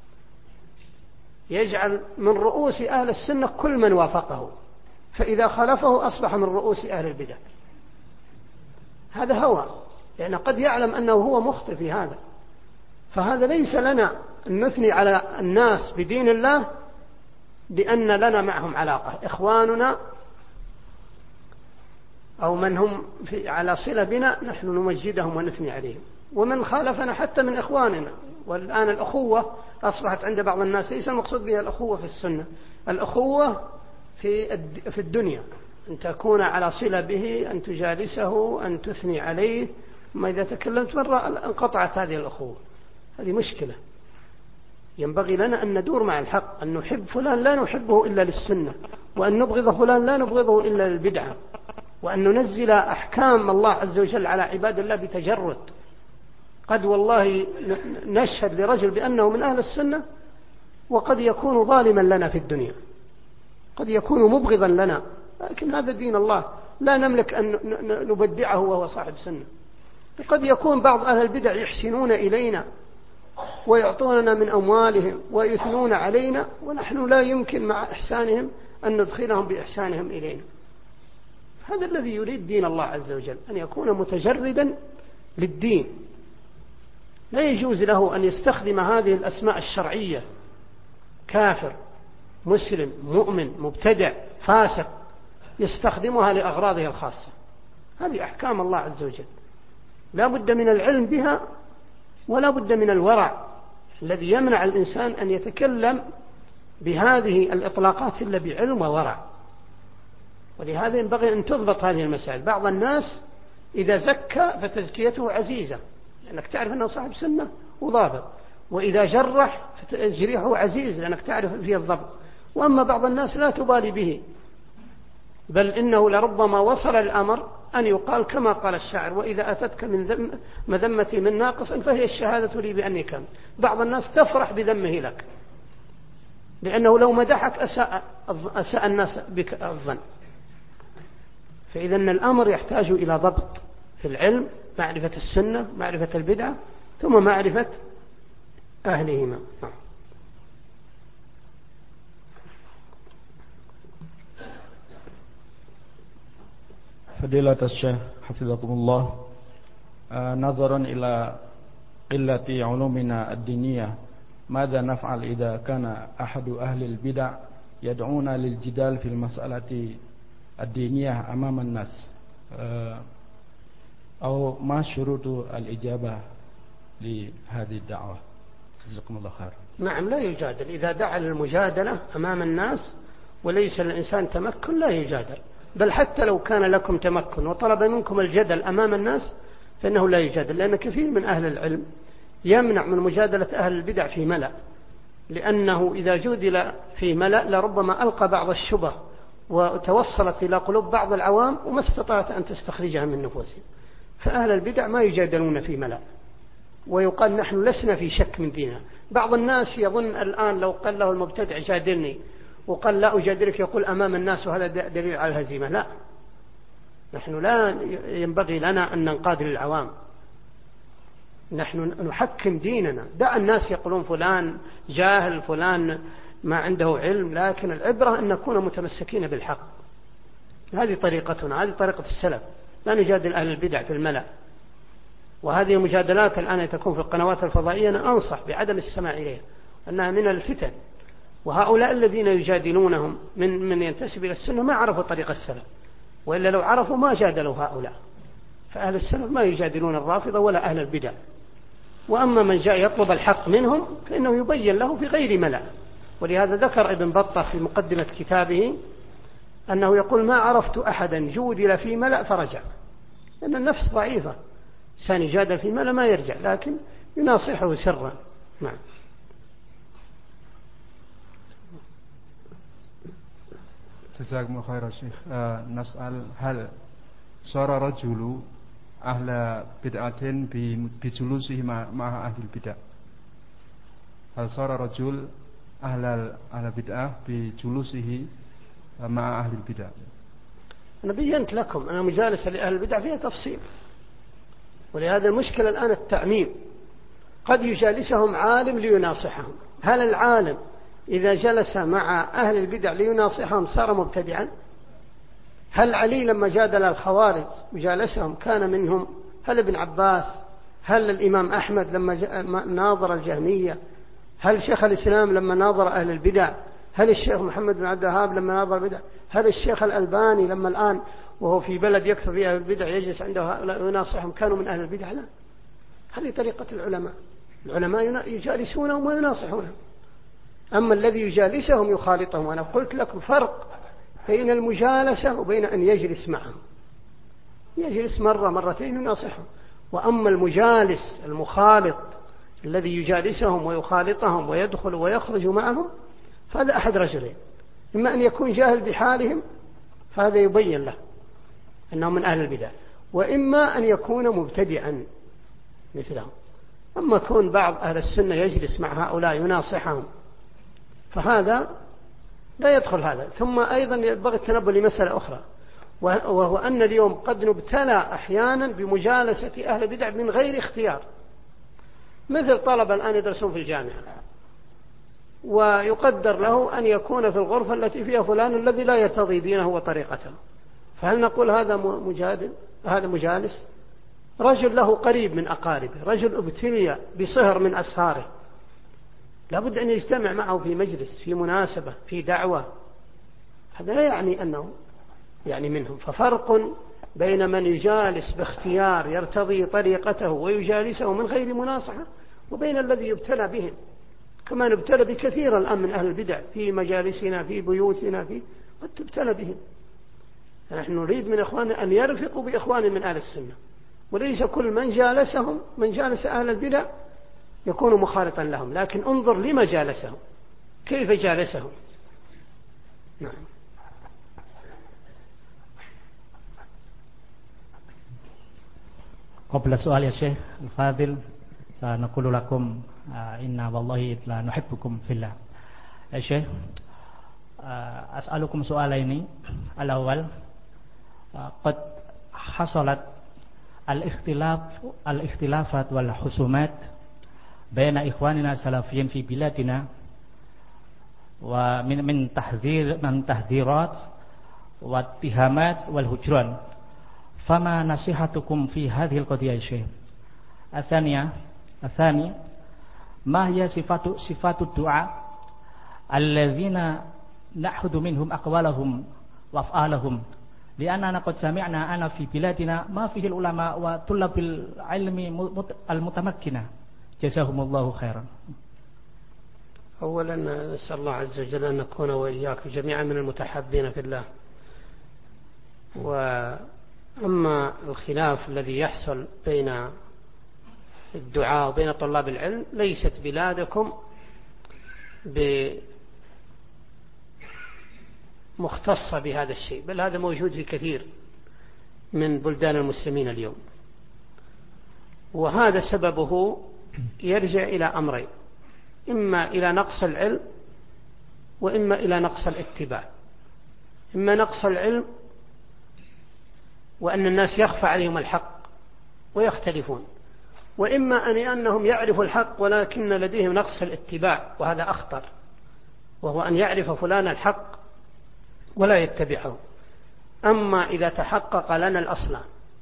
يجعل من رؤوس أهل السنة كل من وافقه، فإذا خالفه أصبح من رؤوس أهل البدع. هذا هوى، لأن قد يعلم أنه هو مخطئ في هذا. فهذا ليس لنا أن نثني على الناس بدين الله بأن لنا معهم علاقة. إخواننا أو من هم على صلة بنا نحن نمجدهم ونثني عليهم، ومن خالفنا حتى من إخواننا. والآن الأخوة أصبحت عند بعض الناس ليس المقصود بها الأخوة في السنة، الأخوة في الدنيا، أن تكون على صلة به، أن تجالسه، أن تثني عليه. ما إذا تكلمت مرة انقطعت هذه الأخوة. هذه مشكلة. ينبغي لنا أن ندور مع الحق، أن نحب فلان لا نحبه إلا للسنة، وأن نبغض فلان لا نبغضه إلا للبدعة، وأن ننزل أحكام الله عز وجل على عباد الله بتجرد. قد والله نشهد لرجل بأنه من أهل السنة، وقد يكون ظالما لنا في الدنيا، قد يكون مبغضا لنا، لكن هذا دين الله، لا نملك أن نبدعه وهو صاحب سنة. وقد يكون بعض أهل البدع يحسنون إلينا ويعطوننا من أموالهم ويثنون علينا، ونحن لا يمكن مع إحسانهم أن ندخلهم بإحسانهم إلينا. هذا الذي يريد دين الله عز وجل، أن يكون متجردا للدين. لا يجوز له أن يستخدم هذه الأسماء الشرعية، كافر، مسلم، مؤمن، مبتدع، فاسق، يستخدمها لأغراضه الخاصة. هذه أحكام الله عز وجل، لا بد من العلم بها، ولا بد من الورع الذي يمنع الإنسان أن يتكلم بهذه الإطلاقات إلا بعلم وورع. ولهذا ينبغي أن تضبط هذه المسائل. بعض الناس إذا زكى فتزكيته عزيزة، لأنك تعرف أنه صاحب سنة وضابط، وإذا جرح فتجريحه عزيز لأنك تعرف فيه الضبط. وأما بعض الناس لا تبالي به، بل إنه لربما وصل الأمر أن يقال كما قال الشاعر: وإذا أتتك من مذمتي من ناقص فهي الشهادة لي بأني كم. بعض الناس تفرح بذمه لك، لأنه لو مدحك أساء الناس بك الظن. فإذا الأمر يحتاج إلى ضبط في العلم، معرفة السنة، معرفة البدعة، ثم معرفة أهلهما. فضيلة الشيخ حفظكم الله، نظرا إلى قلة علومنا الدينية، ماذا نفعل إذا كان أحد أهل البدع يدعونا للجدال في المسألة الدينية أمام الناس، أو ما شروط الإجابة لهذه الدعوة؟ جزاكم الله خير. نعم، لا يجادل. إذا دعا للمجادلة أمام الناس وليس الإنسان تمكن لا يجادل، بل حتى لو كان لكم تمكن وطلب منكم الجدل أمام الناس فإنه لا يجادل، لأن كثير من أهل العلم يمنع من مجادلة أهل البدع في ملأ، لأنه إذا جودل في ملأ لربما ألقى بعض الشبه وتوصلت إلى قلوب بعض العوام وما استطاعت أن تستخرجها من نفوسهم. فأهل البدع ما يجادلون في ملأ، ويقال نحن لسنا في شك من ديننا. بعض الناس يظن الآن لو قال له المبتدع جادلني وقال لا أجادلك يقول أمام الناس وهذا دليل على الهزيمة. لا، نحن لا ينبغي لنا أن ننقاد للعوام، نحن نحكم ديننا. دع الناس يقولون فلان جاهل، فلان ما عنده علم، لكن العبرة أن نكون متمسكين بالحق. هذه طريقتنا، هذه طريقة السلف، لا نجادل أهل البدع في الملأ. وهذه المجادلات الآن تكون في القنوات الفضائية، أنا أنصح بعدم السماع إليها، أنها من الفتن. وهؤلاء الذين يجادلونهم من ينتسب إلى السنة ما عرفوا طريق السلف، وإلا لو عرفوا ما جادلوا هؤلاء. فأهل السلف ما يجادلون الرافضة ولا أهل البدع. وأما من جاء يطلب الحق منهم فإنه يبين له في غير ملأ. ولهذا ذكر ابن بطة في مقدمة كتابه أنه يقول: ما عرفت أحدا جودل في ملأ فرجع، لأن النفس ضعيفة، إنسان يجادل في ملأ ما يرجع، لكن يناصحه سرا. نعم. جزاكم الله خيرا شيخ. نسأل: هل صار رجل أهل بدعة بجلوسه مع أهل البدع؟ هل صار رجل أهل بدعة بجلوسه مع أهل البدع؟ أنا بينت لكم أنا مجالسة لأهل البدع فيها تفصيل، ولهذا المشكلة الآن التعميم. قد يجالسهم عالم ليناصحهم. هل العالم إذا جلس مع أهل البدع ليناصحهم صار مبتدعا؟ هل علي لما جادل الخوارج وجالسهم كان منهم؟ هل ابن عباس؟ هل الإمام أحمد لما ناظر الجهمية؟ هل شيخ الإسلام لما ناظر أهل البدع؟ هل الشيخ محمد بن عبد الوهاب لما ناظر البدع؟ هل الشيخ الألباني لما الآن وهو في بلد يكثر فيها البدع يجلس عنده هؤلاء ويناصحهم كانوا من أهل البدع؟ لا، هذه طريقة العلماء يجالسونهم ويناصحونهم. أما الذي يجالسهم يخالطهم، وأنا قلت لكم فرق بين المجالسة وبين أن يجلس معهم، يجلس مرة مرتين يناصحهم. وأما المجالس المخالط الذي يجالسهم ويخالطهم ويدخل ويخرج معهم، فهذا أحد رجلين: إما أن يكون جاهل بحالهم فهذا يبين له أنه من أهل البدع، وإما أن يكون مبتدعا مثلهم. أما كون بعض أهل السنة يجلس مع هؤلاء يناصحهم فهذا لا يدخل هذا. ثم أيضا ينبغي التنبه لمسألة أخرى، وهو أن اليوم قد نبتلى أحيانا بمجالسة أهل البدع من غير اختيار، مثل طلبة الآن يدرسون في الجامعة ويقدر له أن يكون في الغرفة التي فيها فلان الذي لا يرتضي دينه وطريقته، فهل نقول هذا مجادل؟ هذا مجالس؟ رجل له قريب من أقاربه، رجل ابتلي بصهر من أسهاره، لابد أن يجتمع معه في مجلس، في مناسبة، في دعوة، هذا لا يعني أنه يعني منهم. ففرق بين من يجالس باختيار يرتضي طريقته ويجالسه من غير مناصحة، وبين الذي يبتلى بهم، كما نبتلى بكثير الآن من أهل البدع في مجالسنا في بيوتنا قد تبتلى بهم. نحن نريد من إخواننا أن يرفقوا بإخوان من أهل السنة، وليس كل من جالس أهل البدع يكون مخالطا لهم، لكن انظر لما جالسهم، كيف جالسهم. نعم. قبل سؤال يا شيخ الفاضل سنقول لكم إنا والله لا نحبكم في الله. يا شيخ أسألكم سؤالين. الأول، قد حصلت الاختلافات والخصومات بين إخواننا السلفيين في بلادنا ومن تحذيرات واتهامات والهجران، فما نصيحتكم في هذه القضية يا شيخ؟ الثاني، ما هي صفات الدعاء الذين نأخذ منهم أقوالهم وأفعالهم؟ لأننا قد سمعنا أن في بلادنا ما فيه العلماء وطلاب العلم المتمكنة، جزاهم الله خيرا. أولا نسأل الله عز وجل أن نكون وإياكم جميعا من المتحابين في الله. وأما الخلاف الذي يحصل بين الدعاء وبين طلاب العلم، ليست بلادكم مختصة بهذا الشيء، بل هذا موجود في كثير من بلدان المسلمين اليوم. وهذا سببه يرجع إلى أمرين: إما إلى نقص العلم، وإما إلى نقص الاتباع. إما نقص العلم وأن الناس يخفى عليهم الحق ويختلفون، وإما أنهم يعرفوا الحق ولكن لديهم نقص الاتباع، وهذا أخطر، وهو أن يعرف فلان الحق ولا يتبعه. أما إذا تحقق لنا الأصل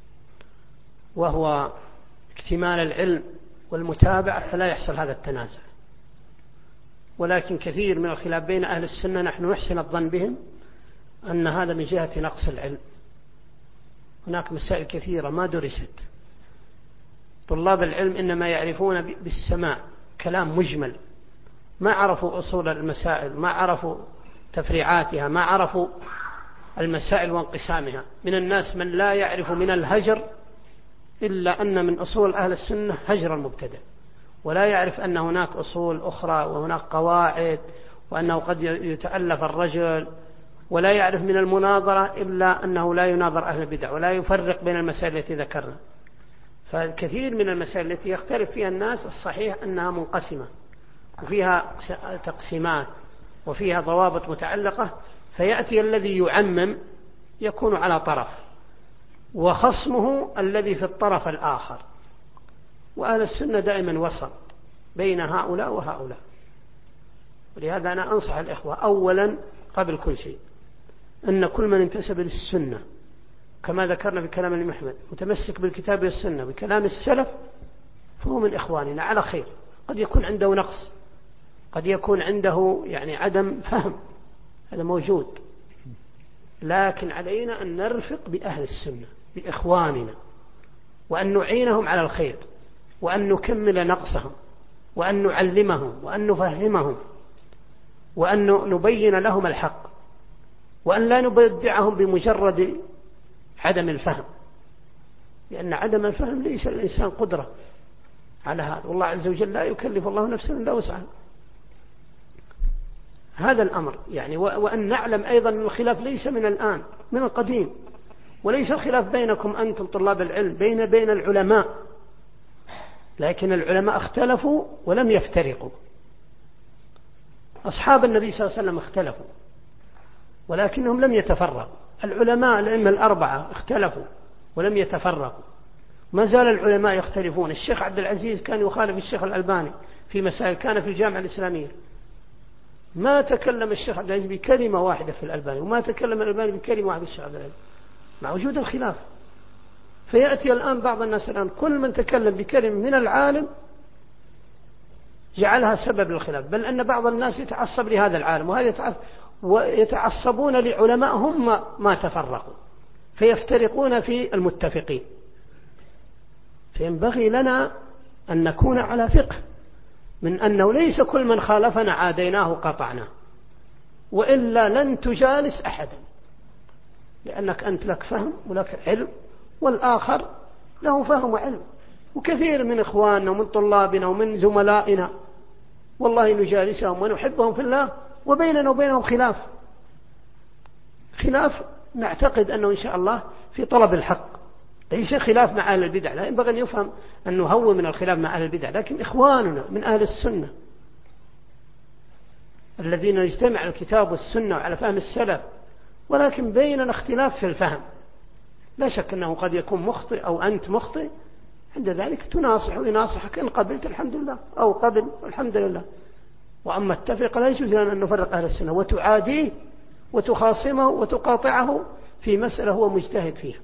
وهو اكتمال العلم والمتابعة فلا يحصل هذا التنازع. ولكن كثير من الخلاف بين أهل السنة نحن نحسن الظن بهم أن هذا من جهة نقص العلم. هناك مسائل كثيرة ما درست، طلاب العلم إنما يعرفون بالسماع كلام مجمل، ما عرفوا أصول المسائل، ما عرفوا تفريعاتها، ما عرفوا المسائل وانقسامها. من الناس من لا يعرف من الهجر إلا أن من أصول أهل السنة هجر المبتدع، ولا يعرف أن هناك أصول أخرى وهناك قواعد، وأنه قد يتألف الرجل، ولا يعرف من المناظرة إلا أنه لا يناظر أهل البدع، ولا يفرق بين المسائل التي ذكرنا. فالكثير من المسائل التي يختلف فيها الناس الصحيح أنها منقسمة وفيها تقسيمات وفيها ضوابط متعلقة، فيأتي الذي يعمم يكون على طرف وخصمه الذي في الطرف الآخر. وأهل السنة دائما وسط بين هؤلاء وهؤلاء. ولهذا أنا أنصح الإخوة أولا قبل كل شيء أن كل من انتسب للسنة كما ذكرنا في كلام الإمام أحمد متمسك بالكتاب والسنة بكلام السلف فهو من إخواننا على خير. قد يكون عنده نقص، قد يكون عنده عدم فهم، هذا موجود، لكن علينا أن نرفق بأهل السنة بإخواننا، وأن نعينهم على الخير، وأن نكمل نقصهم، وأن نعلمهم، وأن نفهمهم، وأن نبين لهم الحق، وأن لا نبدعهم بمجرد عدم الفهم، لأن عدم الفهم ليس الإنسان قدرة على هذا، والله عز وجل لا يكلف الله نفسا إلا وسعها. هذا الأمر يعني. وأن نعلم أيضا أن الخلاف ليس من الآن، من القديم، وليس الخلاف بينكم أنتم طلاب العلم، بين العلماء، لكن العلماء اختلفوا ولم يفترقوا. أصحاب النبي صلى الله عليه وسلم اختلفوا ولكنهم لم يتفرقوا. العلماء الأئمة الأربعة اختلفوا ولم يتفرقوا، ما زال العلماء يختلفون. الشيخ عبد العزيز كان يخالف الشيخ الألباني في مسائل، كان في الجامعة الإسلامية، ما تكلم الشيخ عبد العزيز بكلمة واحدة في الألباني، وما تكلم الألباني بكلمة واحدة في الشيخ عبد العزيز، مع وجود الخلاف. فيأتي الآن بعض الناس الآن كل من تكلم بكلمة من العالم جعلها سبب للخلاف، بل أن بعض الناس يتعصب لهذا العالم ويتعصبون لعلماء هم ما تفرقوا، فيفترقون في المتفقين. فينبغي لنا أن نكون على فقه من أنه ليس كل من خالفنا عاديناه قطعناه، وإلا لن تجالس أحدا، لأنك أنت لك فهم ولك علم، والآخر له فهم وعلم. وكثير من إخواننا ومن طلابنا ومن زملائنا والله نجالسهم ونحبهم في الله، وبيننا وبينهم خلاف نعتقد أنه إن شاء الله في طلب الحق، ليس خلاف مع أهل البدع. لا ينبغي أن يفهم أن نهون من الخلاف مع أهل البدع، لكن إخواننا من أهل السنة الذين يجتمع الكتاب والسنة على فهم السلف، ولكن بيننا اختلاف في الفهم. لا شك أنه قد يكون مخطئ أو أنت مخطئ، عند ذلك تناصح ويناصحك، إن قبلت الحمد لله أو قبل الحمد لله. وأما التفرقة لا يجوز لنا أن نفرق أهل السنة وتعاديه وتخاصمه وتقاطعه في مسألة هو مجتهد فيها.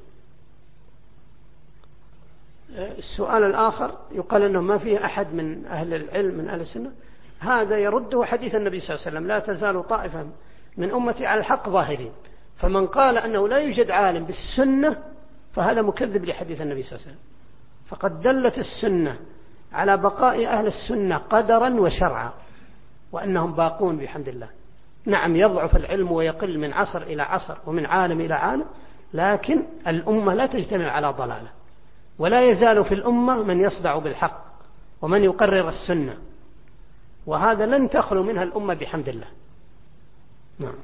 السؤال الآخر يقال أنه ما فيه أحد من أهل العلم من أهل السنة، هذا يرده حديث النبي صلى الله عليه وسلم: لا تزال طائفة من أمتي على الحق ظاهرين. فمن قال أنه لا يوجد عالم بالسنة فهذا مكذب لحديث النبي صلى الله عليه وسلم. فقد دلت السنة على بقاء أهل السنة قدرا وشرعا، وأنهم باقون بحمد الله. نعم يضعف العلم ويقل من عصر إلى عصر ومن عالم إلى عالم، لكن الأمة لا تجتمع على ضلالة، ولا يزال في الأمة من يصدع بالحق ومن يقرر السنة، وهذا لن تخلو منها الأمة بحمد الله. نعم.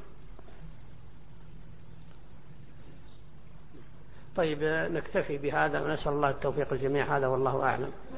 طيب نكتفي بهذا ونسأل الله التوفيق الجميع، هذا والله أعلم.